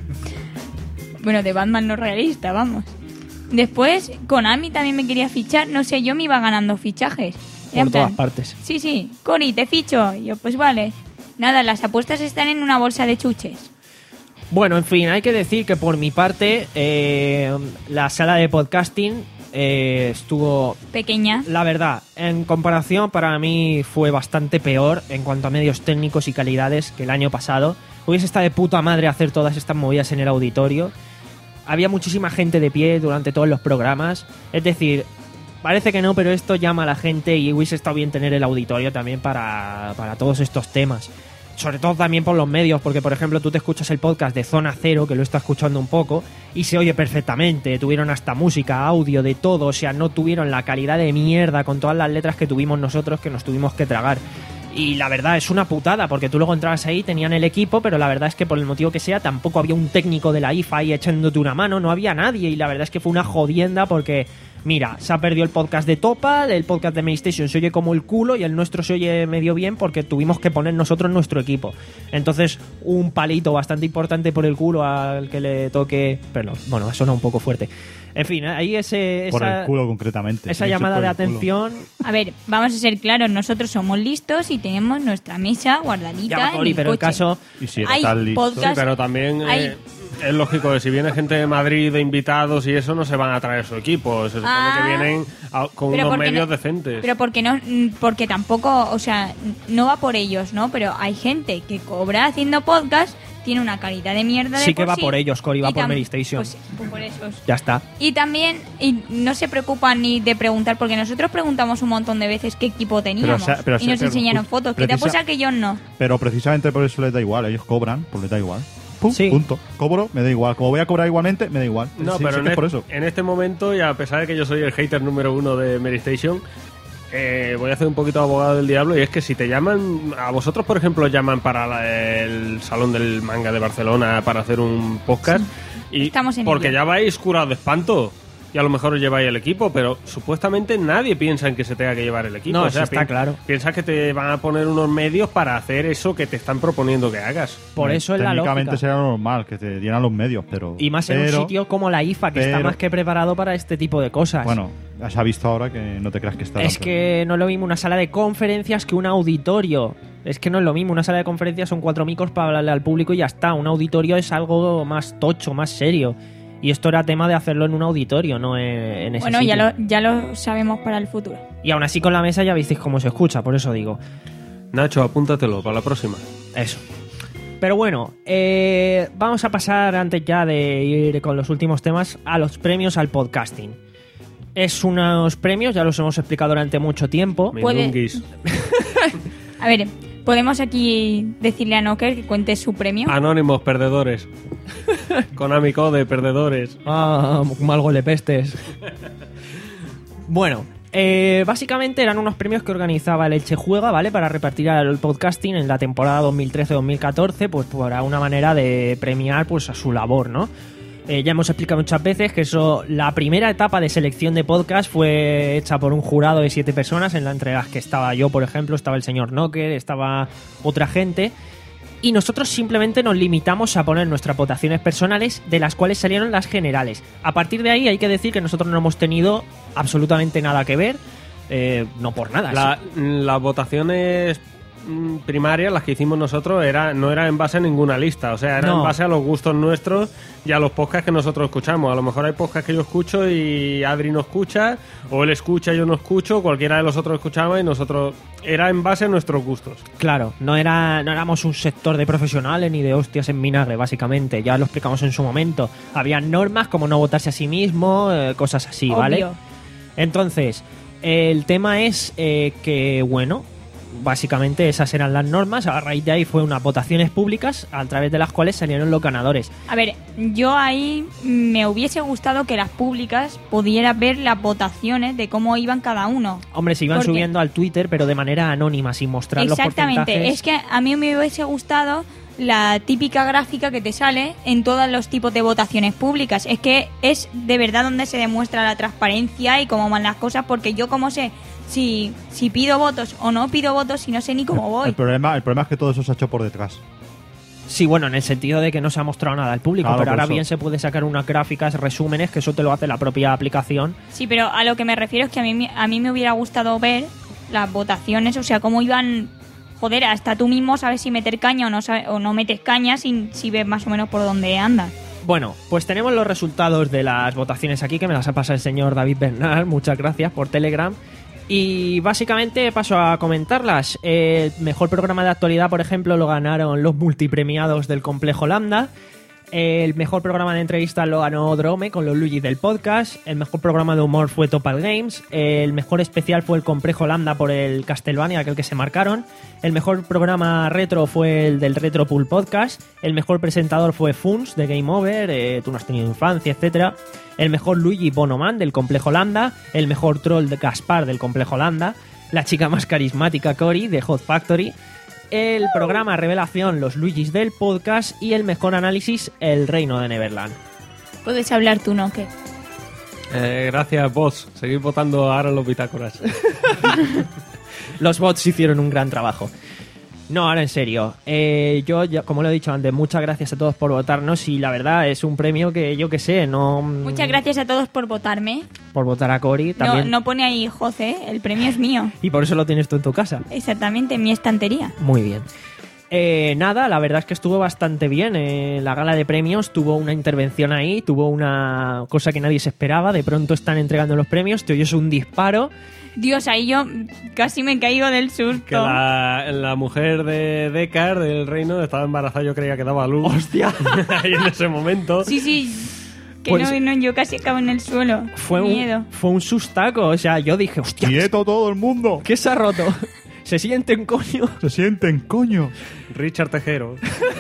C: Bueno, de Batman no realista, vamos. Después, Konami también me quería fichar. No sé, yo me iba ganando fichajes.
B: Por todas partes.
C: Sí, sí, Cori, te ficho. Y yo, pues vale. Nada, las apuestas están en una bolsa de chuches.
B: Bueno, en fin, hay que decir que por mi parte, eh, la sala de podcasting eh, estuvo...
C: Pequeña.
B: La verdad, en comparación para mí fue bastante peor en cuanto a medios técnicos y calidades que el año pasado. Hubiese estado de puta madre hacer todas estas movidas en el auditorio. Había muchísima gente de pie durante todos los programas. Es decir, parece que no, pero esto llama a la gente y hubiese estado bien tener el auditorio también para, para todos estos temas. Sobre todo también por los medios, porque por ejemplo tú te escuchas el podcast de Zona Cero, que lo está escuchando un poco, y se oye perfectamente. Tuvieron hasta música, audio, de todo. O sea, no tuvieron la calidad de mierda con todas las letras que tuvimos nosotros, que nos tuvimos que tragar. Y la verdad es una putada, porque tú luego entrabas ahí, tenían el equipo, pero la verdad es que por el motivo que sea, tampoco había un técnico de la I F A ahí echándote una mano, no había nadie, y la verdad es que fue una jodienda porque, mira, se ha perdido el podcast de Topal, el podcast de PlayStation se oye como el culo y el nuestro se oye medio bien porque tuvimos que poner nosotros nuestro equipo. Entonces, un palito bastante importante por el culo al que le toque... Perdón, bueno, suena un poco fuerte. En fin, ahí ese...
E: Por
B: esa,
E: el culo concretamente.
B: Esa
E: Sí,
B: llamada
E: por
B: de
E: el culo.
B: atención...
C: A ver, vamos a ser claros, nosotros somos listos y tenemos nuestra mesa guardadita
B: Ya,
C: en
B: Cori,
C: el
B: pero el
C: coche.
B: caso...
E: Y si
C: Hay
E: eres tan listo...
C: podcast-
F: Sí, pero también eh,
C: Hay-
F: es lógico que si viene gente de Madrid de invitados y eso, no se van a traer su equipo. Se supone
C: Ah.
F: que vienen a- con
C: Pero
F: unos
C: porque
F: medios
C: no-
F: decentes.
C: Pero porque no, porque tampoco, o sea, no va por ellos, ¿no? Pero hay gente que cobra haciendo podcast, tiene una calidad de mierda de
B: Sí que
C: por
B: va
C: sí,
B: por ellos, Cori, va
C: y
B: por
C: tam-
B: Mary Station.
C: Pues, pues por esos.
B: Ya está.
C: Y también, y no se preocupan ni de preguntar, porque nosotros preguntamos un montón de veces qué equipo teníamos.
E: o sea, pero
C: y
E: se-
C: nos
E: pero
C: enseñaron
E: ju-
C: fotos. ¿Qué te
E: precisa-
C: apuesta que yo no?
E: Pero precisamente por eso les da igual. Ellos cobran, pues les da igual. Pum,
B: Sí.
E: punto. Cobro, me da igual. Como voy a cobrar igualmente, me da igual.
F: No,
E: Sí,
F: pero
E: sí
F: en,
E: que es
F: e-
E: por eso.
F: en este momento, y a pesar de que yo soy el hater número uno de Mary Station, eh, voy a hacer un poquito de abogado del diablo. Y es que si te llaman, a vosotros por ejemplo llaman para la- el Salón del Manga de Barcelona para hacer un podcast, y
C: Estamos en
F: porque
C: ello.
F: ya vais curados de espanto. Y a lo mejor os lleváis el equipo, pero supuestamente nadie piensa en que se tenga que llevar el equipo.
B: No,
F: O sea,
B: eso está
F: pi-
B: claro.
F: Piensas que te van a poner unos medios para hacer eso que te están proponiendo que hagas.
B: Por eso es la
E: Técnicamente
B: lógica.
E: sería normal que te dieran los medios, pero...
B: Y más en un
E: pero-
B: sitio como la I F A, que está
E: pero-
B: más que preparado para este tipo de cosas.
E: Bueno, ya se ha visto ahora que no te creas que está...
B: es
E: tan-
B: que no es lo mismo una sala de conferencias que un auditorio. Es que no es lo mismo. Una sala de conferencias son cuatro micros para hablarle al público y ya está. Un auditorio es algo más tocho, más serio. Y esto era tema de hacerlo en un auditorio, no en, en ese
C: Bueno,
B: sitio.
C: ya lo, ya lo sabemos para el futuro.
B: Y aún así con la mesa ya visteis cómo se escucha, por eso digo.
F: Nacho, apúntatelo para la próxima.
B: Eso. Pero bueno, eh, vamos a pasar, antes ya de ir con los últimos temas, a los premios al podcasting. Es unos premios, ya los hemos explicado durante mucho tiempo.
C: Puede-
F: Mindunguis.
C: A ver, ¿podemos aquí decirle a Nocker que cuente su premio?
F: Anónimos, perdedores. Konami Code, perdedores.
B: Ah, mal golepestes. Bueno, eh, básicamente eran unos premios que organizaba el Elche Juega, ¿vale? Para repartir al podcasting en la temporada dos mil trece dos mil catorce, pues por una manera de premiar pues a su labor, ¿no? Eh, ya hemos explicado muchas veces que eso, la primera etapa de selección de podcast fue hecha por un jurado de siete personas, en la entre las que estaba yo, por ejemplo, estaba el señor Knocker, estaba otra gente, y nosotros simplemente nos limitamos a poner nuestras votaciones personales, de las cuales salieron las generales. A partir de ahí hay que decir que nosotros no hemos tenido absolutamente nada que ver, eh, no por nada.
F: La- las votaciones mm, primarias, las que hicimos nosotros, era, no era en base a ninguna lista. O sea, era
B: No.
F: en base a los gustos nuestros y a los podcasts que nosotros escuchamos. A lo mejor hay podcasts que yo escucho y Adri no escucha, o él escucha y yo no escucho, cualquiera de los otros escuchaba y nosotros... Era en base a nuestros gustos.
B: Claro, no era no éramos un sector de profesionales ni de hostias en vinagre, básicamente. Ya lo explicamos en su momento. Había normas como no votarse a sí mismo, eh, cosas así, ¿vale?
C: Obvio.
B: Entonces, el tema es eh, que, bueno, básicamente esas eran las normas. A raíz de ahí fue unas votaciones públicas a través de las cuales salieron los ganadores.
C: A ver, yo ahí me hubiese gustado que las públicas pudieran ver las votaciones de cómo iban cada uno.
B: Hombre, se iban
C: Porque-
B: subiendo al Twitter, pero de manera anónima, sin mostrar los
C: Exactamente,
B: porcentajes.
C: es que a mí me hubiese gustado la típica gráfica que te sale en todos los tipos de votaciones públicas. Es que es de verdad donde se demuestra la transparencia y cómo van las cosas, porque yo como sé si, si pido votos o no pido votos si no sé ni cómo voy.
E: El problema, el problema es que todo eso se ha hecho por detrás.
B: Sí, bueno, en el sentido de que no se ha mostrado nada al público,
E: Claro,
B: pero
E: por
B: ahora
E: eso.
B: bien se puede sacar unas gráficas, resúmenes, que eso te lo hace la propia aplicación.
C: Sí, pero a lo que me refiero es que a mí, a mí me hubiera gustado ver las votaciones, o sea, cómo iban... Joder, hasta tú mismo sabes si meter caña o no, sabe- o no metes caña si, si ves más o menos por dónde andas.
B: Bueno, pues tenemos los resultados de las votaciones aquí, que me las ha pasado el señor David Bernal, muchas gracias, por Telegram. Y básicamente paso a comentarlas. El mejor programa de actualidad, por ejemplo, lo ganaron los multipremiados del Complejo Lambda. El mejor programa de entrevistas lo ganó Drome con los Luigi del podcast. El mejor programa de humor fue Topal Games. El mejor especial fue el Complejo Lambda por el Castlevania, aquel que se marcaron. El mejor programa retro fue el del Retro Pool Podcast. El mejor presentador fue Funs de Game Over, eh, Tú no has tenido infancia, etcétera. El mejor Luigi Bonoman del Complejo Lambda. El mejor troll de Gaspar del Complejo Lambda. La chica más carismática Cory de Hot Factory. El programa Revelación, los Luigis del podcast. Y el mejor análisis, El Reino de Neverland.
C: Puedes hablar tú, ¿no? ¿Qué?
F: Eh, gracias, bots. Seguid votando ahora en los bitácoras.
B: Los bots hicieron un gran trabajo. No, ahora en serio. Eh, yo, ya, como lo he dicho antes, muchas gracias a todos por votarnos. Y la verdad es un premio que yo que sé, no.
C: Muchas gracias a todos por votarme.
B: Por votar a Cory
C: No,
B: también.
C: no pone ahí José, el premio es mío.
B: Y por eso lo tienes tú en tu casa.
C: Exactamente, en mi estantería.
B: Muy bien. Eh, nada, la verdad es que estuvo bastante bien. Eh, la gala de premios tuvo una intervención ahí, tuvo una cosa que nadie se esperaba. De pronto están entregando los premios, te oyes un disparo.
C: Dios, ahí yo casi me caigo del susto.
F: Que la, la mujer de Deckard del reino estaba embarazada, yo creía que daba a luz.
B: ¡Hostia!
F: Ahí en ese momento.
C: Sí, sí. Que
B: Pues-
C: no, no, yo casi acabo en el suelo.
B: Fue
C: Miedo.
B: un, fue un sustaco. O sea, yo dije, hostia,
E: ¡Quieto todo el mundo!
B: ¿qué se ha roto? Se sienten coño.
E: ¡Se sienten, coño!
F: Richard Tejero.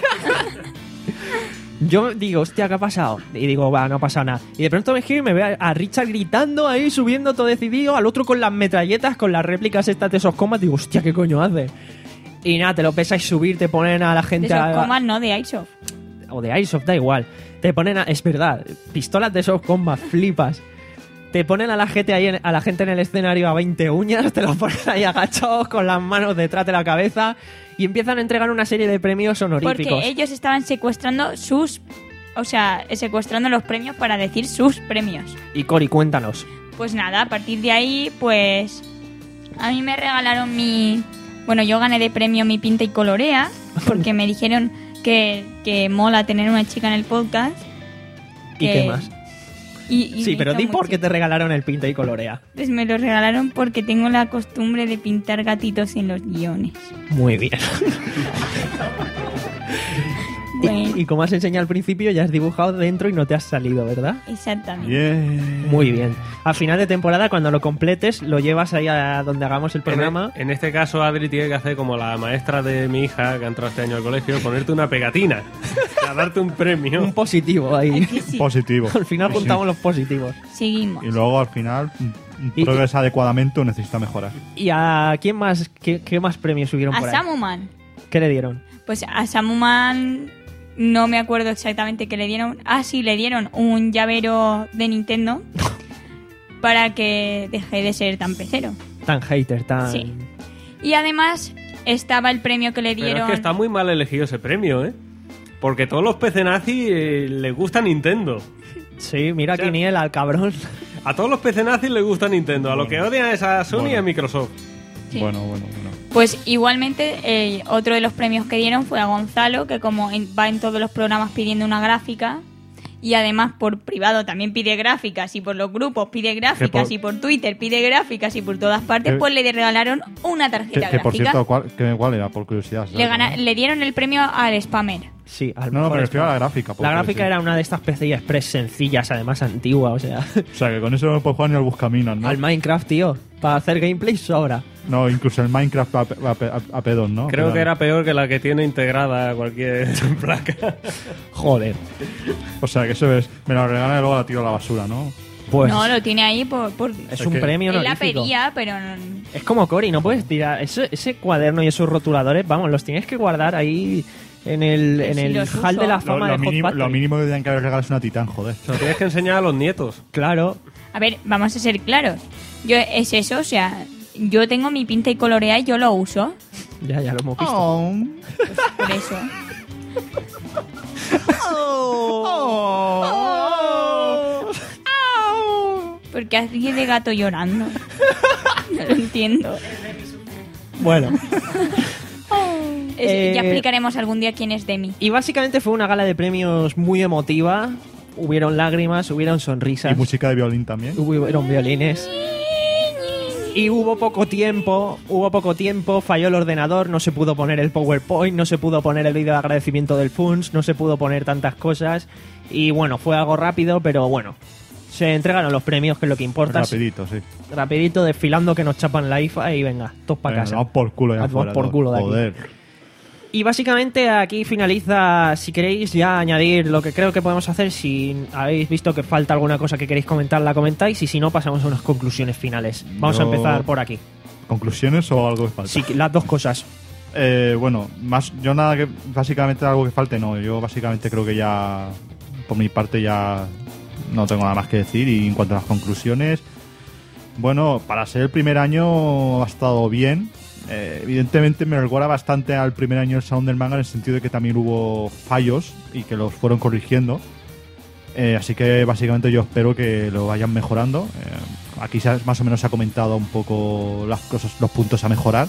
B: Yo digo, hostia, ¿qué ha pasado? Y digo, va, no ha pasado nada. Y de pronto me giro y me veo a Richard gritando ahí, subiendo todo decidido, al otro con las metralletas, con las réplicas estas de esos combats. Digo, hostia, ¿qué coño hace? Y nada, te lo pesas y subir, te ponen a la
C: De
B: gente...
C: esos
B: a-
C: comas, no, de Iceoff.
B: o de Airsoft, da igual. Te ponen, a- es verdad, pistolas de esos combats, flipas. Te ponen a la gente ahí en, a la gente en el escenario a veinte uñas, te los ponen ahí agachados con las manos detrás de la cabeza y empiezan a entregar una serie de premios honoríficos.
C: Porque ellos estaban secuestrando sus... O sea, secuestrando los premios para decir sus premios.
B: Y Cory, cuéntanos.
C: Pues nada, a partir de ahí, pues... A mí me regalaron mi... Bueno, yo gané de premio mi pinta y colorea, porque me dijeron que, que mola tener una chica en el podcast.
B: ¿Y
C: que-
B: qué más?
C: Y, y
B: Sí,
C: me
B: pero
C: hizo
B: di
C: mucho-
B: por qué te regalaron el pinta y colorea.
C: Pues me lo regalaron porque tengo la costumbre de pintar gatitos en los guiones.
B: Muy bien.
C: Bueno,
B: Y, y como has enseñado al principio, ya has dibujado dentro y no te has salido, ¿verdad?
C: exactamente.
E: Bien.
B: Muy bien. A final de temporada, cuando lo completes, lo llevas ahí a donde hagamos el
F: En,
B: programa.
F: en este caso, Adri tiene que hacer como la maestra de mi hija que ha entrado este año al colegio, ponerte una pegatina, a darte un premio.
B: Un positivo ahí.
C: Aquí sí.
E: Positivo.
B: Al final
E: Sí.
B: juntamos los positivos.
C: Seguimos.
E: Y luego al final mm,
B: Y-
E: progresa adecuadamente o necesita mejorar.
B: ¿Y a quién más, qué, qué más premios subieron
C: A
B: por ahí?
C: Samuman.
B: ¿Qué le dieron?
C: Pues a Samuman no me acuerdo exactamente qué le dieron. Ah, sí, le dieron un llavero de Nintendo para que deje de ser tan pecero.
B: Tan hater, tan...
C: Sí. Y además estaba el premio que le
F: Pero
C: dieron...
F: es que está muy mal elegido ese premio, ¿eh? Porque todos los pecenazis eh, les gusta Nintendo.
B: Sí, mira
F: O sea-
B: Quiniela, al cabrón.
F: A todos los pecenazis les gusta Nintendo. A lo que odian es a Sony y
E: Bueno.
F: a Microsoft.
C: Sí.
E: Bueno, bueno, bueno.
C: Pues igualmente eh, otro de los premios que dieron fue a Gonzalo, que como en- va en todos los programas pidiendo una gráfica, y además por privado también pide gráficas, y por los grupos pide gráficas,
E: por-
C: y por Twitter pide gráficas, y por todas partes,
E: Que-
C: pues le regalaron una
E: Que,
C: tarjeta
E: que, por
C: gráfica.
E: cierto, ¿cuál, que, ¿cuál era? Por curiosidad.
C: le, gana- le dieron el premio al spammer.
B: Sí, al
E: No, no,
B: mejor
E: me refiero a la
B: spam.
E: gráfica. por
B: La gráfica
E: curiosidad.
B: era una de estas P C I Express sencillas, además antigua, o sea...
E: O sea, que con eso no puedes jugar ni al Buscaminas, ¿no?
B: Al Minecraft, tío. Para hacer gameplay sobra.
E: No, incluso el Minecraft a, a, a, a pedos, ¿no?
F: Creo
E: Pero-
F: que era peor que la que tiene integrada cualquier placa.
B: Joder.
E: O sea, que eso es... Me lo regalan y luego la tiro a la basura, ¿no?
B: Pues
C: No, lo tiene ahí por... por
B: es un premio
C: él la
B: honorífico.
C: pedía, pero... no-
B: Es como Cory, no puedes tirar ese, ese cuaderno y esos rotuladores, vamos, los tienes que guardar ahí en el, en
C: si
B: el
C: los
B: hall de la
C: uso.
B: fama
E: Lo, lo
B: de Hot
E: mínimo,
B: Factory.
E: lo mínimo que tendrían que haber regalado es una titán, joder.
F: Se lo tienes que enseñar a los nietos.
B: Claro.
C: A ver, vamos a ser claros. Yo es eso, o sea, yo tengo mi pinta y colorea y yo lo uso.
B: Ya, ya lo hemos visto.
E: Oh.
C: Por eso. Porque alguien de gato llorando. No lo entiendo.
B: Bueno.
C: Es-
B: Eh,
C: ya explicaremos algún día quién es Demi.
B: Y básicamente fue una gala de premios muy emotiva. Hubieron lágrimas, hubieron sonrisas.
E: Y música de violín también.
B: Hubieron violines. Y hubo poco tiempo, hubo poco tiempo, falló el ordenador, no se pudo poner el PowerPoint, no se pudo poner el vídeo de agradecimiento del F U N S, no se pudo poner tantas cosas. Y bueno, fue algo rápido, pero bueno, se entregaron los premios, que es lo que importa.
E: Rapidito, sí.
B: Rapidito, desfilando, que nos chapan la I F A y venga, todos para
E: Venga,
B: casa.
E: vamos por culo ya
B: Vamos
E: fuera,
B: por
E: todo.
B: culo de aquí.
E: Joder.
B: Y básicamente aquí finaliza, si queréis ya añadir lo que creo que podemos hacer, si habéis visto que falta alguna cosa que queréis comentar, la comentáis, y si no, pasamos a unas conclusiones finales. Vamos
E: Yo-
B: a empezar por aquí.
E: ¿Conclusiones o algo que falta?
B: Sí, las dos cosas.
E: Eh, bueno, más yo nada que básicamente algo que falte, no. Yo básicamente creo que ya, por mi parte, ya no tengo nada más que decir. Y en cuanto a las conclusiones, bueno, para ser el primer año ha estado bien. Eh, evidentemente me recuerda bastante al primer año del Salón del Manga en el sentido de que también hubo fallos y que los fueron corrigiendo. Eh, así que básicamente yo espero que lo vayan mejorando. Eh, aquí se ha- más o menos se ha comentado un poco las cosas, los puntos a mejorar.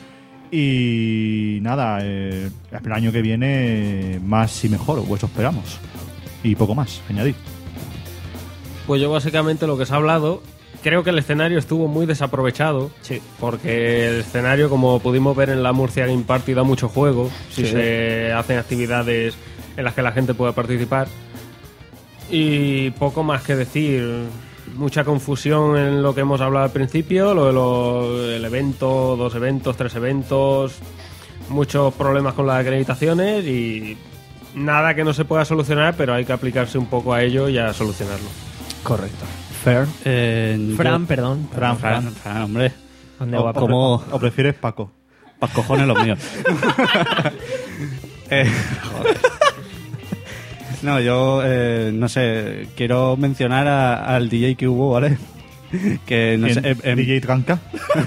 E: Y nada, eh, el año que viene más y mejor, o eso esperamos. Y poco más, añadir.
F: Pues yo básicamente lo que se ha hablado, creo que el escenario estuvo muy desaprovechado.
B: Sí.
F: Porque el escenario, como pudimos ver en la Murcia Game Party, da mucho juego. Si
B: Sí.
F: se hacen actividades en las que la gente pueda participar. Y poco más que decir. Mucha confusión en lo que hemos hablado al principio, lo de lo- el evento, dos eventos, tres eventos, muchos problemas con las acreditaciones y nada que no se pueda solucionar, pero hay que aplicarse un poco a ello y a solucionarlo.
B: Correcto. Fair.
D: Eh,
B: Fran,
D: yo-
B: perdón.
D: Fran, Fran, Fran, hombre.
B: ¿Dónde
D: O-
B: va?
D: como
E: ¿O prefieres Paco?
D: pa' cojones los míos. Eh, joder. No, yo eh, no sé, quiero mencionar a- al D J que hubo, ¿vale? Que no sé,
E: ¿Quién?
D: em- em-
E: D J Tranca.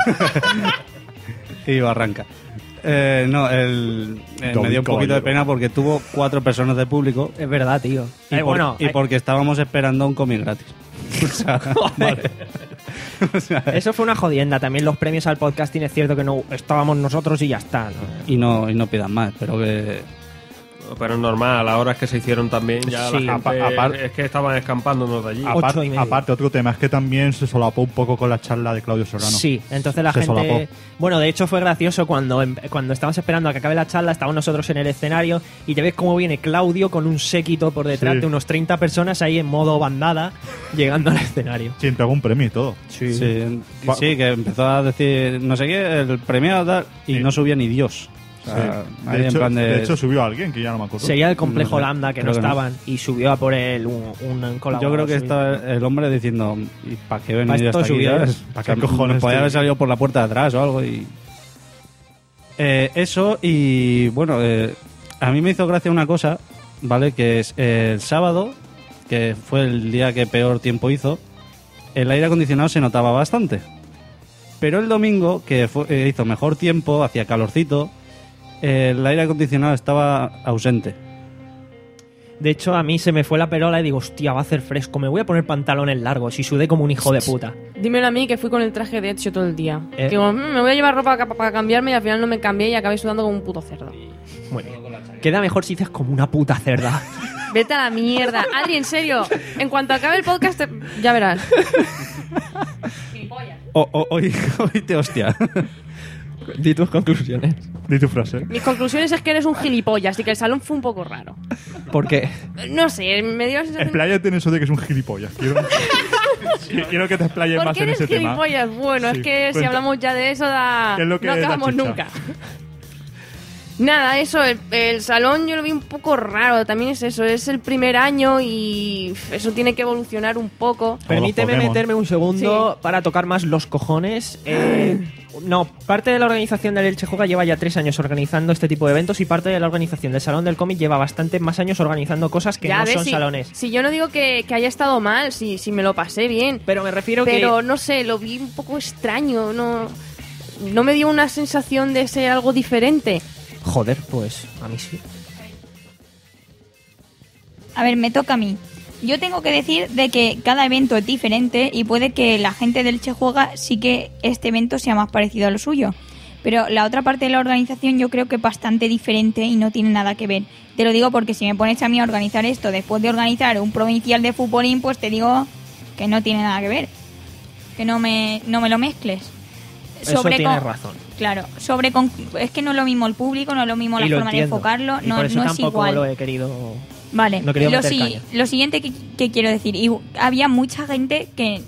D: y Barranca. Eh, no, el, eh,
E: David
D: me dio un poquito de
E: Caballero.
D: pena porque tuvo cuatro personas de público
B: Es verdad, tío.
D: y,
B: Eh,
D: por-
B: bueno,
D: y
B: eh,
D: porque estábamos esperando un cómic gratis. O sea, vale. O sea,
B: eso fue una jodienda. También los premios al podcasting es cierto que no estábamos nosotros y ya está, ¿no?
D: y no y no pidan más, pero que
F: Pero es normal, ahora es que se hicieron también, ya
B: Sí,
F: la gente
E: apa- apar-
F: es que estaban escampándonos de allí.
B: Ocho
E: Aparte,
B: y medio.
E: aparte, otro tema es que también se solapó un poco con la charla de Claudio Serrano.
B: Sí, entonces la
E: Se
B: gente...
E: solapó.
B: Bueno, de hecho fue gracioso cuando, em- cuando estábamos esperando a que acabe la charla, estábamos nosotros en el escenario y te ves cómo viene Claudio con un séquito por detrás
E: Sí.
B: de unos treinta personas ahí en modo bandada llegando al escenario.
E: Sí, entregó un premio y todo.
B: Sí.
D: sí, sí, que empezó a decir no sé qué, el premio tal, y
E: Sí.
D: no subía ni Dios. O sea,
E: Sí.
D: ahí
E: De,
D: en
E: hecho,
D: plan de-
E: de hecho, subió a alguien que ya no me acuerdo.
B: Sería el complejo
D: No sé,
B: Lambda que no
D: creo que no.
B: estaban y subió a por él un, un colaborador.
D: Yo creo que
B: suyo.
D: está el hombre diciendo, ¿y para qué he venido
B: Pa' esto
D: hasta aquí?
B: subí,
D: ¿sabes?
B: ¿eh?
E: ¿Pa'
D: O sea,
E: qué cojones
D: podía
E: estoy?
D: haber salido por la puerta de atrás o algo y... Eh, eso y bueno, eh, a mí me hizo gracia una cosa, ¿vale? Que es eh, el sábado, que fue el día que peor tiempo hizo, el aire acondicionado se notaba bastante. Pero el domingo, que fue- eh, hizo mejor tiempo, hacía calorcito, eh, el aire acondicionado estaba ausente.
B: De hecho, a mí se me fue la perola y digo, hostia, va a hacer fresco, me voy a poner pantalones largos y sudé como un hijo de puta.
H: Dímelo a mí que fui con el traje de Ezio todo el día.
B: Eh.
H: Digo, "Mm, me voy a llevar ropa ca- para cambiarme y al final no me cambié y acabé sudando como un puto cerdo.
B: Muy bien. Queda mejor si dices como una puta cerda.
H: Vete a la mierda. Adri, en serio. En cuanto acabe el podcast, te- ya verás.
D: O, o- hoy, hoy te hostia.
B: Di tus conclusiones.
E: Di tu frase.
H: Mis conclusiones es que eres un gilipollas y que el salón fue un poco raro.
B: ¿Por qué?
H: No sé, me dio la sensación...
E: Expláyate en eso de que es un gilipollas. Quiero... Quiero que te explayes
H: ¿Por
E: más
H: qué
E: en
H: eres
E: ese tema.
H: gilipollas? Bueno,
E: Sí,
H: es que si
E: cuenta.
H: hablamos ya de eso, da...
E: ¿Qué es lo que
H: no
E: da
H: acabamos
E: chicha?
H: nunca. Nada, eso, el, el salón yo lo vi un poco raro. También es eso, es el primer año y eso tiene que evolucionar un poco.
B: Permíteme
E: Pokémon.
B: meterme un segundo
H: Sí.
B: para tocar más los cojones. Eh, no, parte de la organización del Elche Juega lleva ya tres años organizando este tipo de eventos y parte de la organización del Salón del Cómic lleva bastante más años organizando cosas que
H: Ya
B: no
H: ves,
B: son
H: si,
B: salones.
H: Si yo no digo que, que haya estado mal, si, si me lo pasé bien.
B: Pero me refiero que...
H: Pero no sé, lo vi un poco extraño. No, no me dio una sensación de ser algo diferente.
B: Joder, pues a mí sí.
C: A ver, me toca a mí. Yo tengo que decir de que cada evento es diferente y puede que la gente del Che Juega sí que este evento sea más parecido a lo suyo. Pero la otra parte de la organización yo creo que es bastante diferente y no tiene nada que ver. Te lo digo porque si me pones a mí a organizar esto después de organizar un provincial de futbolín, pues te digo que no tiene nada que ver. Que no me, no me lo mezcles.
B: Eso tienes
C: con-
B: razón.
C: Claro, sobre con- es que no es lo mismo el público, no es lo mismo la
B: Y lo
C: forma de
B: entiendo.
C: enfocarlo,
B: Y
C: no,
B: por eso
C: no es
B: tampoco
C: igual.
B: lo he querido...
C: Vale,
B: No he querido
C: lo,
B: meter
C: si-
B: caña.
C: lo siguiente que, que quiero decir, y había mucha gente que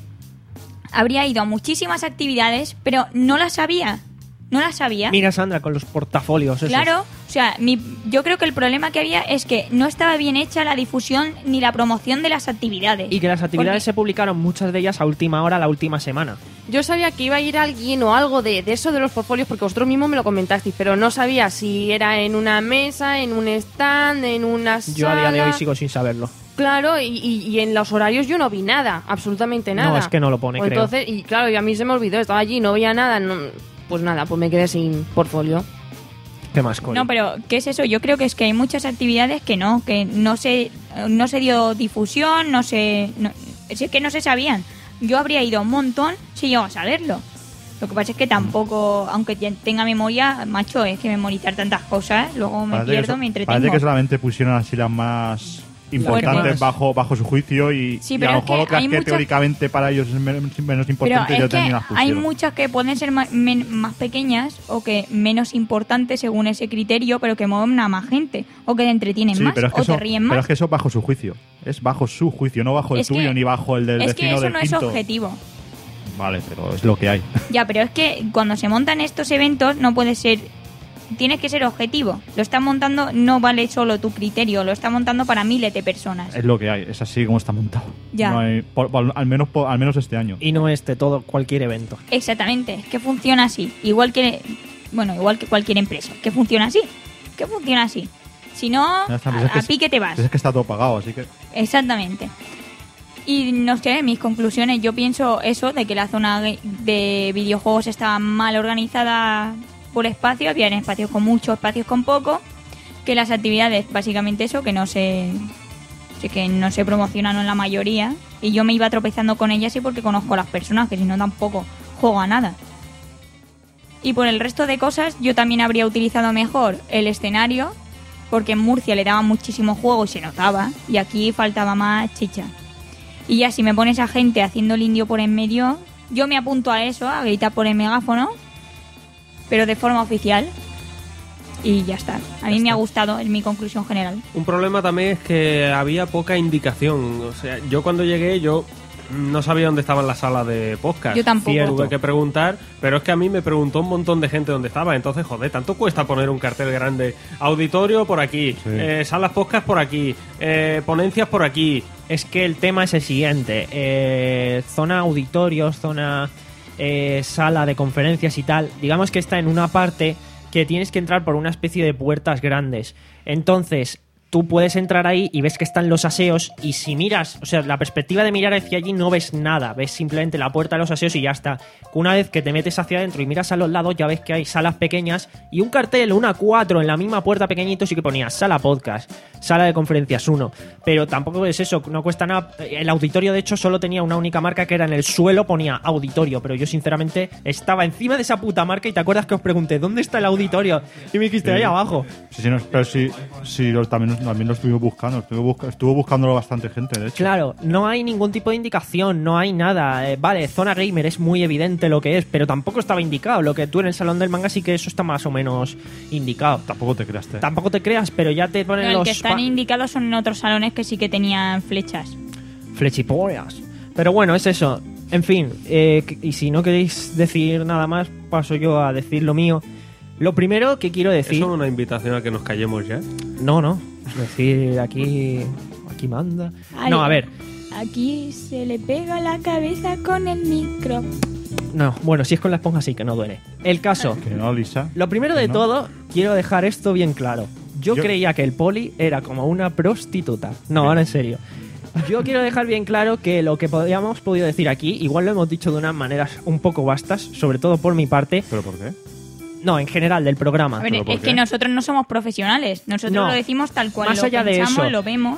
C: habría ido a muchísimas actividades, pero no las sabía, no las sabía.
B: Mira, Sandra, con los portafolios esos.
C: Claro, o sea, mi, yo creo que el problema que había es que no estaba bien hecha la difusión ni la promoción de las actividades.
B: Y que las actividades
C: Porque-
B: se publicaron muchas de ellas a última hora, la última semana.
H: Yo sabía que iba a ir alguien o algo de, de eso de los portfolios porque vosotros mismos me lo comentasteis, pero no sabía si era en una mesa, en un stand, en una sala.
B: Yo a día de hoy sigo sin saberlo.
H: Claro, y, y- y en los horarios yo no vi nada, absolutamente nada.
B: No, es que no lo pone,
H: Pues
B: creo.
H: entonces, y claro, y a mí se me olvidó, estaba allí, no veía nada, no- pues nada, pues me quedé sin portfolio.
B: ¿Qué más, Cori?
C: No, pero ¿qué es eso? Yo creo que es que hay muchas actividades que no, que no se, no se dio difusión, no se, no, es que no se sabían. Yo habría ido un montón si llego a saberlo. Lo que pasa es que tampoco, aunque te- tenga memoria, macho, es que memorizar tantas cosas, luego me
E: Parece que
C: pierdo,
E: so-
C: me entretengo.
E: Parece que solamente pusieron así las más importantes
C: Fuertes.
E: bajo, bajo su juicio y,
C: Sí,
E: y
C: pero
E: a lo
C: es
E: mejor
C: que
E: otras
C: hay
E: que
C: muchas-
E: teóricamente para ellos es men- menos
C: Pero
E: importante ya
C: es que
E: también las
C: hay
E: pusieron.
C: muchas que pueden ser ma- men- más pequeñas o que menos importantes según ese criterio, pero que mueven a más gente o que te entretienen
E: Sí,
C: más
E: pero es, que
C: o
E: eso,
C: te ríen
E: pero
C: más.
E: es que eso bajo su juicio. Es bajo su juicio, no bajo el
C: Es que-
E: tuyo ni bajo el del
C: es que
E: vecino
C: eso
E: del
C: no es
E: quinto.
C: objetivo.
E: Vale, pero es lo que hay.
C: Ya, pero es que cuando se montan estos eventos no puede ser... Tienes que ser objetivo. Lo estás montando, no vale solo tu criterio, lo está montando para miles de personas.
E: Es lo que hay, es así como está montado.
C: Ya.
E: No hay- por- por- al, menos, por- al menos este año.
B: Y no este, todo, cualquier evento.
C: Exactamente, es que funciona así. Igual que, bueno, igual que cualquier empresa. Que funciona así. Que funciona así. Si no,
E: Ya está, pues
C: a,
E: es que
C: a
E: es-
C: pique te vas.
E: Es que está todo pagado, así que...
C: Exactamente. Y no sé, mis conclusiones, yo pienso eso, de que la zona de videojuegos estaba mal organizada por espacio, había espacios con mucho, espacios con poco, que las actividades, básicamente eso, que no se sí que no se promocionan en la mayoría, y yo me iba tropezando con ellas y porque conozco a las personas, que si no tampoco juego a nada. Y por el resto de cosas, yo también habría utilizado mejor el escenario, porque en Murcia le daban muchísimo juego y se notaba, y aquí faltaba más chicha. Y ya si me pones a gente haciendo el indio por en medio, yo me apunto a eso, a gritar por el megáfono, pero de forma oficial. Y ya está. A mí me ha gustado, es mi conclusión general.
F: Un problema también es que había poca indicación. O sea, yo cuando llegué, yo no sabía dónde estaban las salas de podcast.
C: Yo tampoco.
F: Cierto. Tuve que preguntar, pero es que a mí me preguntó un montón de gente dónde estaba. Entonces, joder, tanto cuesta poner un cartel grande. Auditorio por aquí, eh, salas podcast por aquí, eh, ponencias por aquí.
B: Es que el tema es el siguiente. Eh, zona auditorios, zona eh, sala de conferencias y tal. Digamos que está en una parte que tienes que entrar por una especie de puertas grandes. Entonces, tú puedes entrar ahí y ves que están los aseos y si miras, o sea, la perspectiva de mirar hacia allí no ves nada, ves simplemente la puerta de los aseos y ya está. Una vez que te metes hacia adentro y miras a los lados ya ves que hay salas pequeñas y un cartel, una cuatro en la misma puerta pequeñito sí que ponía sala podcast, sala de conferencias uno, pero tampoco es eso, no cuesta nada. El auditorio de hecho solo tenía una única marca que era en el suelo ponía auditorio, pero yo sinceramente estaba encima de esa puta marca y te acuerdas que os pregunté ¿dónde está el auditorio? Y me dijiste
E: Sí.
B: ahí abajo.
E: Sí, sí, no, pero sí, sí lo- también, también lo estuvimos buscando. Estuvo, busca- estuvo buscándolo bastante gente, de hecho.
B: Claro, no hay ningún tipo de indicación, no hay nada. Eh, vale, zona gamer es muy evidente lo que es, pero tampoco estaba indicado. Lo que tú en el salón del manga sí que eso está más o menos indicado.
E: Tampoco te creaste.
B: Tampoco te creas, pero ya te ponen
C: No, el
B: los
C: que están
B: pa-
C: indicados son en otros salones que sí que tenían flechas.
B: flechipollas. Pero bueno, es eso. En fin, eh, y si no queréis decir nada más, paso yo a decir lo mío. Lo primero que quiero decir...
F: ¿Eso es una invitación a que nos callemos ya?
B: No, no. Es decir, aquí... Aquí manda... No, a ver.
C: Aquí se le pega la cabeza con el micro.
B: No, bueno, si es con la esponja sí que no duele. El caso...
E: Que no, Lisa.
B: Lo primero de
E: No.
B: todo, quiero dejar esto bien claro. Yo,
E: Yo-
B: creía que el poli era como una prostituta. No, ahora en serio. Yo quiero dejar bien claro que lo que podíamos podido decir aquí, igual lo hemos dicho de unas maneras un poco vastas, sobre todo por mi parte.
E: ¿Pero por qué?
B: No, en general, del programa.
C: A ver, es que nosotros no somos profesionales. Nosotros
B: No.
C: lo decimos tal cual
B: Más
C: lo
B: allá de
C: pensamos,
B: eso.
C: lo vemos.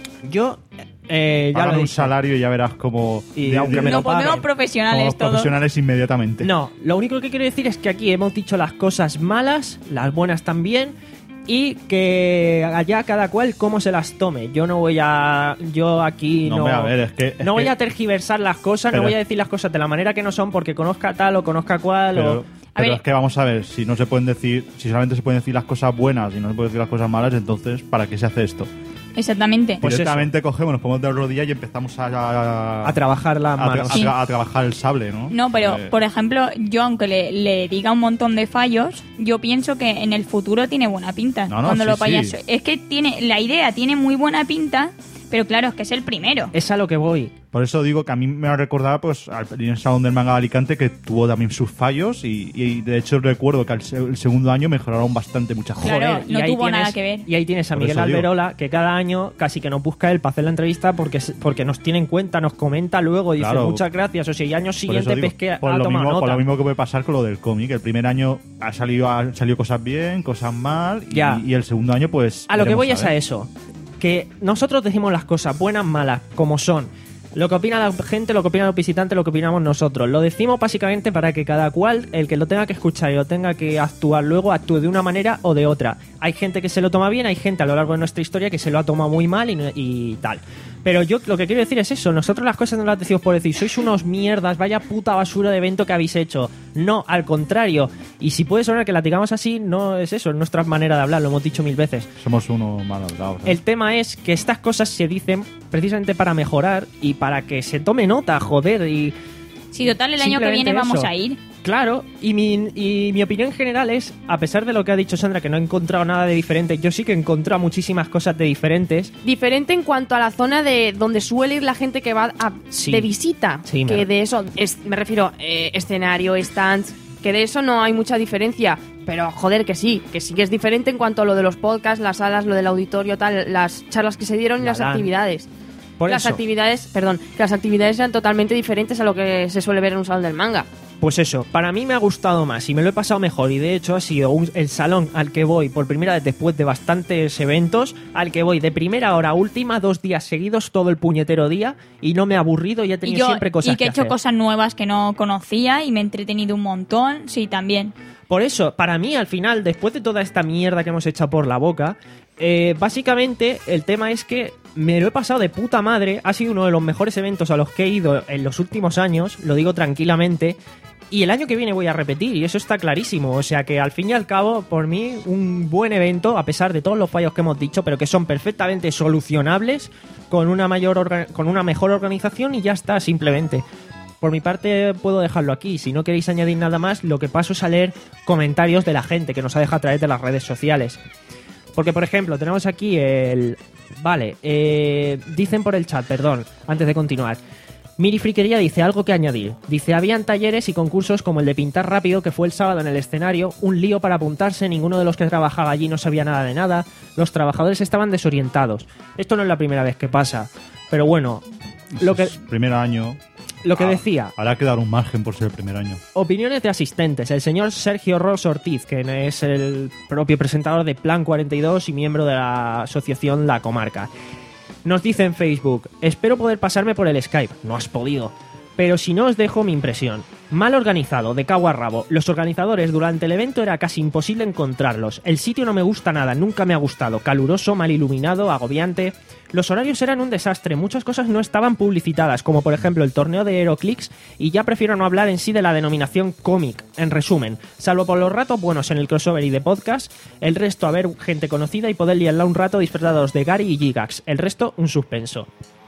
B: Yo, eh, ya
E: Pagan
B: lo he
E: un
B: dicho.
E: salario y ya verás cómo...
B: Y aunque me
C: Nos
B: lo paguen.
C: ponemos profesionales
E: Somos
C: todos.
E: profesionales inmediatamente.
B: No, lo único que quiero decir es que aquí hemos dicho las cosas malas, las buenas también, y que allá cada cual cómo se las tome. Yo no voy a... Yo aquí
E: No,
B: no...
E: hombre, a ver, es que... es
B: no voy
E: que-
B: a tergiversar las cosas,
E: Pero-
B: no voy a decir las cosas de la manera que no son porque conozca tal o conozca cual
E: Pero,
B: o...
E: pero
C: ver.
E: es que vamos a ver, si no se pueden decir, si solamente se pueden decir las cosas buenas y no se pueden decir las cosas malas, entonces, ¿para qué se hace esto?
C: Exactamente.
B: Pues
E: Directamente cogemos, nos ponemos de rodillas y empezamos a, a,
B: A trabajar las
E: a tra-
B: manos.
E: a
C: Sí.
E: tra- a trabajar el sable, ¿no?
C: No, pero
E: Eh,
C: por ejemplo, yo aunque le, le diga un montón de fallos, yo pienso que en el futuro tiene buena pinta.
E: No, no,
C: cuando
E: sí,
C: lo vayas,
E: sí.
C: es que tiene la idea tiene muy buena pinta, pero claro, es que es el primero.
B: Es a lo que voy.
E: Por eso digo que a mí me ha recordado pues, al primer Salón del Manga de Alicante, que tuvo también sus fallos y, y de hecho recuerdo que al se- el segundo año mejoraron bastante muchas cosas.
C: Claro,
B: y
C: no
B: ahí
C: tuvo
B: tienes-
C: nada que ver.
B: Y ahí tienes a
E: Por
B: Miguel
E: eso digo.
B: Alberola, que cada año casi que nos busca él para hacer la entrevista porque, se- porque nos tiene en cuenta, nos comenta luego, dice
E: Claro.
B: muchas gracias. O sea, y año
E: Por eso
B: siguiente
E: digo,
B: pesque
E: por
B: ha
E: lo
B: tomado
E: mismo, por
B: nota.
E: lo mismo que puede pasar con lo del cómic. El primer año ha salido, han salido cosas bien, cosas mal, y,
B: Ya.
E: y el segundo año pues...
B: A lo que
E: veremos
B: voy es
E: ver.
B: a eso. Que nosotros decimos las cosas buenas, malas, como son. Lo que opina la gente, lo que opina los visitantes, lo que opinamos nosotros. Lo decimos básicamente para que cada cual, el que lo tenga que escuchar y lo tenga que actuar luego, actúe de una manera o de otra. Hay gente que se lo toma bien, hay gente a lo largo de nuestra historia que se lo ha tomado muy mal y, no- y tal. Pero yo lo que quiero decir es eso. Nosotros las cosas no las decimos por decir, sois unos mierdas, vaya puta basura de evento que habéis hecho. No, al contrario. Y si puede sonar que la digamos así, no es eso, es nuestra manera de hablar, lo hemos dicho mil veces.
E: Somos unos mal hablados. ¿eh?
B: El tema es que estas cosas se dicen precisamente para mejorar y para que se tome nota, joder, y
C: Si total el año que
B: simplemente
C: viene vamos
B: eso.
C: a ir.
B: Claro, y mi, y mi opinión general es, a pesar de lo que ha dicho Sandra, que no he encontrado nada de diferente, yo sí que he encontrado muchísimas cosas de diferentes.
H: Diferente en cuanto a la zona de donde suele ir la gente que va a-
B: Sí.
H: de visita.
B: Sí,
H: que
B: me-
H: de eso, es, me refiero, eh, escenario, stands, que de eso no hay mucha diferencia. Pero joder, que sí, que sí que es diferente en cuanto a lo de los podcasts, las salas, lo del auditorio, tal, las charlas que se dieron y
B: La
H: las
B: LAN.
H: actividades.
B: Por
H: las
B: eso.
H: actividades, perdón, que las actividades eran totalmente diferentes a lo que se suele ver en un salón del manga.
B: Pues eso, para mí me ha gustado más y me lo he pasado mejor y de hecho ha sido un- el salón al que voy por primera vez después de bastantes eventos, al que voy de primera hora a última, dos días seguidos, todo el puñetero día y no me he aburrido y he
C: Y
B: tenido
C: yo
B: siempre cosas
C: y que he hecho
B: hacer.
C: cosas nuevas que no conocía y me he entretenido un montón, sí, también.
B: Por eso, para mí, al final, después de toda esta mierda que hemos echado por la boca, eh, básicamente el tema es que me lo he pasado de puta madre. Ha sido uno de los mejores eventos a los que he ido en los últimos años, lo digo tranquilamente. Y el año que viene voy a repetir, y eso está clarísimo. O sea que al fin y al cabo, por mí, un buen evento, a pesar de todos los fallos que hemos dicho, pero que son perfectamente solucionables con una mayor orga- con una mejor organización y ya está, simplemente. Por mi parte puedo dejarlo aquí. Si no queréis añadir nada más, lo que paso es a leer comentarios de la gente que nos ha dejado a través de las redes sociales. Porque, por ejemplo, tenemos aquí el... Vale, eh, dicen por el chat, perdón, antes de continuar. Miri Friquería dice algo que añadir. Dice, habían talleres y concursos como el de pintar rápido, que fue el sábado en el escenario, un lío para apuntarse, ninguno de los que trabajaba allí no sabía nada de nada, los trabajadores estaban desorientados. Esto no es la primera vez que pasa, pero bueno, lo que,
E: Es primer año.
B: lo que
E: Ah,
B: decía...
E: Habrá que dar un margen por ser el primer año.
B: Opiniones de asistentes. El señor Sergio Ros Ortiz, que es el propio presentador de Plan cuarenta y dos y miembro de la asociación La Comarca. Nos dice en Facebook, espero poder pasarme por el Skype. No has podido. Pero si no, os dejo mi impresión. Mal organizado, de cabo a rabo. Los organizadores durante el evento era casi imposible encontrarlos. El sitio no me gusta nada, nunca me ha gustado. Caluroso, mal iluminado, agobiante. Los horarios eran un desastre, muchas cosas no estaban publicitadas, como por ejemplo el torneo de Heroclix, y ya prefiero no hablar en sí de la denominación cómic. En resumen, salvo por los ratos buenos en el crossover y de podcast, el resto a ver gente conocida y poder liarla un rato disfrazados de Gary y Gigax. El resto, un suspenso.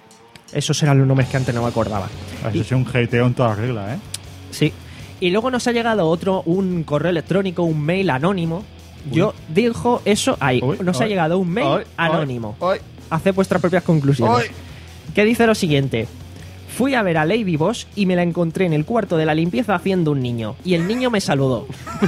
B: Esos eran los nombres que antes no me acordaba.
E: Eso es un hateo en todas reglas, ¿eh?
B: Sí. Y luego nos ha llegado otro, un correo electrónico, un mail anónimo. Uy. Yo dijo eso ahí. Uy, nos uy, ha llegado un mail uy, anónimo. Uy, Haced vuestras propias conclusiones. Que dice lo siguiente. Fui a ver a Lady Boss y me la encontré en el cuarto de la limpieza haciendo un niño. Y el niño me saludó.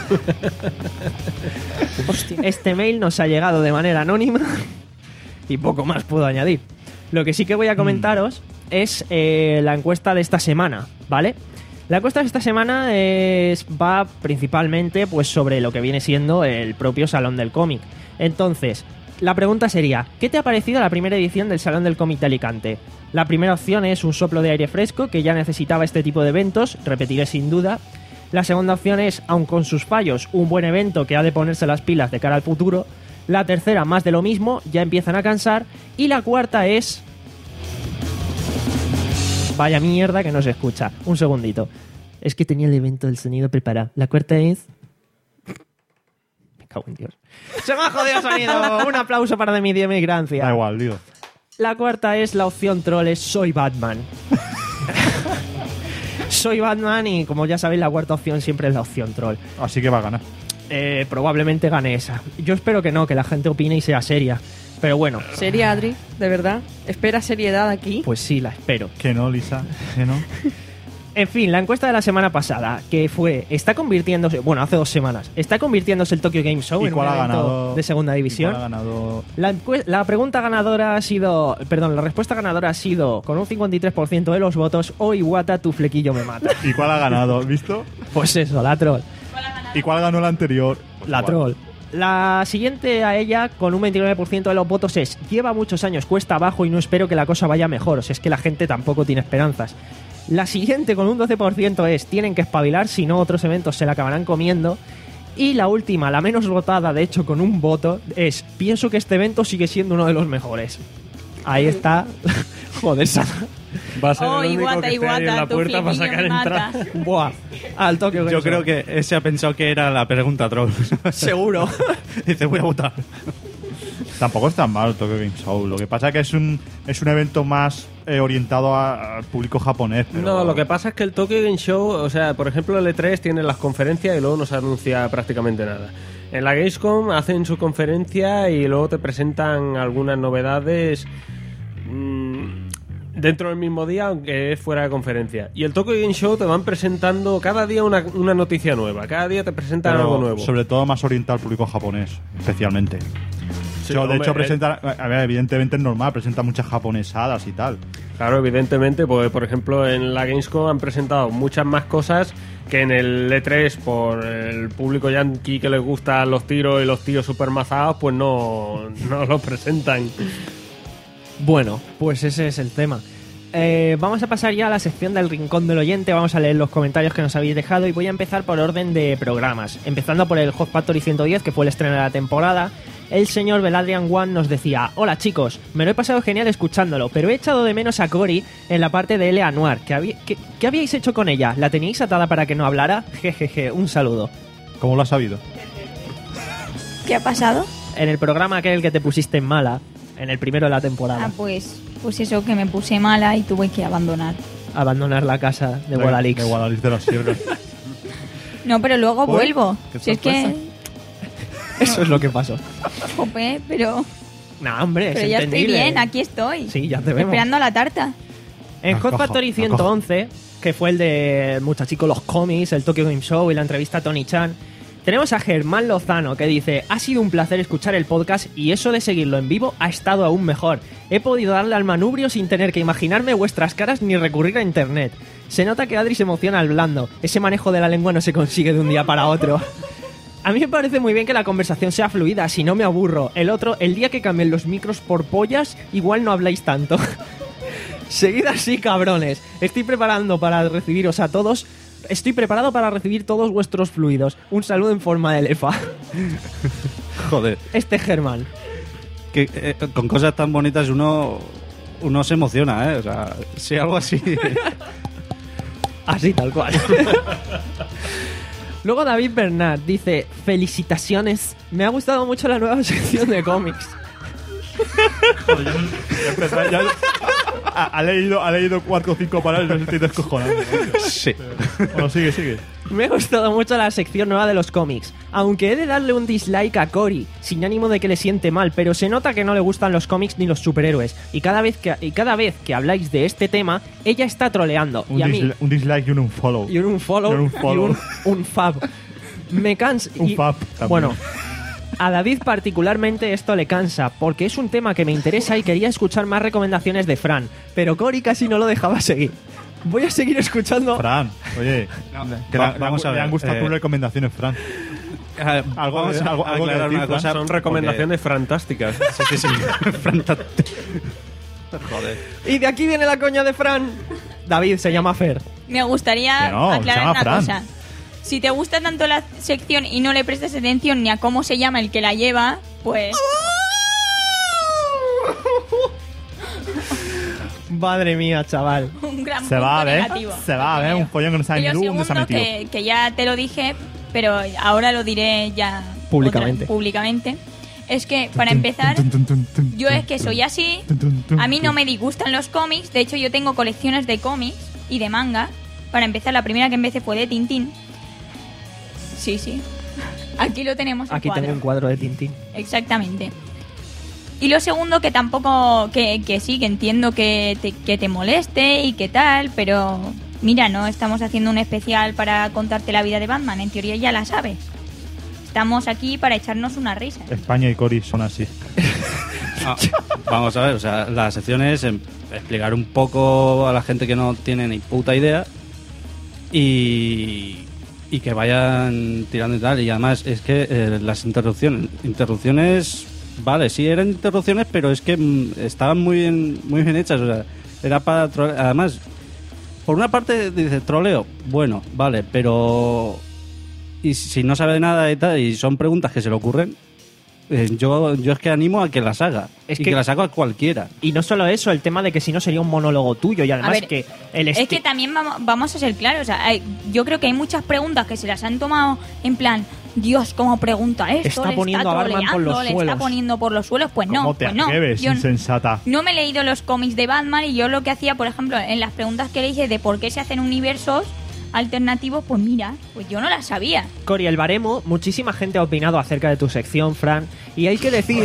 B: Este mail nos ha llegado de manera anónima y poco más puedo añadir. Lo que sí que voy a comentaros mm. es eh, la encuesta de esta semana, ¿vale? La encuesta de esta semana es, va principalmente pues, sobre lo que viene siendo el propio Salón del Cómic. Entonces, la pregunta sería, ¿qué te ha parecido la primera edición del Salón del Cómic de Alicante? La primera opción es un soplo de aire fresco, que ya necesitaba este tipo de eventos, repetiré sin duda. La segunda opción es, aun con sus fallos, un buen evento que ha de ponerse las pilas de cara al futuro. La tercera, más de lo mismo, ya empiezan a cansar. Y la cuarta es... Vaya mierda que no se escucha. Un segundito. Es que tenía el evento del sonido preparado. La cuarta es... Me cago en Dios. ¡Se me ha jodido el sonido! Un aplauso para de mi emigrancia.
E: Da igual, digo.
B: La cuarta es la opción troll, es Soy Batman. Soy Batman y, como ya sabéis, la cuarta opción siempre es la opción troll.
E: Así que va a ganar.
B: Eh, probablemente gane esa. Yo espero que no, que la gente opine y sea seria. Pero bueno.
A: ¿Seria, Adri? ¿De verdad? ¿Espera seriedad aquí?
B: Pues sí, la espero.
E: Que no, Lisa, que no.
B: En fin, la encuesta de la semana pasada, que fue, está convirtiéndose, bueno, hace dos semanas, está convirtiéndose el Tokyo Game Show en un evento de segunda división.
E: ¿Y cuál ha ganado?
B: La, la pregunta ganadora ha sido, perdón, la respuesta ganadora ha sido, con un cincuenta y tres por ciento de los votos, oh Iwata, tu flequillo me mata.
E: ¿Y cuál ha ganado? ¿Visto?
B: Pues eso, la troll.
E: ¿Y cuál ganó la anterior?
B: La troll. La siguiente a ella, con un veintinueve por ciento de los votos, es, lleva muchos años cuesta abajo y no espero que la cosa vaya mejor, o sea, es que la gente tampoco tiene esperanzas. La siguiente, con un doce por ciento, es, tienen que espabilar, si no otros eventos se la acabarán comiendo. Y la última, la menos votada, de hecho, con un voto, es, pienso que este evento sigue siendo uno de los mejores. Ahí está. Joder, Sana.
F: Va a ser
C: oh,
F: el único
C: Iwata,
F: que esté ahí en la puerta para sacar entrada.
B: Buah, al Tokyo Game
D: Yo
B: Show.
D: creo que ese ha pensado que era la pregunta troll.
B: Seguro.
D: Dice, voy a votar.
E: Tampoco es tan mal el Tokyo Game Show. Lo que pasa es que es un, es un evento más eh, orientado a- al público japonés. Pero...
F: No, lo que pasa es que el Tokyo Game Show, o sea, por ejemplo, el E tres tiene las conferencias y luego no se anuncia prácticamente nada. En la Gamescom hacen su conferencia y luego te presentan algunas novedades mmm, dentro del mismo día, aunque es fuera de conferencia. Y el Tokyo Game Show te van presentando cada día una, una noticia nueva, cada día te presentan
E: pero
F: algo nuevo.
E: sobre todo más orientado al público japonés, especialmente.
F: Sí,
E: Yo, de
F: hombre,
E: hecho,
F: eh,
E: presenta, a ver, evidentemente es normal, presenta muchas japonesadas y tal.
F: Claro, evidentemente, porque por ejemplo en la Gamescom han presentado muchas más cosas que en el E tres, por el público yankee que les gustan los tiros y los tíos super mazados, pues no, no los presentan.
B: Bueno, pues ese es el tema. Eh, vamos a pasar ya a la sección del Rincón del Oyente. Vamos a leer los comentarios que nos habéis dejado y voy a empezar por orden de programas. Empezando por el Hot Factory ciento diez, que fue el estreno de la temporada. El señor Beladrian One nos decía: hola chicos, me lo he pasado genial escuchándolo, pero he echado de menos a Cory en la parte de L A Noir. ¿Qué, habí- qué, qué habíais hecho con ella? ¿La teníais atada para que no hablara? Jejeje, un saludo.
E: ¿Cómo lo has sabido?
C: ¿Qué ha pasado?
B: En el programa aquel que te pusiste en mala, en el primero de la temporada,
C: Ah, pues, pues eso, que me puse mala y tuve que abandonar.
B: abandonar la casa de Guadalix.
E: De Guadalix de las Sierras.
C: No, pero luego
E: ¿Por?
C: vuelvo.
E: ¿Qué
C: Si es que...
B: Eso es lo que pasó.
C: Jope, pero...
B: Nah, hombre, es
C: Pero ya estoy
B: entendible.
C: bien, aquí estoy.
B: Sí, ya te vemos.
C: Esperando la tarta.
B: En Hot
E: Acojo,
B: Factory ciento once, que fue el de Muchachico los cómics, el Tokyo Game Show y la entrevista a Tony Chan, tenemos a Germán Lozano que dice: ha sido un placer escuchar el podcast y eso de seguirlo en vivo ha estado aún mejor. He podido darle al manubrio sin tener que imaginarme vuestras caras ni recurrir a internet. Se nota que Adri se emociona hablando. Ese manejo de la lengua no se consigue de un día para otro. A mí me parece muy bien que la conversación sea fluida, si no me aburro. El otro, el día que cambien los micros por pollas, igual no habláis tanto. Seguid así, cabrones. Estoy preparando para recibiros a todos. Estoy preparado para recibir todos vuestros fluidos. Un saludo en forma de lefa.
D: Joder.
B: Este Germán.
D: Que, eh, con cosas tan bonitas uno, uno se emociona, ¿eh? O sea, si algo así...
B: Así, tal cual. Luego David Bernard dice: felicitaciones. Me ha gustado mucho la nueva sección de cómics.
E: Joder, ya, ya- ha, ha leído, ha leído cuatro o cinco palabras y no se estoy descojonando.
D: Sí.
E: Bueno, sigue, sigue.
B: Me ha gustado mucho la sección nueva de los cómics, aunque he de darle un dislike a Cory, sin ánimo de que le siente mal, pero se nota que no le gustan los cómics ni los superhéroes, y cada vez que, y cada vez que habláis de este tema, ella está troleando.
E: Un,
B: y a mí,
E: disli- un dislike y un unfollow.
B: y un unfollow
E: Y un unfollow.
B: y un, un fab. Me cansa.
E: Un
B: y-
E: fab también.
B: Bueno, a David particularmente esto le cansa, porque es un tema que me interesa y quería escuchar más recomendaciones de Fran, pero Cory casi no lo dejaba seguir. Voy a seguir escuchando.
E: Fran, oye, que
D: va-
E: le-
D: vamos
E: le,
D: a
E: le
D: ver,
E: han gustado
D: eh,
E: tus recomendaciones, Fran.
D: Eh,
E: Algo,
D: vamos
E: de-
D: a
E: algo, algo que
D: aclarar
E: decir,
D: una
E: Fran.
D: cosa.
F: Son recomendaciones fantásticas.
D: Sí, sí, sí. Joder.
B: Y de aquí viene la coña de Fran. David se llama Fer.
C: Me gustaría
E: Que no, se
C: aclarar
E: llama
C: una
E: Fran.
C: cosa. Si te gusta tanto la sección y no le prestas atención ni a cómo se llama el que la lleva, pues...
B: Madre mía, chaval.
C: un gran
E: Se va a
C: punto
E: ver,
C: negativo.
E: se va a ver un follón que no sabe
C: Y
E: ni
C: lo
E: tú dónde se ha
C: segundo,
E: metido.
C: que, que ya te lo dije, pero ahora lo diré ya
B: Públicamente.
C: otra- públicamente, es que para empezar, yo es que soy así, a mí no me disgustan los cómics, de hecho yo tengo colecciones de cómics y de manga. Para empezar, la primera que empecé fue de Tintín. Sí, sí. Aquí lo tenemos el
B: Aquí
C: cuadro.
B: tengo un cuadro de Tintín.
C: Exactamente. Y lo segundo, que tampoco, que, que sí, que entiendo que te, que te moleste y que tal, pero mira, no estamos haciendo un especial para contarte la vida de Batman, en teoría ya la sabes. Estamos aquí para echarnos una risa.
E: España y Cory son así.
D: Ah, vamos a ver, o sea, la sección es em, explicar un poco a la gente que no tiene ni puta idea y, y que vayan tirando y tal. Y además es que eh, las interrupciones, interrupciones, vale, sí eran interrupciones, pero es que mm, estaban muy bien, muy bien hechas. O sea, era para trolear. Además, por una parte dice troleo, bueno, vale, pero y si no sabe de nada y tal, y son preguntas que se le ocurren, eh, yo, yo es que animo a que las haga.
B: Es
D: y
B: que-
D: que las haga cualquiera.
B: Y no solo eso, el tema de que si no sería un monólogo tuyo y además
C: ver,
B: que el
C: Es
B: esti-
C: que también vamos, vamos a ser claros, o sea, hay- yo creo que hay muchas preguntas que se las han tomado en plan, Dios, ¿cómo pregunta esto?
B: Está
C: Le
B: poniendo a Batman por los
C: troleando, le
B: suelos.
C: está poniendo por los suelos. Pues no,
E: ¿Cómo te
C: pues no.
E: atreves,
C: Yo
E: insensata?
C: no me he leído los cómics de Batman y yo lo que hacía, por ejemplo, en las preguntas que le hice de por qué se hacen universos alternativos, pues mira, pues yo no las sabía.
B: Cory, el baremo, muchísima gente ha opinado acerca de tu sección, Fran, y hay que decir,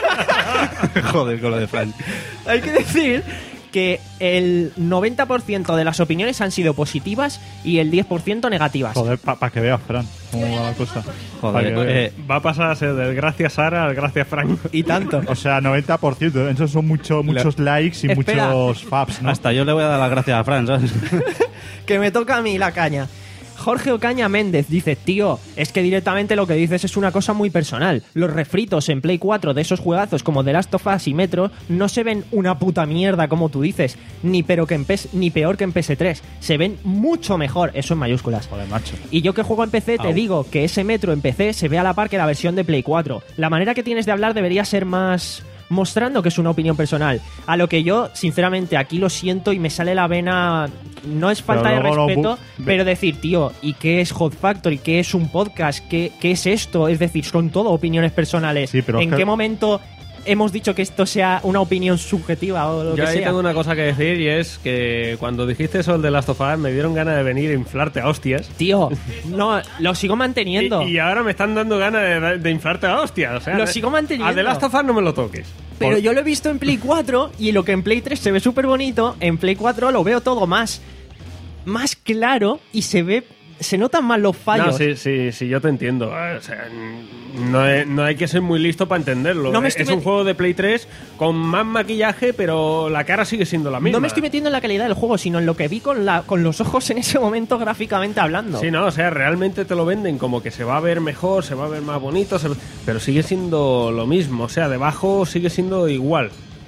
D: Joder, con lo de Fran.
B: hay que decir que el noventa por ciento de las opiniones han sido positivas y el diez por ciento negativas.
E: Joder, para que veas, Fran, cómo va la cosa. Pa'
D: Joder,
E: que veas.
D: eh,
F: Va a pasar a ser del gracias Sara al gracias Frank.
B: Y tanto.
E: O sea, noventa por ciento. Esos son mucho, muchos likes y
B: Espera.
E: muchos faps, ¿no?
D: hasta yo le voy a dar las gracias a Fran, ¿sabes?
B: Que me toca a mí la caña. Jorge Ocaña Méndez dice, tío, es que directamente lo que dices es una cosa muy personal. Los refritos en Play cuatro de esos juegazos como The Last of Us y Metro no se ven una puta mierda como tú dices, ni, pero que en P S ni peor que en P S tres. Se ven mucho mejor, eso en mayúsculas.
E: Joder, macho.
B: Y yo que juego en P C te
D: Au.
B: digo que ese Metro en P C se ve a la par que la versión de Play cuatro. La manera que tienes de hablar debería ser más mostrando que es una opinión personal. A lo que yo, sinceramente, aquí lo siento y me sale la vena. No es falta
E: Pero
B: de
E: luego no
B: respeto,
E: bu-
B: pero decir, tío, ¿y qué es Hot Factory? ¿Qué es un podcast? ¿Qué, qué es esto? Es decir, son todo opiniones personales.
E: Sí, pero
B: ¿En
E: es que-
B: qué momento hemos dicho que esto sea una opinión subjetiva o lo
F: Yo
B: que
F: ahí
B: sea?
F: tengo una cosa que decir y es que cuando dijiste eso del The Last of Us me dieron ganas de venir a inflarte a hostias.
B: Tío, no, lo sigo manteniendo.
F: Y, y ahora me están dando ganas de, de inflarte a hostias. O sea,
B: Lo sigo manteniendo.
F: A The Last of Us no me lo toques.
B: Pero yo lo he visto en Play cuatro y lo que en Play tres se ve súper bonito, en Play cuatro lo veo todo más, más claro y se ve, se notan más los fallos.
F: No, sí, sí, sí, yo te entiendo. O sea, no, hay, no hay que ser muy listo para entenderlo.
B: No me
F: es
B: estoy
F: un
B: met-
F: juego de Play tres con más maquillaje, pero la cara sigue siendo la misma.
B: No me estoy metiendo en la calidad del juego, sino en lo que vi con, la, con los ojos en ese momento gráficamente hablando.
F: Sí, no, o sea, realmente te lo venden como que se va a ver mejor, se va a ver más bonito, se- pero sigue siendo lo mismo, o sea, debajo sigue siendo igual.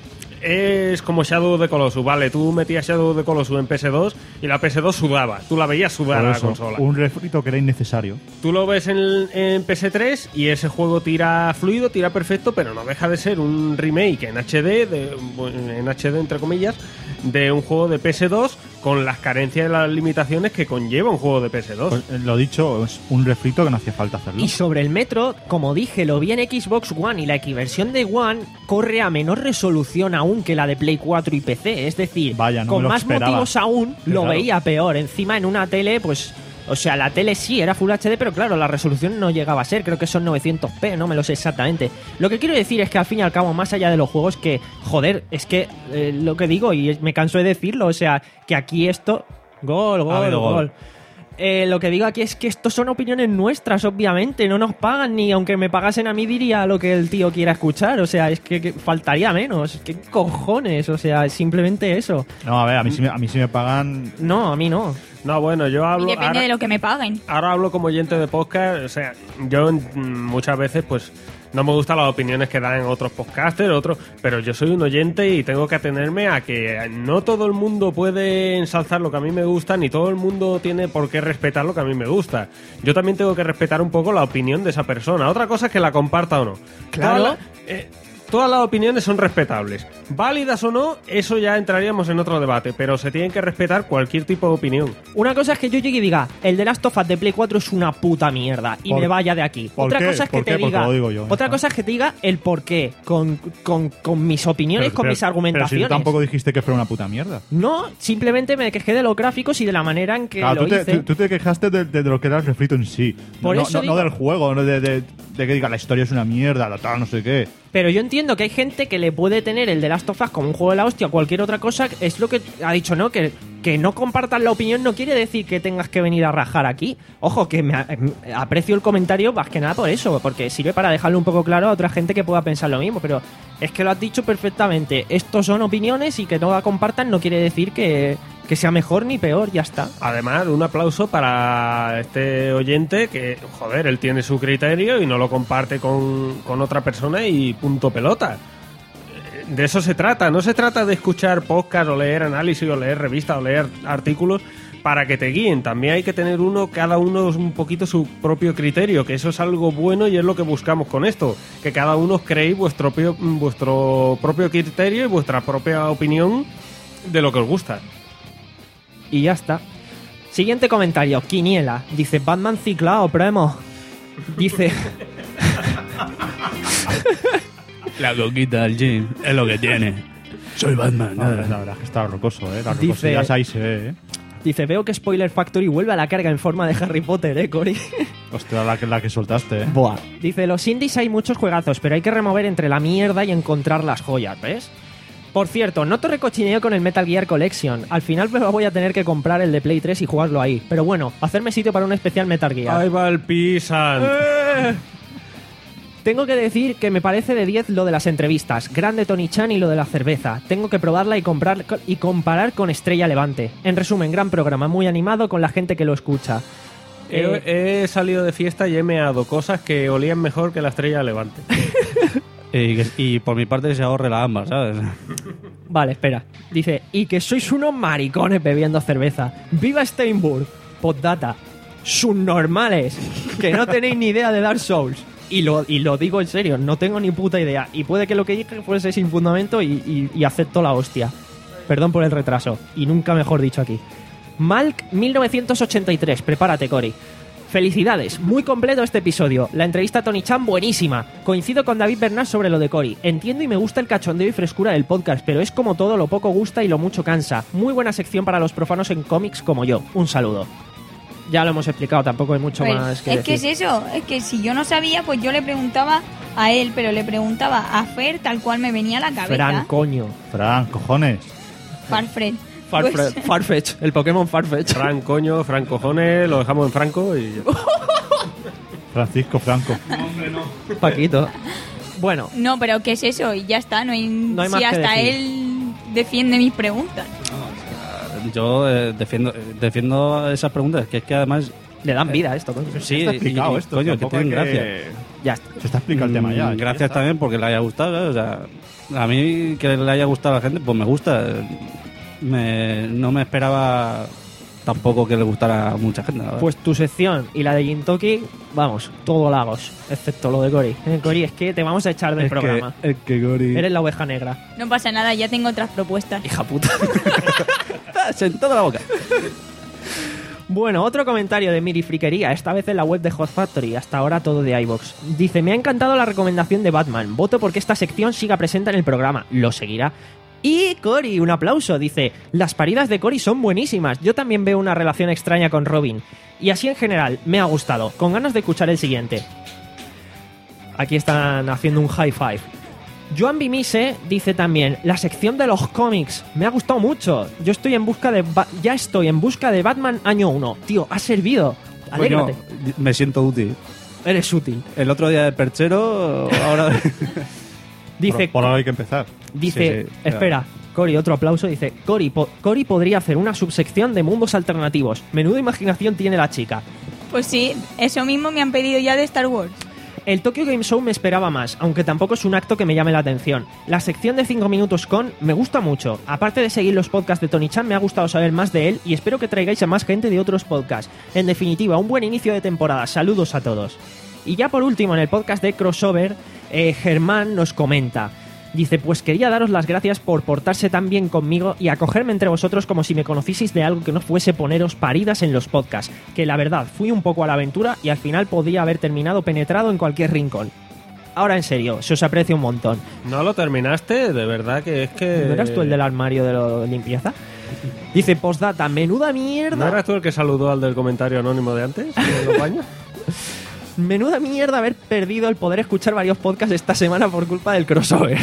F: Es como Shadow of the Colossus, vale, tú metías Shadow of the Colossus en P S dos y la P S dos sudaba, tú la veías sudar
E: Por
F: a la
E: eso,
F: consola.
E: un refrito que era innecesario.
F: Tú lo ves en, en P S tres y ese juego tira fluido, tira perfecto, pero no deja de ser un remake en H D, de, en H D entre comillas, de un juego de P S dos con las carencias y las limitaciones que conlleva un juego de P S dos.
E: Pues, eh, lo dicho, es un refrito que no hacía falta hacerlo.
B: Y sobre el Metro, como dije, lo vi en Xbox One y la Xversión de One corre a menor resolución aún que la de Play cuatro y P C. Es decir,
E: Vaya, no me
B: con
E: lo
B: más
E: esperaba.
B: motivos aún,
E: Qué
B: lo
E: raro.
B: veía peor. Encima en una tele, pues... O sea, la tele sí era Full H D, pero claro, la resolución no llegaba a ser. Creo que son novecientos p, no me lo sé exactamente. Lo que quiero decir es que al fin y al cabo, más allá de los juegos, que, joder, es que eh, lo que digo, y me canso de decirlo, o sea, que aquí esto... Gol,
D: Ha
B: gol,
D: habido
B: gol.
D: gol.
B: Eh, lo que digo aquí es que estos son opiniones nuestras, obviamente, no nos pagan, ni aunque me pagasen a mí diría lo que el tío quiera escuchar, o sea, es que, que faltaría menos, ¿qué cojones? O sea, simplemente eso.
E: No, a ver, a mí sí me, a mí sí me pagan...
B: No, a mí no.
F: No, bueno, yo hablo...
C: Y depende
F: ahora-
C: de lo que me paguen.
F: Ahora hablo como oyente de podcast, o sea, yo mm, muchas veces pues no me gustan las opiniones que dan otros podcasters, otros, pero yo soy un oyente y tengo que atenerme a que no todo el mundo puede ensalzar lo que a mí me gusta, ni todo el mundo tiene por qué respetar lo que a mí me gusta. Yo también tengo que respetar un poco la opinión de esa persona. Otra cosa es que la comparta o no.
B: Claro.
F: Todas las- eh, Todas las opiniones son respetables. Válidas o no, eso ya entraríamos en otro debate, pero se tienen que respetar cualquier tipo de opinión.
B: Una cosa es que yo llegue y diga, el de Last of Us de Play cuatro es una puta mierda y
E: ¿Por-
B: me vaya de aquí.
E: por
B: Otra
E: qué?
B: cosa es que
E: ¿Por
B: te
E: qué? Porque
B: diga,
E: lo digo yo.
B: otra cosa es que te diga el porqué con, con, con mis opiniones,
E: Pero-
B: con
E: pero-
B: mis
E: Pero si
B: argumentaciones.
E: tú tampoco dijiste que fuera una puta mierda.
B: No, simplemente me quejé de los gráficos y de la manera en que
E: Claro,
B: lo
E: tú te,
B: hice.
E: tú- tú te quejaste de, de lo que era el refrito en sí.
B: Por
E: no,
B: eso
E: no,
B: digo-
E: no del juego, no de, de, de que diga la historia es una mierda, la tal, no sé qué.
B: Pero yo entiendo que hay gente que le puede tener el de Last of Us como un juego de la hostia o cualquier otra cosa. Es lo que ha dicho, ¿no? Que, que no compartan la opinión no quiere decir que tengas que venir a rajar aquí. Ojo, que me, a- me aprecio el comentario más que nada por eso, porque sirve para dejarlo un poco claro a otra gente que pueda pensar lo mismo. Pero es que lo has dicho perfectamente. Estos son opiniones y que no la compartan no quiere decir que, que sea mejor ni peor, ya está.
F: Además, un aplauso para este oyente que, joder, él tiene su criterio y no lo comparte con, con otra persona y punto pelota. Eh, De eso se trata. No se trata de escuchar podcast o leer análisis o leer revistas o leer artículos para que te guíen. También hay que tener uno, cada uno un poquito su propio criterio, que eso es algo bueno y es lo que buscamos con esto. Que cada uno creéis vuestro, propio- vuestro propio criterio y vuestra propia opinión de lo que os gusta.
B: Y ya está. Siguiente comentario, Quiniela. Dice, Batman ciclado, primo. Dice...
D: La coquita del gym es lo que tiene. Soy Batman.
E: No, la verdad es que está rocoso, ¿eh? Las
B: Dice-
E: rocosidades ahí se ve, ¿eh?
B: Dice, veo que Spoiler Factory vuelve a la carga en forma de Harry Potter, ¿eh, Cory?
E: Hostia, la que, la que soltaste, ¿eh?
B: Buah. Dice, los indies hay muchos juegazos, pero hay que remover entre la mierda y encontrar las joyas, ¿ves? Por cierto, no te recochineo con el Metal Gear Collection. Al final me voy a tener que comprar el de Play tres y jugarlo ahí. Pero bueno, hacerme sitio para un especial Metal Gear.
F: Ahí va el pisan.
B: ¡Eh! Tengo que decir que me parece de diez lo de las entrevistas. Grande Tony Chan y lo de la cerveza. Tengo que probarla y, comprar, y comparar con Estrella Levante. En resumen, gran programa, muy animado con la gente que lo escucha. Eh,
F: He, he salido de fiesta y he meado cosas que olían mejor que la Estrella Levante.
D: Y, que- y por mi parte que se ahorre la ambas, ¿sabes?
B: Vale, espera. Dice, y que sois unos maricones bebiendo cerveza. ¡Viva Steinburg! Postdata. Subnormales. Que no tenéis ni idea de Dark Souls. Y lo, y lo digo en serio, no tengo ni puta idea. Y puede que lo que dije fuese sin fundamento y, y, y acepto la hostia. Perdón por el retraso. Y nunca mejor dicho aquí. Malk mil novecientos ochenta y tres. Prepárate, Cory. Felicidades, muy completo este episodio. La entrevista a Tony Chan buenísima. Coincido con David Bernard sobre lo de Cory. Entiendo y me gusta el cachondeo y frescura del podcast, pero es como todo, lo poco gusta y lo mucho cansa. Muy buena sección para los profanos en cómics como yo. Un saludo. Ya lo hemos explicado, tampoco hay mucho
C: Pues,
B: más que
C: es que
B: decir.
C: es eso, es que si yo no sabía, pues yo le preguntaba a él, pero le preguntaba a Fer tal cual me venía a la cabeza.
B: Fran, coño.
E: Fran, cojones.
C: Farfred.
B: Farfre-
C: Pues-
B: Farfetch, el Pokémon Farfetch.
F: Fran, coño, Fran, cojones, lo dejamos en Franco y...
E: Francisco Franco.
B: Paquito. Bueno,
C: No, pero ¿qué es eso? Y ya está, no hay,
B: No hay
C: si
B: más que
C: hasta
B: decir.
C: él defiende mis preguntas.
D: Yo eh, defiendo, eh, defiendo esas preguntas, que es que además...
B: le dan vida a esto, coño.
D: Sí,
E: Está explicado
D: y- y,
E: esto.
D: coño, que
E: tampoco
D: tienen
E: hay
D: gracia.
B: Ya está.
E: Se está explicando el tema ya.
D: Mm,
E: ya
D: Gracias
E: está.
D: también porque le haya gustado, ¿sabes? O sea, a mí que le haya gustado a la gente, pues me gusta. Me- no me esperaba tampoco que le gustara a mucha gente. ¿verdad?
B: Pues tu sección y la de Gintoki, vamos, todo lagos, excepto lo de Cory. Eh, Cory, es que te vamos a echar del
D: es
B: programa.
D: Que, es que Cory...
B: Eres la oveja negra.
C: No pasa nada, ya tengo otras propuestas.
B: Hija puta.
D: Sentado la boca.
B: Bueno, otro comentario de Miri Friquería, esta vez en la web de Hot Factory, hasta ahora todo de iVoox. Dice, me ha encantado la recomendación de Batman, voto porque esta sección siga presente en el programa, lo seguirá. Y Cory, un aplauso, dice, las paridas de Cory son buenísimas, yo también veo una relación extraña con Robin. Y así en general, me ha gustado, con ganas de escuchar el siguiente. Aquí están haciendo un high five. Joan Bimise dice también, la sección de los cómics, me ha gustado mucho. Yo estoy en busca de ba- ya estoy en busca de Batman año uno. Tío, ha servido. Alégrate.
D: Bueno, me siento útil.
B: Eres útil.
D: El otro día de perchero, ahora...
B: Dice,
E: por, por ahora hay que empezar.
B: Dice,
D: Sí, sí,
B: espera, Cory, otro aplauso, dice, Cory, po- Cory podría hacer una subsección de mundos alternativos. Menuda imaginación tiene la chica.
C: Pues sí, eso mismo me han pedido ya de Star Wars.
B: El Tokyo Game Show me esperaba más, aunque tampoco es un acto que me llame la atención. La sección de cinco minutos con me gusta mucho. Aparte de seguir los podcasts de Tony Chan, me ha gustado saber más de él y espero que traigáis a más gente de otros podcasts. En definitiva, un buen inicio de temporada. Saludos a todos. Y ya por último, en el podcast de Crossover, eh, Germán nos comenta. Dice, pues quería daros las gracias por portarse tan bien conmigo y acogerme entre vosotros como si me conocieseis de algo que no fuese poneros paridas en los podcasts, que la verdad fui un poco a la aventura y al final podría haber terminado penetrado en cualquier rincón. Ahora en serio, se os aprecia un montón.
F: ¿No lo terminaste? De verdad que es que...
B: ¿No eras tú el del armario de la limpieza? Dice, postdata, menuda mierda.
F: ¿No eras tú el que saludó al del comentario anónimo de antes? ¿De los baños?
B: Menuda mierda haber perdido el poder escuchar varios podcasts esta semana por culpa del crossover.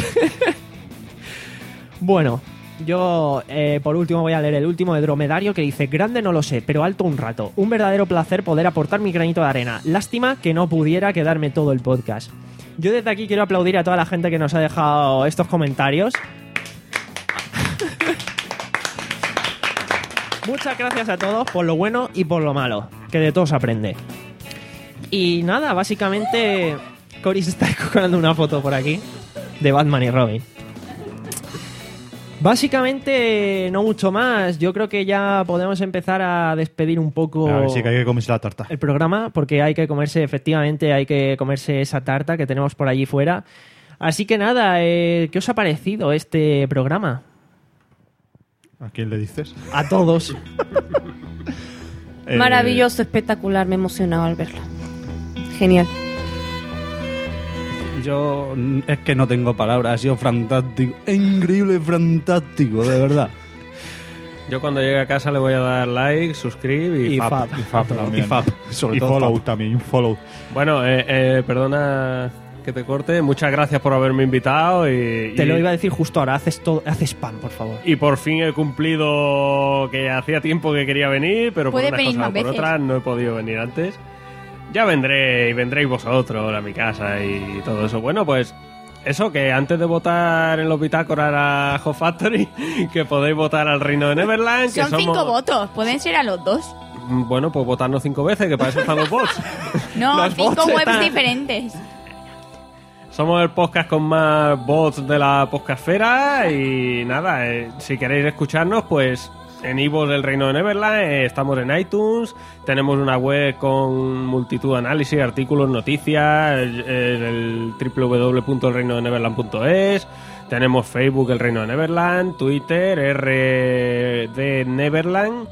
B: Bueno, yo eh, por último voy a leer el último de Dromedario que dice, grande no lo sé, pero alto un rato. Un verdadero placer poder aportar mi granito de arena. Lástima que no pudiera quedarme todo el podcast. Yo desde aquí quiero aplaudir a toda la gente que nos ha dejado estos comentarios. Muchas gracias a todos por lo bueno y por lo malo, que de todo se aprende. Y nada, básicamente Cory se está colando una foto por aquí de Batman y Robin. Básicamente no mucho más. Yo creo que ya podemos empezar a despedir un poco
E: A ver, sí que hay que comerse la tarta.
B: el programa, porque hay que comerse, efectivamente, hay que comerse esa tarta que tenemos por allí fuera. Así que nada, eh, ¿qué os ha parecido este programa?
E: ¿A quién le dices?
B: A todos.
E: Eh,
H: Maravilloso, espectacular, me he emocionado al verlo. Genial.
D: Yo mm, es que no tengo palabras, ha sido fantástico, increíble, fantástico, de verdad.
F: Yo cuando llegue a casa le voy a dar like, suscribe y,
B: Y
F: fab.
B: fab.
E: Y Fab también.
D: Y Fab, sobre
E: y
D: todo
E: follow
D: Fab.
E: también, un follow.
F: Bueno, eh, eh, perdona que te corte. Muchas gracias por haberme invitado y...
B: Te
F: y-
B: lo iba a decir justo ahora, haces todo, haces spam, por favor.
F: Y por fin he cumplido que hacía tiempo que quería venir, pero por
C: Puede
F: unas
C: venir
F: cosas o
C: más
F: por
C: veces.
F: otras no he podido venir antes. Ya vendré y vendréis vosotros a mi casa y todo eso. Bueno, pues eso, que antes de votar en los bitácoras a Hot Factory, que podéis votar al Reino de Neverland. que
C: Son
F: somos...
C: cinco votos, pueden ser a los dos.
F: Bueno, pues votarnos cinco veces, que para eso están los bots.
C: No,
B: Los
C: cinco
B: bots
C: webs
B: están-
C: diferentes.
F: Somos el podcast con más bots de la podcastfera y nada, eh, si queréis escucharnos, pues en iVoox del Reino de Neverland, eh, estamos en iTunes, tenemos una web con multitud de análisis, artículos, noticias, eh, en el doble u doble u doble u punto el reino de neverland punto es, tenemos Facebook El Reino de Neverland, Twitter R D Neverland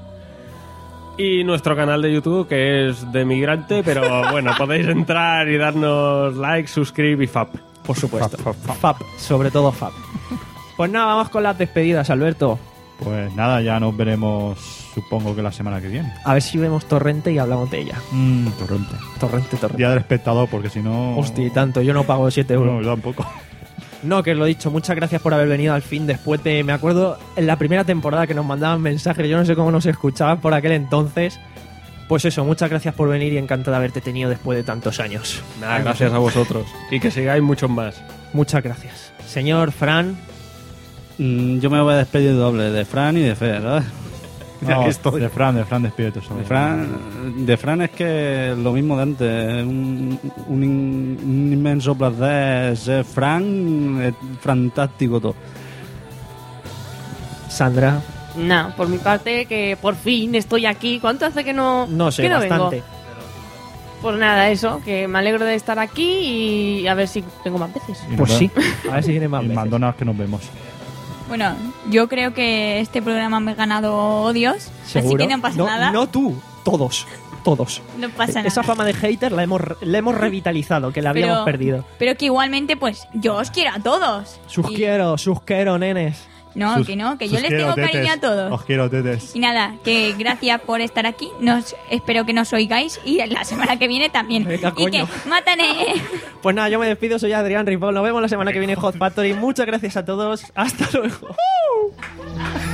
F: y nuestro canal de YouTube que es de migrante, pero bueno, podéis entrar y darnos like, suscribir y fab.
B: Por supuesto. Fab, sobre todo Fab. Pues nada, vamos con las despedidas, Alberto.
E: Pues nada, ya nos veremos, supongo que la semana que viene.
B: A ver si vemos Torrente y hablamos de ella.
E: Mm, torrente.
B: Torrente, Torrente.
E: Día del espectador, porque si no...
B: Hostia, y tanto, yo no pago siete euros.
E: No, yo tampoco.
B: No, que os lo he dicho, muchas gracias por haber venido al fin después de... Me acuerdo en la primera temporada que nos mandaban mensajes, yo no sé cómo nos escuchaban por aquel entonces. Pues eso, muchas gracias por venir y encantado de haberte tenido después de tantos años.
F: Nada, gracias a vosotros y que sigáis muchos más.
B: Muchas gracias. Señor Fran,
D: Mm, yo me voy a despedir doble, de Fran y de Fer, ¿verdad? Ya
E: No,
D: que estoy.
E: de Fran, de Fran, despídete solo.
D: De Fran, de Fran es que lo mismo de antes, un, un, in- un inmenso placer ser Fran, es fantástico todo.
B: Sandra,
H: nada, por mi parte, que por fin estoy aquí. ¿Cuánto hace que no,
B: No sé,
H: que no
B: bastante.
H: vengo? Pues nada, eso, que me alegro de estar aquí y a ver si vengo más veces.
E: Y
B: Pues
E: nos
B: sí,
E: ve-
B: a ver si viene más
E: y
B: veces.
E: McDonald's que nos vemos.
C: Bueno, yo creo que este programa me he ganado odios,
B: ¿Seguro?
C: así que no pasa nada.
B: No tú, todos, todos.
C: No pasa nada.
B: Esa fama de hater la hemos, la hemos revitalizado, que la habíamos
C: Pero-
B: perdido.
C: Pero que igualmente, pues, yo os quiero a todos.
B: Sus
C: Y-
B: quiero, sus quiero, nenes.
C: No,
E: Sus-
C: que no, que yo
E: sus
C: les
E: quiero,
C: tengo cariño
E: tetes.
C: a todos.
E: Os quiero, tetes.
C: Y nada, que gracias por estar aquí. Nos espero que nos oigáis y la semana que viene también.
B: Venga,
C: y que
B: coño.
C: mátane.
B: Pues nada, yo me despido, soy Adrián Ripoll. Nos vemos la semana que viene en Hot Factory. Muchas gracias a todos. Hasta luego.